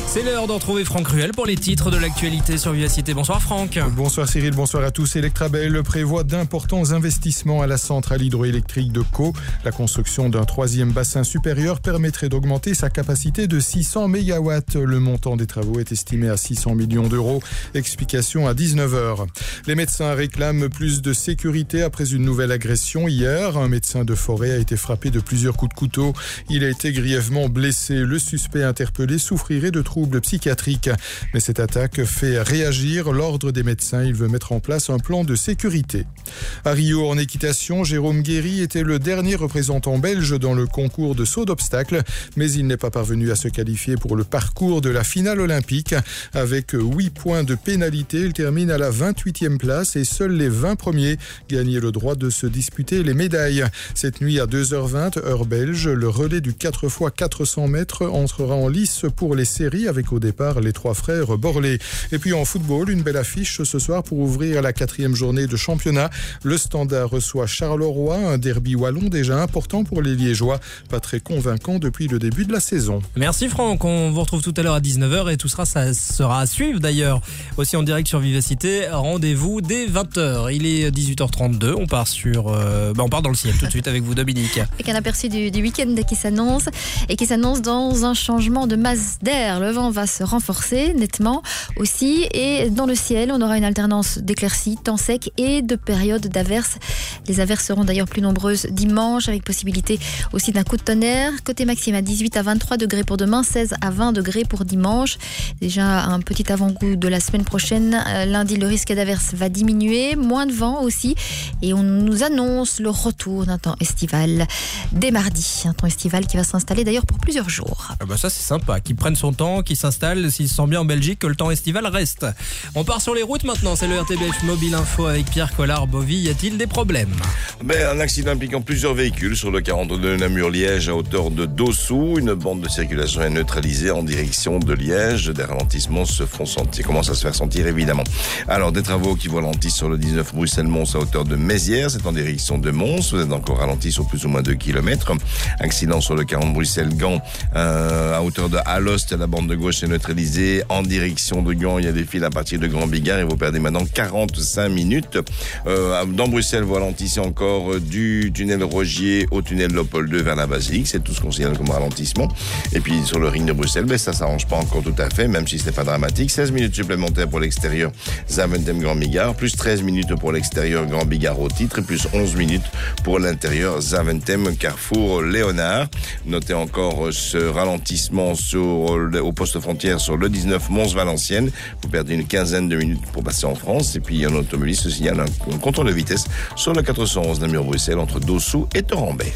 C'est l'heure d'en retrouver Franck Ruel pour les titres de l'actualité sur Vivacité. Bonsoir Franck. Bonsoir Cyril, bonsoir à tous. Electrabel prévoit d'importants investissements à la centrale hydroélectrique de Caux. La construction d'un troisième bassin supérieur permettrait d'augmenter sa capacité de six cents mégawatts. Le montant des travaux est estimé à six cents millions d'euros. Explication à dix-neuf heures. Les médecins réclament plus de sécurité après une nouvelle agression hier. Un médecin de Forêt a été frappé de plusieurs coups de couteau. Il a été grièvement blessé. Le suspect interpellé souffrirait de troubles psychiatriques. Mais cette attaque fait réagir l'ordre des médecins. Il veut mettre en place un plan de sécurité. À Rio, en équitation, Jérôme Guéry était le dernier représentant belge dans le concours de saut d'obstacles, mais il n'est pas parvenu à se qualifier pour le parcours de la finale olympique. Avec huit points de pénalité, il termine à la vingt-huitième place et seuls les vingt premiers gagnaient le droit de se disputer les médailles. Cette nuit à deux heures vingt, heure belge, le relais du quatre fois quatre cents mètres entrera en lice pour les séries avec au départ les trois frères Borlée. Et puis en football, une belle affiche ce soir pour ouvrir la quatrième journée de championnat. Le Standard reçoit Charleroi, un derby wallon déjà important pour les Liégeois, pas très convaincant depuis le début de la saison. Merci Franck, on vous retrouve tout à l'heure à dix-neuf heures et tout sera, ça sera à suivre d'ailleurs aussi en direct sur Vivacité. Rendez-vous dès vingt heures. Il est dix-huit heures trente-deux, on part sur, euh, bah on part dans le ciel tout de suite avec vous Dominique. Avec un aperçu du, du week-end qui s'annonce et qui s'annonce dans un changement de masse d'air. Le vent va se renforcer nettement aussi et dans le ciel on aura une alternance d'éclaircies, temps sec et de périodes d'averses. Les averses seront d'ailleurs plus nombreuses dimanche avec possibilité aussi d'un coup de tonnerre. Côté maxime à dix-huit à vingt-trois degrés pour demain, seize à vingt degrés pour dimanche. Déjà un petit avant-goût de la semaine prochaine. Lundi le risque d'averses va diminuer, moins de vent aussi et on nous annonce le retour d'un temps estival dès mardi. Un temps estival qui va s'installer d'ailleurs pour plusieurs jours. Ah bah ça c'est sympa, qu'il prenne son temps, qu'il s'installe, s'il se sent bien en Belgique, que le temps estival reste. On part sur les routes maintenant, c'est le R T B F Mobile Info avec Pierre Collard-Bovy. Y a-t-il des problèmes ? Ben, un accident impliquant plusieurs véhicules sur le quarante-deux Namur-Liège à hauteur de Dossou. Une bande de circulation est neutralisée en direction de Liège. Des ralentissements se font sentir, commencent à se faire sentir évidemment. Alors des travaux qui vous ralentissent sur le dix-neuf Bruxelles-Mons à hauteur de Mézières, c'est en direction de Mons. Vous êtes encore ralenti sur plus ou moins deux kilomètres. Accident sur le quarante Bruxelles-Gand euh, à hauteur de Alost. La bande de gauche est neutralisée en direction de Gand. Il y a des files à partir de Grand Bigard et vous perdez maintenant quarante-cinq minutes. Euh, dans Bruxelles, vous ralentissez encore du tunnel Rogier au tunnel Lopol deux vers la Basilique. C'est tout ce qu'on signale comme ralentissement. Et puis sur le ring de Bruxelles, ben, ça s'arrange pas encore tout à fait, même si ce n'est pas dramatique. seize minutes supplémentaires pour l'extérieur Zaventem Grand Bigard, plus treize minutes pour l'extérieur Grand Bigard au titre, et plus onze minutes pour l'intérieur Zaventem Carrefour Léonard. Notez encore ce ralentissement sur, au poste frontière sur le dix-neuf Mons-Valenciennes. Vous perdez une quinzaine de minutes pour passer en France. Et puis un automobiliste signale un, un contrôle de vitesse sur le quatre cent onze Namur-Bruxelles entre Dossou et Torrambay.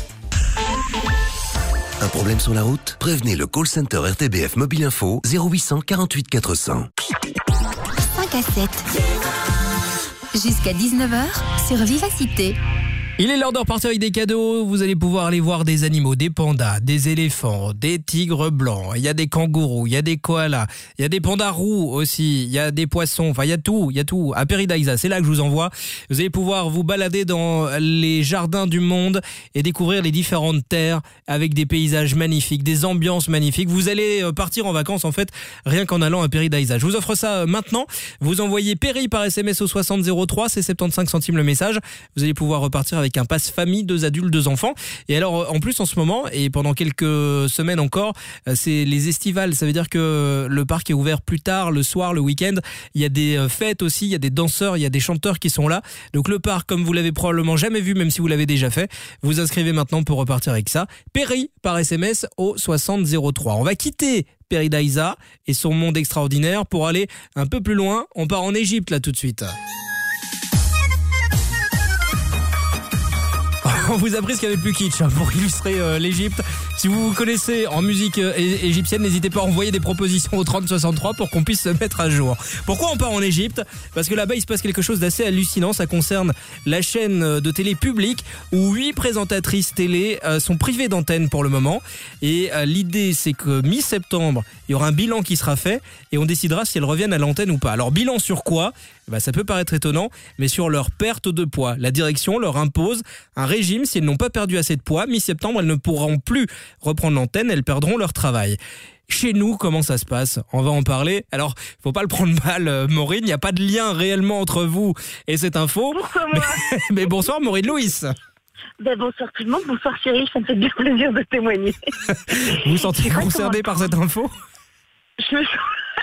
Un problème sur la route ? Prévenez le call center R T B F Mobile Info zéro huit cent quarante-huit quatre cents. cinq à sept. Jusqu'à dix-neuf heures sur Vivacité. Il est l'heure de repartir avec des cadeaux. Vous allez pouvoir aller voir des animaux, des pandas, des éléphants, des tigres blancs. Il y a des kangourous, il y a des koalas, il y a des pandas roux aussi, il y a des poissons. Enfin, il y a tout, il y a tout. À Peridaisa, c'est là que je vous envoie. Vous allez pouvoir vous balader dans les jardins du monde et découvrir les différentes terres avec des paysages magnifiques, des ambiances magnifiques. Vous allez partir en vacances, en fait, rien qu'en allant à Peridaisa. Je vous offre ça maintenant. Vous envoyez Péri par S M S au soixante zéro trois, c'est soixante-quinze centimes le message. Vous allez pouvoir repartir avec un pass famille, deux adultes, deux enfants. Et alors, en plus, en ce moment, et pendant quelques semaines encore, c'est les estivales. Ça veut dire que le parc est ouvert plus tard, le soir, le week-end. Il y a des fêtes aussi, il y a des danseurs, il y a des chanteurs qui sont là. Donc le parc, comme vous l'avez probablement jamais vu, même si vous l'avez déjà fait, vous inscrivez maintenant pour repartir avec ça. Péri par S M S au soixante zéro trois. On va quitter Peridaisa et son monde extraordinaire pour aller un peu plus loin. On part en Égypte là tout de suite. On vous a pris ce qu'il y avait de plus kitsch hein, pour illustrer euh, l'Égypte. Si vous vous connaissez en musique euh, égyptienne, n'hésitez pas à envoyer des propositions au trente soixante-trois pour qu'on puisse se mettre à jour. Pourquoi on part en Égypte ? Parce que là-bas, il se passe quelque chose d'assez hallucinant. Ça concerne la chaîne de télé publique où huit présentatrices télé euh, sont privées d'antenne pour le moment. Et euh, l'idée, c'est que mi-septembre, il y aura un bilan qui sera fait et on décidera si elles reviennent à l'antenne ou pas. Alors, bilan sur quoi ? Bah, ça peut paraître étonnant, mais sur leur perte de poids. La direction leur impose un régime. Si elles n'ont pas perdu assez de poids, mi-septembre, elles ne pourront plus reprendre l'antenne, elles perdront leur travail. Chez nous, comment ça se passe? On va en parler. Alors, faut pas le prendre mal, euh, Maureen. Il n'y a pas de lien réellement entre vous et cette info. Pourquoi moi mais, mais bonsoir, Maureen Louis. Ben, bonsoir tout le monde, bonsoir Cyril, ça me fait bien plaisir de témoigner. Vous vous sentez concerné par cette info? Je me sens...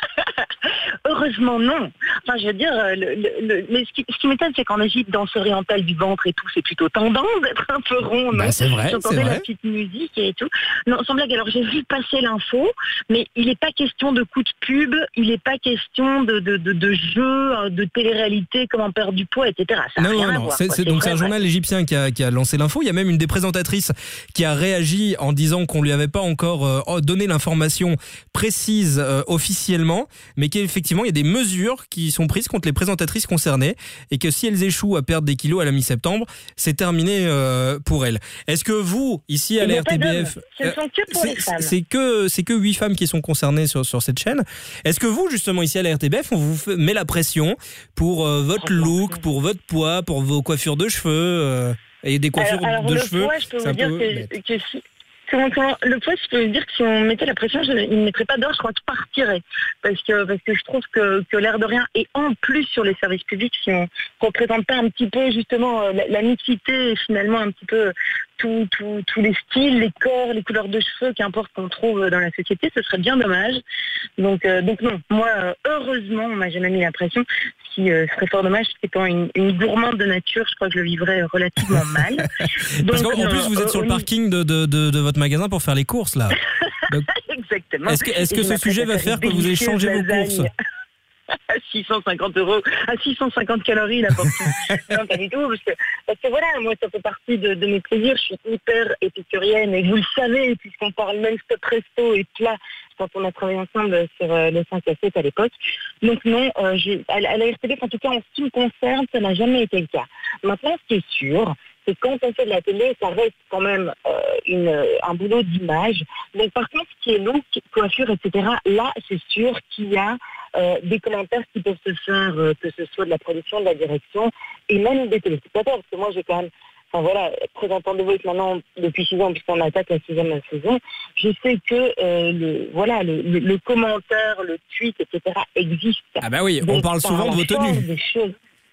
Heureusement non. Enfin, je veux dire, le, le, le, mais ce qui, ce qui m'étonne, c'est qu'en Égypte, danse orientale du ventre et tout, c'est plutôt tendance d'être un peu rond. Bah, c'est vrai, J'entendais c'est la vrai. petite musique et tout. Non, sans blague, alors j'ai vu passer l'info, mais il n'est pas question de coup de pub, il n'est pas question de, de, de, de jeu, de télé-réalité, comment perdre du poids, et cetera. Ça n'a Non, rien non, à non. voir, C'est, quoi. c'est, C'est donc c'est un vrai, journal égyptien qui a, qui a lancé l'info. Il y a même une des présentatrices qui a réagi en disant qu'on lui avait pas encore euh, donné l'information précise euh, officiellement, mais qu'effectivement il y a des mesures qui sont prises contre les présentatrices concernées et que si elles échouent à perdre des kilos à la mi-septembre, c'est terminé euh, pour elles. Est-ce que vous, ici à Il n'y la a pas R T B d'hommes. F, Ce ne sont que pour les femmes. c'est que c'est que huit femmes qui sont concernées sur sur cette chaîne. Est-ce que vous, justement, ici à la R T B F, on vous fait- met la pression pour euh, votre look, pour votre poids, pour vos coiffures de cheveux euh, et des coiffures alors, alors, de le cheveux? poids, je peux c'est vous un dire peu que, bête. que si... Comment, comment, le poids, je peux vous dire que si on mettait la pression, je, il ne mettrait pas d'heure, je crois que je partirais. Parce que, parce que je trouve que, que l'air de rien, et en plus sur les services publics, si on ne représente pas un petit peu justement euh, la, la mixité et finalement un petit peu tous tout, tout les styles, les corps, les couleurs de cheveux, qu'importe qu'on trouve dans la société, ce serait bien dommage. Donc, euh, donc non, moi, euh, heureusement, on m'a jamais mis la pression. Ce qui euh, serait fort dommage, étant une, une gourmande de nature, je crois que je le vivrais relativement mal. Parce Donc, qu'en en non, plus, vous êtes euh, sur au le parking de, de, de, de votre magasin pour faire les courses, là. Donc, Exactement. est-ce que, est-ce Et que je ce m'apprête sujet à va faire que une vous allez délicieuse changer vos lasagne courses? à six cent cinquante euros, à six cent cinquante calories la portion. Non, pas du tout, parce que, parce que voilà, moi ça fait partie de, de mes plaisirs, je suis hyper épicurienne et vous le savez, puisqu'on parle même stop resto et plat quand on a travaillé ensemble sur euh, le cinq à sept à l'époque. Donc non, euh, j'ai, à, à la R T B F, en tout cas en ce qui me concerne, ça n'a jamais été le cas. Maintenant, ce qui est sûr, c'est que quand on fait de la télé, ça reste quand même euh, une, un boulot d'image. Donc par contre, ce qui est look, coiffure, et cetera, là, c'est sûr qu'il y a euh, des commentaires qui peuvent se faire, euh, que ce soit de la production, de la direction, et même des téléspectateurs, parce que moi, j'ai quand même, enfin voilà, présentant de Voice maintenant depuis six ans, puisqu'on attaque la sixième saison, je sais que euh, le, voilà, le, le, le commentaire, le tweet, et cetera, existe. Ah bah oui, on Donc, parle par souvent de la vos force tenues. des choses,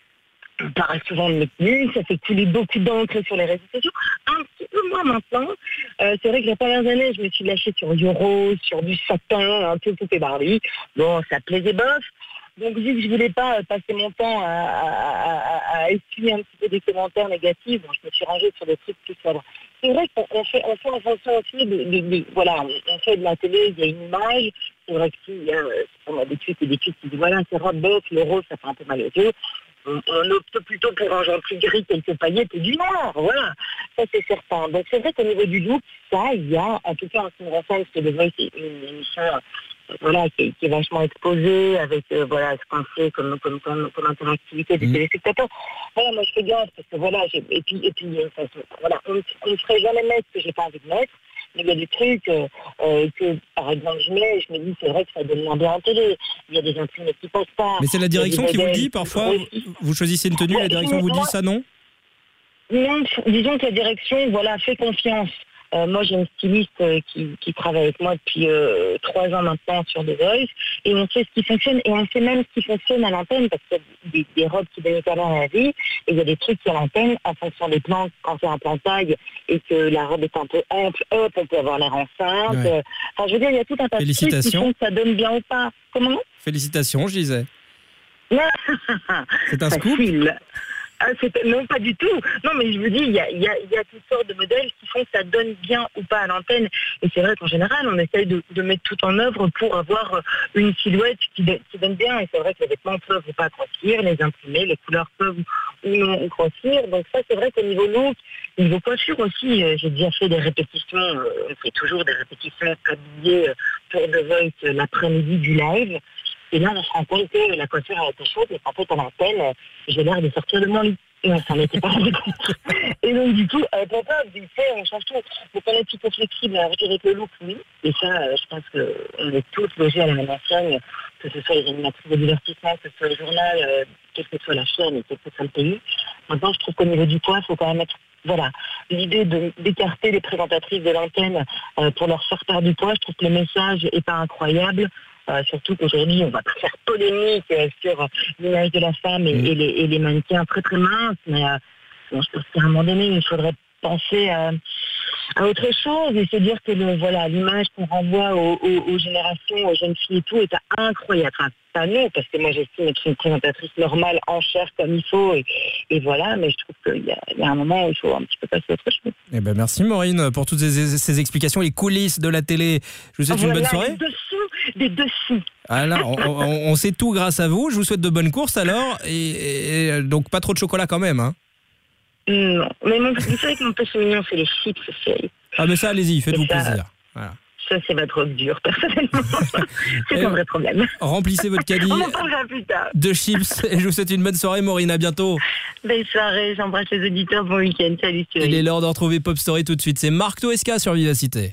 on parle souvent de mes tenues, ça fait couler beaucoup d'encre sur les réseaux sociaux. Un petit peu moins maintenant. Euh, c'est vrai que les premières années, je me suis lâchée sur du rose, sur du satin, un peu poupée Barbie. Bon, ça plaisait bof. Donc, vu que je voulais pas passer mon temps à, à, à, à essuyer un petit peu des commentaires négatifs, bon, je me suis rangée sur des trucs plus sobres. C'est vrai qu'on on fait, on fait en fonction aussi de, de, de, voilà, on fait de la télé, il y a une image. C'est vrai que s'il y a, on a des tweets et des tweets qui disent, voilà, c'est robe bof, le rose, ça fait un peu mal aux yeux. On, on opte plutôt pour un genre plus gris, quelques paillettes et du noir, voilà. Ça, c'est certain. Donc, c'est vrai qu'au niveau du look, ça, il y a, en tout cas, en ce qui me concerne, parce que The Voice est une émission, euh, voilà, qui est, qui est vachement exposée, avec, euh, voilà, ce qu'on fait comme, comme, comme, comme interactivité des Mmh. téléspectateurs. Voilà, moi, je fais gaffe, parce que voilà, j'ai, et puis, et puis, il y a une façon, voilà, on ne ferait jamais mettre ce que j'ai pas envie de mettre. Mais il y a des trucs euh, euh, que, par exemple, je mets, je me dis, c'est vrai que ça donne moins bien en télé. Il y a des imprimés qui passent pas. Mais c'est la direction Il y a des qui vous le modèles dit parfois? qui- Vous choisissez une tenue, la direction vous dit ça, non? Non, disons que la direction, voilà, fait confiance. Euh, moi, j'ai une styliste euh, qui, qui travaille avec moi depuis euh, trois ans maintenant sur The Voice, et on sait ce qui fonctionne, et on sait même ce qui fonctionne à l'antenne, parce qu'il y a des, des robes qui donnent talent à la vie, et il y a des trucs qui à l'antenne, en fonction des plans, quand c'est un plan taille, et que la robe est un peu ample, hop, on peut avoir l'air enceinte. Ouais. Euh, Enfin, je veux dire, il y a tout un tas de trucs qui Félicitations. font que ça donne bien ou pas. Comment? Félicitations, je disais. C'est un scoop? Facile. Ah, c'est- non, pas du tout. Non, mais je vous dis, il y a, il y, a, il y a toutes sortes de modèles qui font que ça donne bien ou pas à l'antenne. Et c'est vrai qu'en général, on essaye de, de mettre tout en œuvre pour avoir une silhouette qui, de- qui donne bien. Et c'est vrai que les vêtements peuvent ou pas grossir, les imprimer, les couleurs peuvent ou non grossir. Donc ça, c'est vrai qu'au niveau look, niveau coiffure aussi, euh, j'ai déjà fait des répétitions. Euh, on fait toujours des répétitions habillées euh, pour The Voice euh, l'après-midi du live. Et là, on se rend compte que la coiffure a été chaude et qu'en fait, à l'antenne, euh, j'ai l'air de sortir de mon lit. Et on s'en était pas rendu compte. Et donc, du coup, euh, papa, vite fait, on change tout. Donc, on est plutôt flexible avec, avec le look, oui. Et ça, euh, je pense qu'on est tous logés à la même enseigne, que ce soit les animatrices de divertissement, que ce soit le journal, euh, quelle que soit la chaîne et quel que soit le pays. Maintenant, je trouve qu'au niveau du poids, il faut quand même être voilà, l'idée de, d'écarter les présentatrices de l'antenne euh, pour leur faire perdre du poids, je trouve que le message est pas incroyable. Euh, surtout qu'aujourd'hui, on va pas faire polémique euh, sur l'image de la femme et, mmh. et, les, et les mannequins très très minces, mais euh, bon, je pense qu'à un moment donné, il faudrait penser à, à autre chose et se dire que le, voilà, l'image qu'on renvoie aux, aux, aux générations, aux jeunes filles et tout est incroyable. Enfin, pas nous, parce que moi j'estime être une présentatrice normale en chair comme il faut et, et voilà, mais je trouve qu'il y a, il y a un moment où il faut un petit peu passer à autre chose. Eh ben merci Maureen pour toutes ces, ces explications, les coulisses de la télé. Je vous souhaite voilà, une bonne soirée. Des dessous, des dessous. Ah là, on, on, on sait tout grâce à vous. Je vous souhaite de bonnes courses alors et, et donc pas trop de chocolat quand même, hein. Non, mais mon, vous savez que mon péché mignon, c'est les chips, c'est... Ah mais ça, allez-y, faites-vous ça, plaisir. Voilà. Ça, c'est ma drogue dure, personnellement. C'est un vrai problème. Remplissez votre caddie On en parlera plus tard. de chips et je vous souhaite une bonne soirée, Maureen, à bientôt. Belle soirée, j'embrasse les auditeurs, bon week-end, salut. Il est l'heure de retrouver Pop Story tout de suite, c'est Marc Toesca sur Vivacité.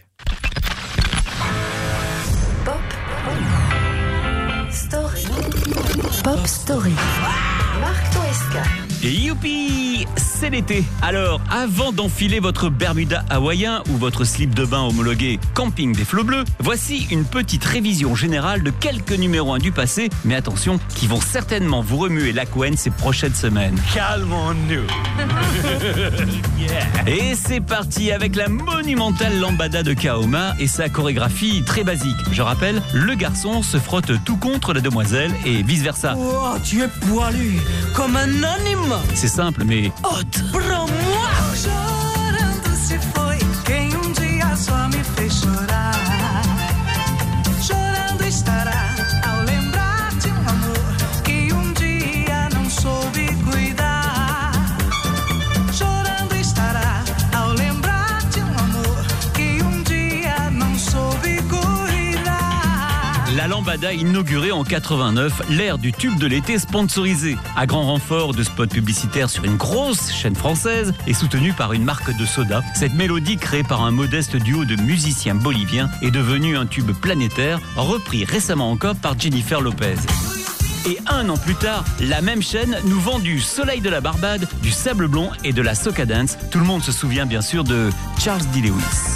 Pop Story. Pop Story. Marc Toesca. Et youpi, c'est l'été. Alors, avant d'enfiler votre Bermuda hawaïen ou votre slip de bain homologué Camping des Flots Bleus, voici une petite révision générale de quelques numéros un du passé, mais attention, qui vont certainement vous remuer la couenne ces prochaines semaines. Calmons-nous. Yeah. Et c'est parti avec la monumentale lambada de Kaoma et sa chorégraphie très basique. Je rappelle, le garçon se frotte tout contre la demoiselle et vice-versa. Oh, tu es poilu, comme un animal. C'est simple, mais haute. Prends-moi. Chorando se foi quem um dia só me fez chorar. Chorando estará ao lembrar de um amor que um dia não soube cuidar. Chorando estará ao lembrar de um amor que um dia não soube cuidar. La lambada inaugurée en quatre-vingt-neuf, l'ère du tube de l'été sponsorisé, à grand renfort de spots publicitaires sur une grosse chaîne française et soutenue par une marque de soda. Cette mélodie créée par un modeste duo de musiciens boliviens est devenue un tube planétaire, repris récemment encore par Jennifer Lopez. Et un an plus tard, la même chaîne nous vend du Soleil de la Barbade, du Sable Blond et de la Soca Dance. Tout le monde se souvient bien sûr de Charles D. Lewis.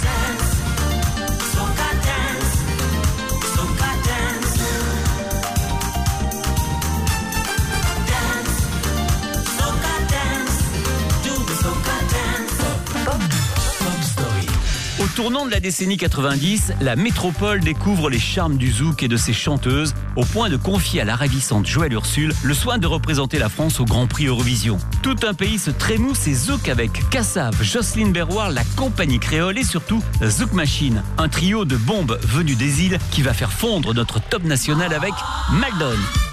Au tournant de la décennie quatre-vingt-dix, la métropole découvre les charmes du zouk et de ses chanteuses, au point de confier à la ravissante Joëlle Ursule le soin de représenter la France au Grand Prix Eurovision. Tout un pays se trémousse et zouk avec Kassav, Jocelyne Berroir, la compagnie créole et surtout Zouk Machine, un trio de bombes venues des îles qui va faire fondre notre top national avec Maldon.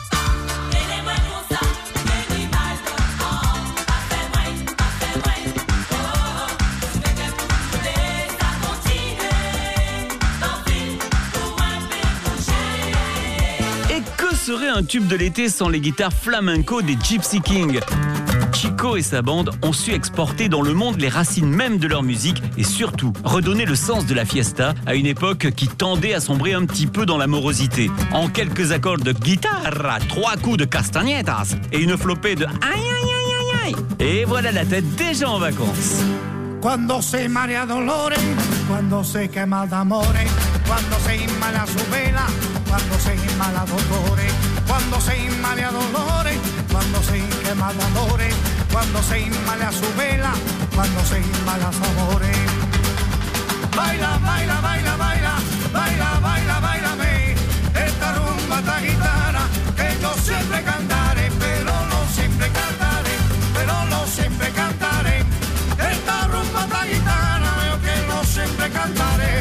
Serait un tube de l'été sans les guitares flamenco des Gypsy Kings. Chico et sa bande ont su exporter dans le monde les racines même de leur musique et surtout redonner le sens de la fiesta à une époque qui tendait à sombrer un petit peu dans la morosité. En quelques accords de guitare, trois coups de castagnetas et une flopée de aïe aïe aïe aïe aïe. Et voilà la tête déjà en vacances. Cuando se marea dolores, cuando se quema d'amores, cuando se inmala su vela, cuando se inmala dolores, cuando se inmala dolores, cuando se quema d'amores, cuando se inmala su vela, cuando se inmala sabores. Baila, baila, baila, baila, baila, baila, bailame, esta rumba esta gitana que yo siempre cantaré, pero no siempre cantaré, pero no siempre cantaré. Esta rumba esta gitana yo que no siempre cantaré.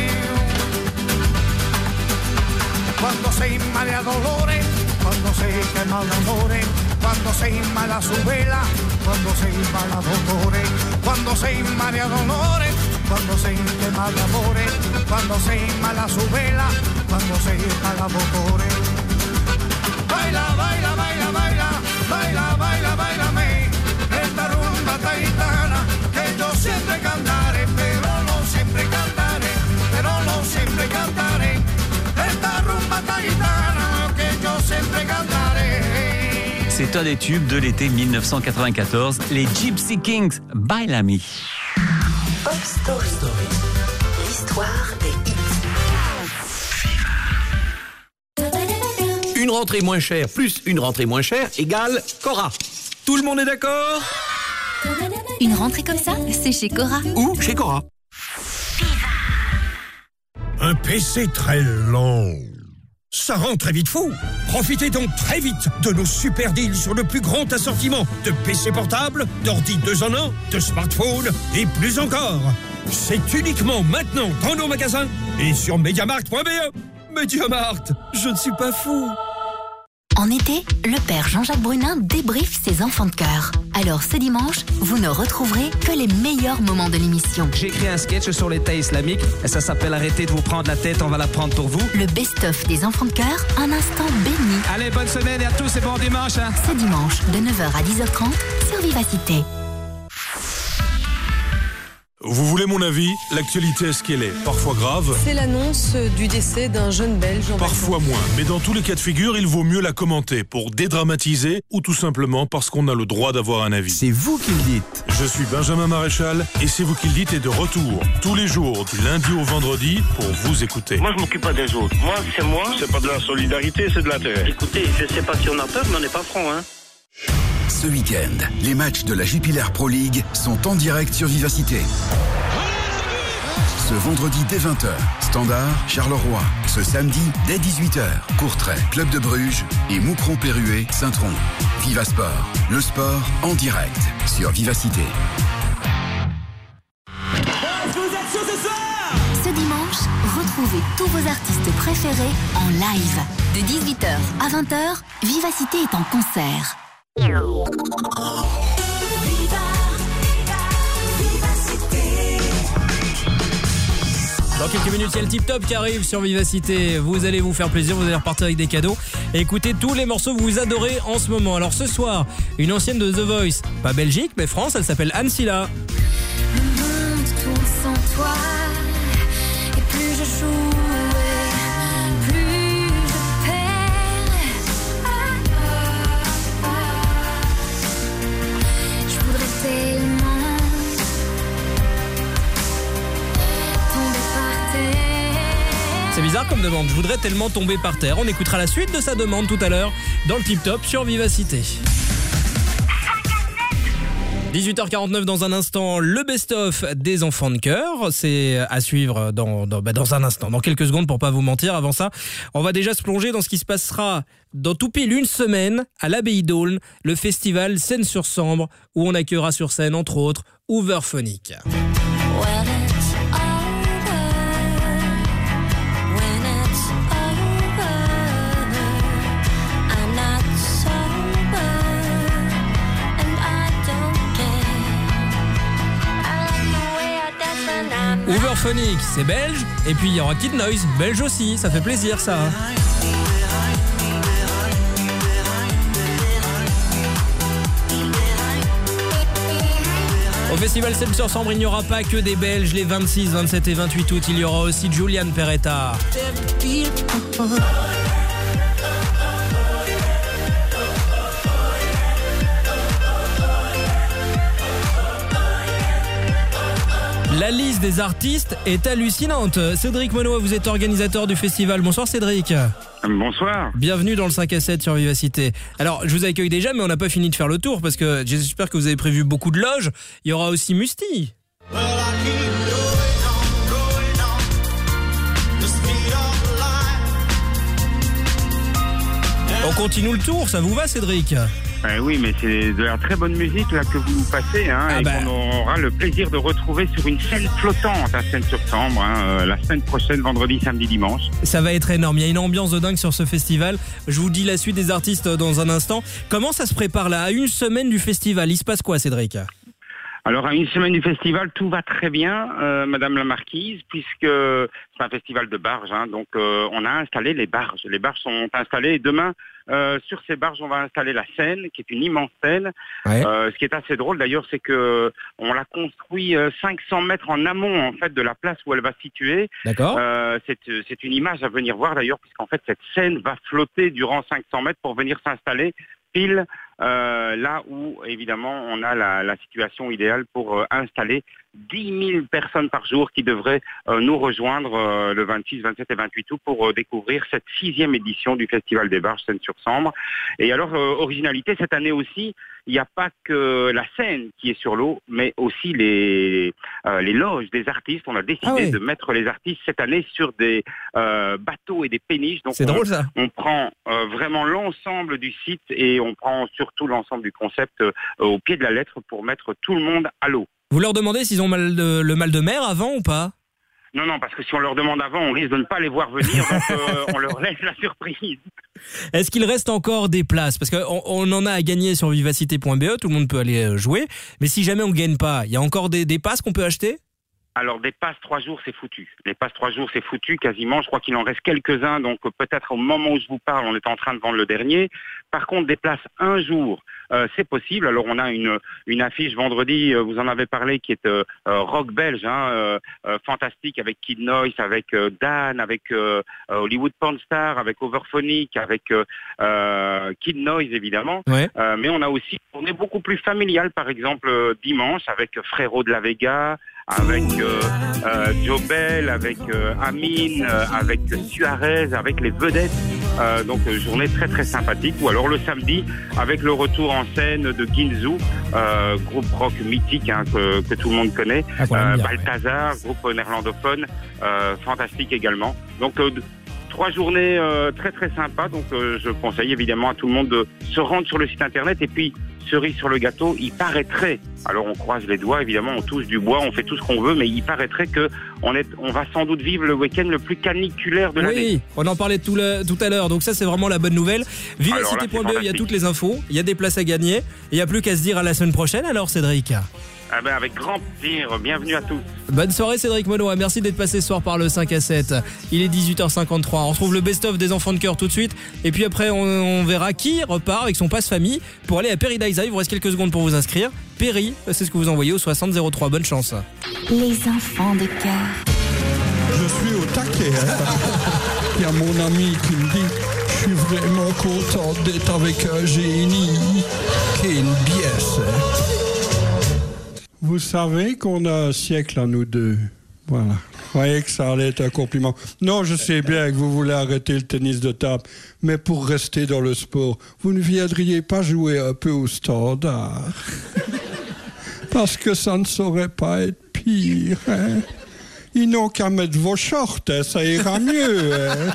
Cuando se inmala dolores, cuando se quema dolores, cuando se inmala su vela, cuando se inmala dolores, cuando se inmala dolores, cuando se quema dolores, cuando se inmala su vela, cuando se inmala dolores. Baila, baila, baila, baila, baila, baila, bailame, esta rumba esta gitana que yo siempre cantaré, pero no siempre cantaré, pero no siempre cantaré. Esta rumba esta gitana que yo siempre cantaré. C'est un des tubes de l'été mille neuf cent quatre-vingt-quatorze, les Gypsy Kings, Bailami. Pop Story. L'histoire des hits. Une rentrée moins chère plus une rentrée moins chère égale Cora. Tout le monde est d'accord ? Une rentrée comme ça, c'est chez Cora. Ou chez Cora. Un P C très lent, ça rend très vite fou. Profitez donc très vite de nos super deals sur le plus grand assortiment de P C portables, d'ordi deux en un, de smartphones et plus encore. C'est uniquement maintenant dans nos magasins et sur Mediamarkt point b e. Mediamarkt, je ne suis pas fou. En été, le père Jean-Jacques Brunin débriefe ses enfants de cœur. Alors ce dimanche, vous ne retrouverez que les meilleurs moments de l'émission. J'ai écrit un sketch sur l'État islamique et ça s'appelle Arrêtez de vous prendre la tête, on va la prendre pour vous. Le best-of des enfants de cœur, un instant béni. Allez, bonne semaine et à tous et bon dimanche. Hein. Ce dimanche, de neuf heures à dix heures trente, sur Vivacité. Vous voulez mon avis ? L'actualité est-ce qu'elle est ? Parfois grave. C'est l'annonce du décès d'un jeune Belge. En Parfois moins. Mais dans tous les cas de figure, il vaut mieux la commenter pour dédramatiser ou tout simplement parce qu'on a le droit d'avoir un avis. C'est vous qui le dites. Je suis Benjamin Maréchal et C'est vous qui le dites est de retour tous les jours du lundi au vendredi pour vous écouter. Moi, je m'occupe pas des autres. Moi, c'est moi. C'est pas de la solidarité, c'est de l'intérêt. Écoutez, je sais pas si on a peur, mais on n'est pas franc, hein. Ce week-end, les matchs de la Jupiler Pro League sont en direct sur Vivacité. Ce vendredi dès vingt heures, Standard, Charleroi. Ce samedi dès dix-huit heures, Courtrai, Club de Bruges et Moucron-Perruet, Saint-Tron. Viva Sport, le sport en direct sur Vivacité. Ce dimanche, retrouvez tous vos artistes préférés en live. De dix-huit heures à vingt heures, Vivacité est en concert. Dans quelques minutes, il y a le Tip Top qui arrive sur Vivacité. Vous allez vous faire plaisir, vous allez repartir avec des cadeaux. Et écoutez tous les morceaux que vous adorez en ce moment. Alors ce soir, une ancienne de The Voice, pas Belgique, mais France, elle s'appelle Anne Silla. Le monde tourne sans toi, et plus je joue, plus je perds. Ah, ah, ah. Je voudrais tellement tomber par terre. C'est bizarre comme demande, je voudrais tellement tomber par terre. On écoutera la suite de sa demande tout à l'heure dans le Tip Top sur Vivacité. dix-huit heures quarante-neuf dans un instant, le best-of des enfants de cœur. C'est à suivre dans, dans, bah dans un instant, dans quelques secondes pour pas vous mentir. Avant ça, on va déjà se plonger dans ce qui se passera dans tout pile une semaine à l'Abbaye d'Aulne, le festival Scène-sur-Sambre, où on accueillera sur scène, entre autres, Hooverphonic. Hooverphonic, c'est belge, et puis il y aura Kid Noise, belge aussi, ça fait plaisir ça. Au festival Scène-sur-Sambre, il n'y aura pas que des Belges, les vingt-six, vingt-sept et vingt-huit août, il y aura aussi Julian Peretta. La liste des artistes est hallucinante. Cédric Monod, vous êtes organisateur du festival. Bonsoir Cédric. Bonsoir. Bienvenue dans le cinq à sept sur Vivacité. Alors, je vous accueille déjà, mais on n'a pas fini de faire le tour parce que j'espère que vous avez prévu beaucoup de loges. Il y aura aussi Musti. On continue le tour, ça vous va Cédric ? Euh, oui, mais c'est de la très bonne musique là que vous nous passez, hein, ah et bah. qu'on aura le plaisir de retrouver sur une scène flottante à Scène-sur-Sambre, hein, euh, la semaine prochaine, vendredi, samedi, dimanche. Ça va être énorme, il y a une ambiance de dingue sur ce festival. Je vous dis la suite des artistes dans un instant. Comment ça se prépare là, à une semaine du festival ? Il se passe quoi Cédric ? Alors, à une semaine du festival, tout va très bien, euh, Madame la Marquise, puisque c'est un festival de barges. Hein, donc, euh, on a installé les barges. Les barges sont installées et demain, euh, sur ces barges, on va installer la scène, qui est une immense scène. Ouais. Euh, ce qui est assez drôle, d'ailleurs, c'est que on l'a construit euh, cinq cents mètres en amont, en fait, de la place où elle va se situer. D'accord. Euh, c'est, c'est une image à venir voir, d'ailleurs, puisqu'en fait, cette scène va flotter durant cinq cents mètres pour venir s'installer pile euh, là où évidemment on a la, la situation idéale pour euh, installer dix mille personnes par jour qui devraient euh, nous rejoindre euh, le vingt-six, vingt-sept et vingt-huit août pour euh, découvrir cette sixième édition du Festival des Barges Seine-sur-Sambre. Et alors, euh, originalité, cette année aussi, il n'y a pas que la scène qui est sur l'eau, mais aussi les, euh, les loges des artistes. On a décidé Ah oui. de mettre les artistes cette année sur des euh, bateaux et des péniches. Donc, C'est on, drôle, ça. On prend euh, vraiment l'ensemble du site et on prend surtout l'ensemble du concept euh, au pied de la lettre pour mettre tout le monde à l'eau. Vous leur demandez s'ils ont mal de- le mal de mer avant ou pas? Non, non, parce que si on leur demande avant, on risque de ne pas les voir venir, donc euh, on leur laisse la surprise. Est-ce qu'il reste encore des places? Parce qu'on on en a à gagner sur vivacité point b e, tout le monde peut aller euh, jouer. Mais si jamais on ne gagne pas, il y a encore des, des passes qu'on peut acheter? Alors, des passes trois jours, c'est foutu. Les passes trois jours, c'est foutu quasiment. Je crois qu'il en reste quelques-uns, donc euh, peut-être au moment où je vous parle, on est en train de vendre le dernier. Par contre, des places un jour, euh, c'est possible. Alors, on a une, une affiche vendredi, euh, vous en avez parlé, qui est euh, euh, rock belge, hein, euh, euh, fantastique, avec Kid Noise, avec euh, Dan, avec euh, euh, Hollywood Porn Star, avec Overphonic, avec euh, euh, Kid Noise, évidemment. Ouais. Euh, mais on a aussi, on est beaucoup plus familial, par exemple, euh, dimanche, avec Frérot de la Vega, avec euh, euh, Joe Bell, avec euh, Amine, euh, avec Suarez, avec les vedettes. Euh, donc euh, journée très très sympathique. Ou alors le samedi avec le retour en scène de Ginzu, euh, groupe rock mythique hein, que, que tout le monde connaît. Ah, qu'on aime bien, Balthazar, groupe néerlandophone, euh, fantastique également. Donc euh, trois journées euh, très très sympas. Donc euh, je conseille évidemment à tout le monde de se rendre sur le site internet et puis cerise sur le gâteau, il paraîtrait, alors on croise les doigts, évidemment, on touche du bois, on fait tout ce qu'on veut, mais il paraîtrait que on, est, on va sans doute vivre le week-end le plus caniculaire de l'année. Oui, on en parlait tout, le- tout à l'heure, donc ça c'est vraiment la bonne nouvelle. vivacité point b e, il y a toutes les infos, il y a des places à gagner, il n'y a plus qu'à se dire à la semaine prochaine alors Cédric. Ah ben, avec grand plaisir, bienvenue à tous. Bonne soirée Cédric Monod, merci d'être passé ce soir par le cinq à sept. Il est dix-huit heures cinquante-trois, on retrouve le best-of des enfants de cœur tout de suite. Et puis après on, on verra qui repart avec son passe-famille pour aller à Perry Daisa. Il vous reste quelques secondes pour vous inscrire. Perry, c'est ce que vous envoyez au soixante zéro trois, bonne chance. Les enfants de cœur. Je suis au taquet. Hein. Il y a mon ami qui me dit je suis vraiment content d'être avec un génie. Quelle pièce. Hein. Vous savez qu'on a un siècle à nous deux. Voilà. Vous croyez que ça allait être un compliment. Non, je sais bien que vous voulez arrêter le tennis de table, mais pour rester dans le sport, vous ne viendriez pas jouer un peu au standard. Parce que ça ne saurait pas être pire. Hein. Ils n'ont qu'à mettre vos shorts, hein, ça ira mieux. Hein.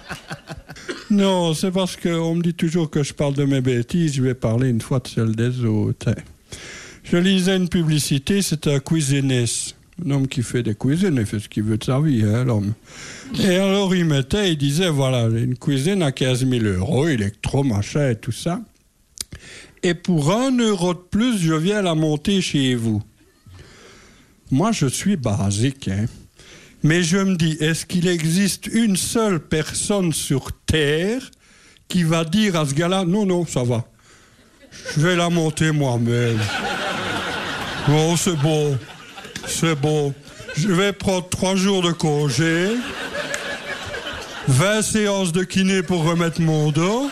Non, c'est parce qu'on me dit toujours que je parle de mes bêtises, je vais parler une fois de celles des autres. Hein. Je lisais une publicité, c'était un cuisiniste. Un homme qui fait des cuisines, il fait ce qu'il veut de sa vie, hein, l'homme. Et alors il mettait, il disait, voilà, une cuisine à quinze mille euros, électro, machin et tout ça. Et pour un euro de plus, je viens la monter chez vous. Moi, je suis basique, hein. Mais je me dis, est-ce qu'il existe une seule personne sur Terre qui va dire à ce gars-là, non, non, ça va. Je vais la monter moi-même. Oh, c'est bon. C'est bon. Je vais prendre trois jours de congé, vingt séances de kiné pour remettre mon dos,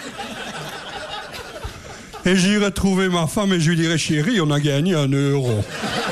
et j'irai trouver ma femme et je lui dirai, chérie, on a gagné un euro.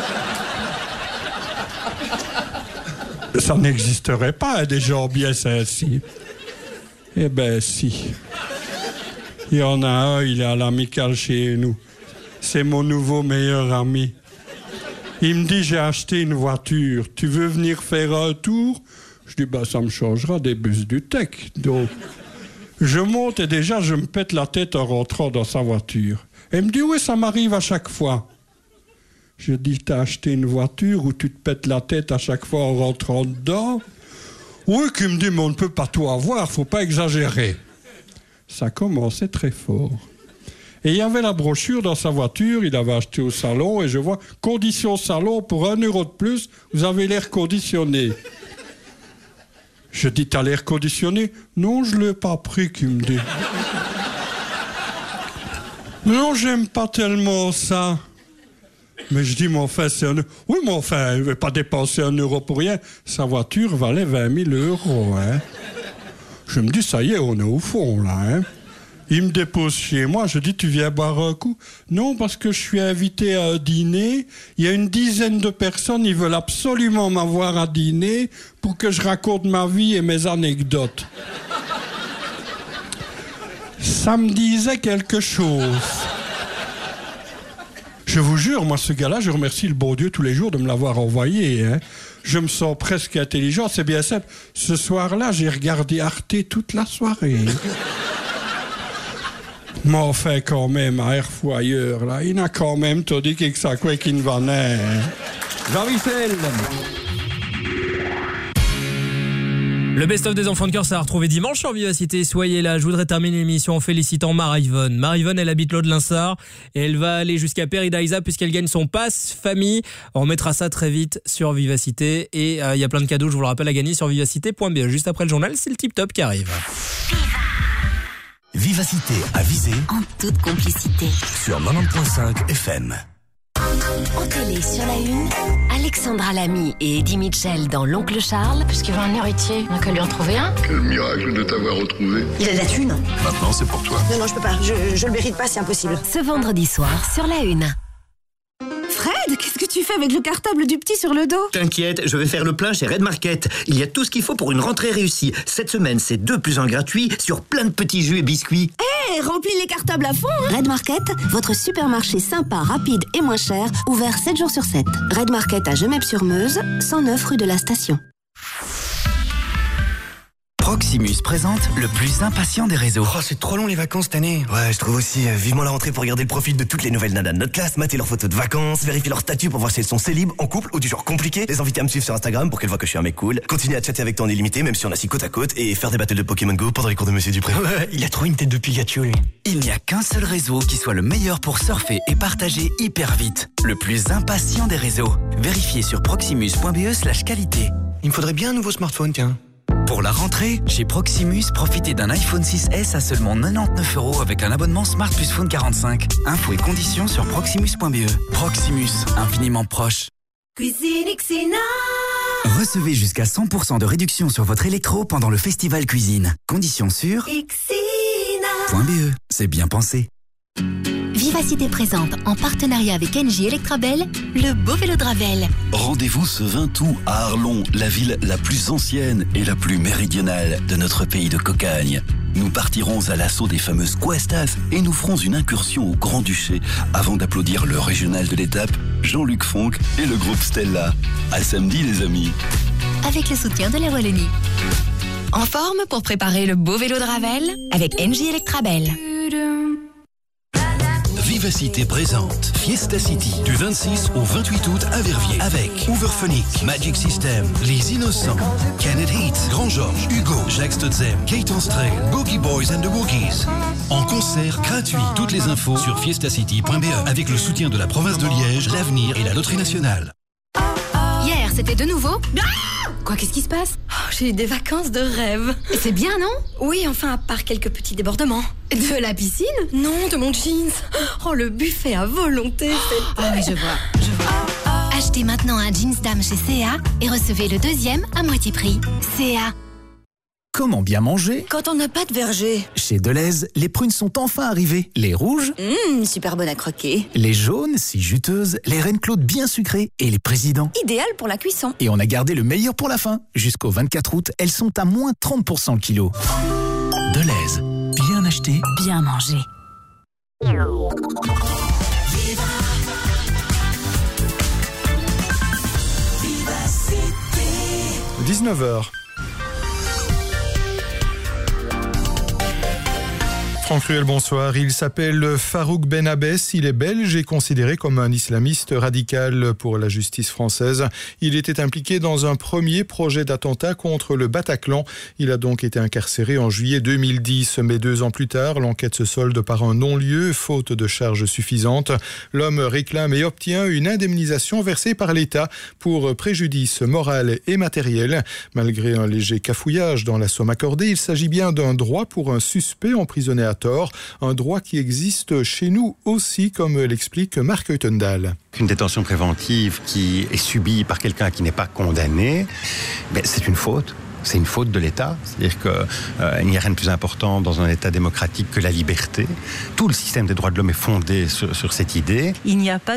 Ça n'existerait pas, des gens bien sensibles. Eh ben, si. Il y en a un, il est à l'amicale chez nous. C'est mon nouveau meilleur ami. Il me dit, j'ai acheté une voiture. Tu veux venir faire un tour? Je dis, bah, ça me changera des bus du Tech. Donc, je monte et déjà, je me pète la tête en rentrant dans sa voiture. Et il me dit, oui, ça m'arrive à chaque fois. Je dis, t'as acheté une voiture où tu te pètes la tête à chaque fois en rentrant dedans? Oui, qu'il me dit, mais on ne peut pas tout avoir, faut pas exagérer. Ça commençait très fort. Et il y avait la brochure dans sa voiture, il avait acheté au salon, et je vois, conditions salon, pour un euro de plus, vous avez l'air conditionné. Je dis, t'as l'air conditionné? Non, je ne l'ai pas pris, qu'il me dit. Non, j'aime pas tellement ça. Mais je dis, mais enfin, c'est un... Oui, mais enfin, il ne veut pas dépenser un euro pour rien. Sa voiture valait vingt mille euros, hein. Je me dis, ça y est, on est au fond, là, hein. Il me dépose chez moi, je dis, tu viens boire un coup? Non, parce que je suis invité à un dîner, il y a une dizaine de personnes, ils veulent absolument m'avoir à dîner pour que je raconte ma vie et mes anecdotes. Ça me disait quelque chose. Je vous jure, moi, ce gars-là, je remercie le bon Dieu tous les jours de me l'avoir envoyé, hein. Je me sens presque intelligent, c'est bien simple. Ce soir-là, j'ai regardé Arte toute la soirée. Mais enfin, quand même, à Airfoyer, là, il a quand même tout dit que ça quoi qu'il ne va naître. Jean-Michel. Le best-of des enfants de cœur, ça va retrouver dimanche sur Vivacité. Soyez là. Je voudrais terminer l'émission en félicitant Marivonne. Marivonne, elle habite l'Aude de l'Insart et elle va aller jusqu'à Peridaisa puisqu'elle gagne son pass famille. On mettra ça très vite sur Vivacité et il euh, y a plein de cadeaux, je vous le rappelle, à gagner sur vivacité point b e. Juste après le journal, c'est le Tip Top qui arrive. Vivacité à viser En toute complicité. sur quatre-vingt-dix point cinq F M. En télé sur la une, Alexandra Lamy et Eddie Mitchell dans L'Oncle Charles. Puisqu'il veut un héritier, on n'a qu'à lui en trouver un. Quel miracle de t'avoir retrouvé. Il a de la thune. Maintenant, c'est pour toi. Non, non, je peux pas. Je, je le mérite pas, c'est impossible. Ce vendredi soir sur la une. Fred, qu'est-ce que tu fais avec le cartable du petit sur le dos? T'inquiète, je vais faire le plein chez Red Market. Il y a tout ce qu'il faut pour une rentrée réussie. Cette semaine, c'est deux plus un gratuit sur plein de petits jus et biscuits. Hé, hey, remplis les cartables à fond, hein. Red Market, votre supermarché sympa, rapide et moins cher, ouvert sept jours sur sept. Red Market à Gemep-sur-Meuse, cent neuf rue de la Station. Proximus présente le plus impatient des réseaux. Oh, c'est trop long les vacances cette année. Ouais, je trouve aussi euh, vivement la rentrée pour regarder le profil de toutes les nouvelles nanas de notre classe, mater leurs photos de vacances, vérifier leur statut pour voir si elles sont célibes, en couple ou du genre compliqué, les inviter à me suivre sur Instagram pour qu'elles voient que je suis un mec cool, continuer à chatter avec toi en illimité même si on est assis côte à côte et faire des battles de Pokémon Go pendant les cours de Monsieur Dupré. Ouais, il a trop une tête de Pikachu lui. Il n'y a qu'un seul réseau qui soit le meilleur pour surfer et partager hyper vite. Le plus impatient des réseaux. Vérifiez sur proximus point b e slash qualité. Il me faudrait bien un nouveau smartphone, tiens. Pour la rentrée, chez Proximus, profitez d'un iPhone six S à seulement quatre-vingt-dix-neuf euros avec un abonnement Smart Plus Phone quarante-cinq. Infos et conditions sur proximus point b e. Proximus, infiniment proche. Cuisine Xina. Recevez jusqu'à cent pour cent de réduction sur votre électro pendant le festival cuisine. Conditions sur Xina. .be. C'est bien pensé. Vivacité présente, en partenariat avec Engie Electrabel, le beau vélo de Ravel. Rendez-vous ce vingt août à Arlon, la ville la plus ancienne et la plus méridionale de notre pays de cocagne. Nous partirons à l'assaut des fameuses cuestas et nous ferons une incursion au Grand-Duché avant d'applaudir le régional de l'étape, Jean-Luc Fonck et le groupe Stella. À samedi les amis. Avec le soutien de la Wallonie. En forme pour préparer le beau vélo de Ravel avec Engie Electrabel. Vivacité présente Fiesta City du vingt-six au vingt-huit août à Verviers avec Overphonic, Magic System, Les Innocents, Kenneth Heat, Grand Georges, Hugo, Jacques Stotzem, Kate Anstrel, Boogie Boys and the Wookies. En concert gratuit. Toutes les infos sur fiesta city point b e avec le soutien de la province de Liège, l'Avenir et la Loterie Nationale. Hier, c'était de nouveau. Quoi, qu'est-ce qui se passe? oh, J'ai eu des vacances de rêve. C'est bien, non? Oui, enfin, à part quelques petits débordements. De la piscine? Non, de mon jeans. Oh, le buffet à volonté, c'est... Ah oui, je vois, je vois. Achetez maintenant un jeans dame chez C A et recevez le deuxième à moitié prix. C A. Comment bien manger? Quand on n'a pas de verger. Chez Deleuze, les prunes sont enfin arrivées. Les rouges, Mmh, super bonne à croquer. les jaunes, si juteuses, les reines Claude bien sucrées et les présidents. Idéal pour la cuisson. Et on a gardé le meilleur pour la fin. Jusqu'au vingt-quatre août, elles sont à moins trente pour cent le kilo. Deleuze, bien acheté, bien mangé. dix-neuf heures. Franck Ruel, bonsoir. Il s'appelle Farouk Ben Abbès, il est belge et considéré comme un islamiste radical pour la justice française. Il était impliqué dans un premier projet d'attentat contre le Bataclan. Il a donc été incarcéré en juillet deux mille dix, mais deux ans plus tard, l'enquête se solde par un non-lieu, faute de charges suffisantes. L'homme réclame et obtient une indemnisation versée par l'État pour préjudice moral et matériel. Malgré un léger cafouillage dans la somme accordée, il s'agit bien d'un droit pour un suspect emprisonné à tort, un droit qui existe chez nous aussi, comme l'explique Marc Heutendal. Une détention préventive qui est subie par quelqu'un qui n'est pas condamné, ben c'est une faute. c'est une faute de l'État. C'est-à-dire qu'il euh, n'y a rien de plus important dans un État démocratique que la liberté. Tout le système des droits de l'homme est fondé sur, sur cette idée. Il n'y a pas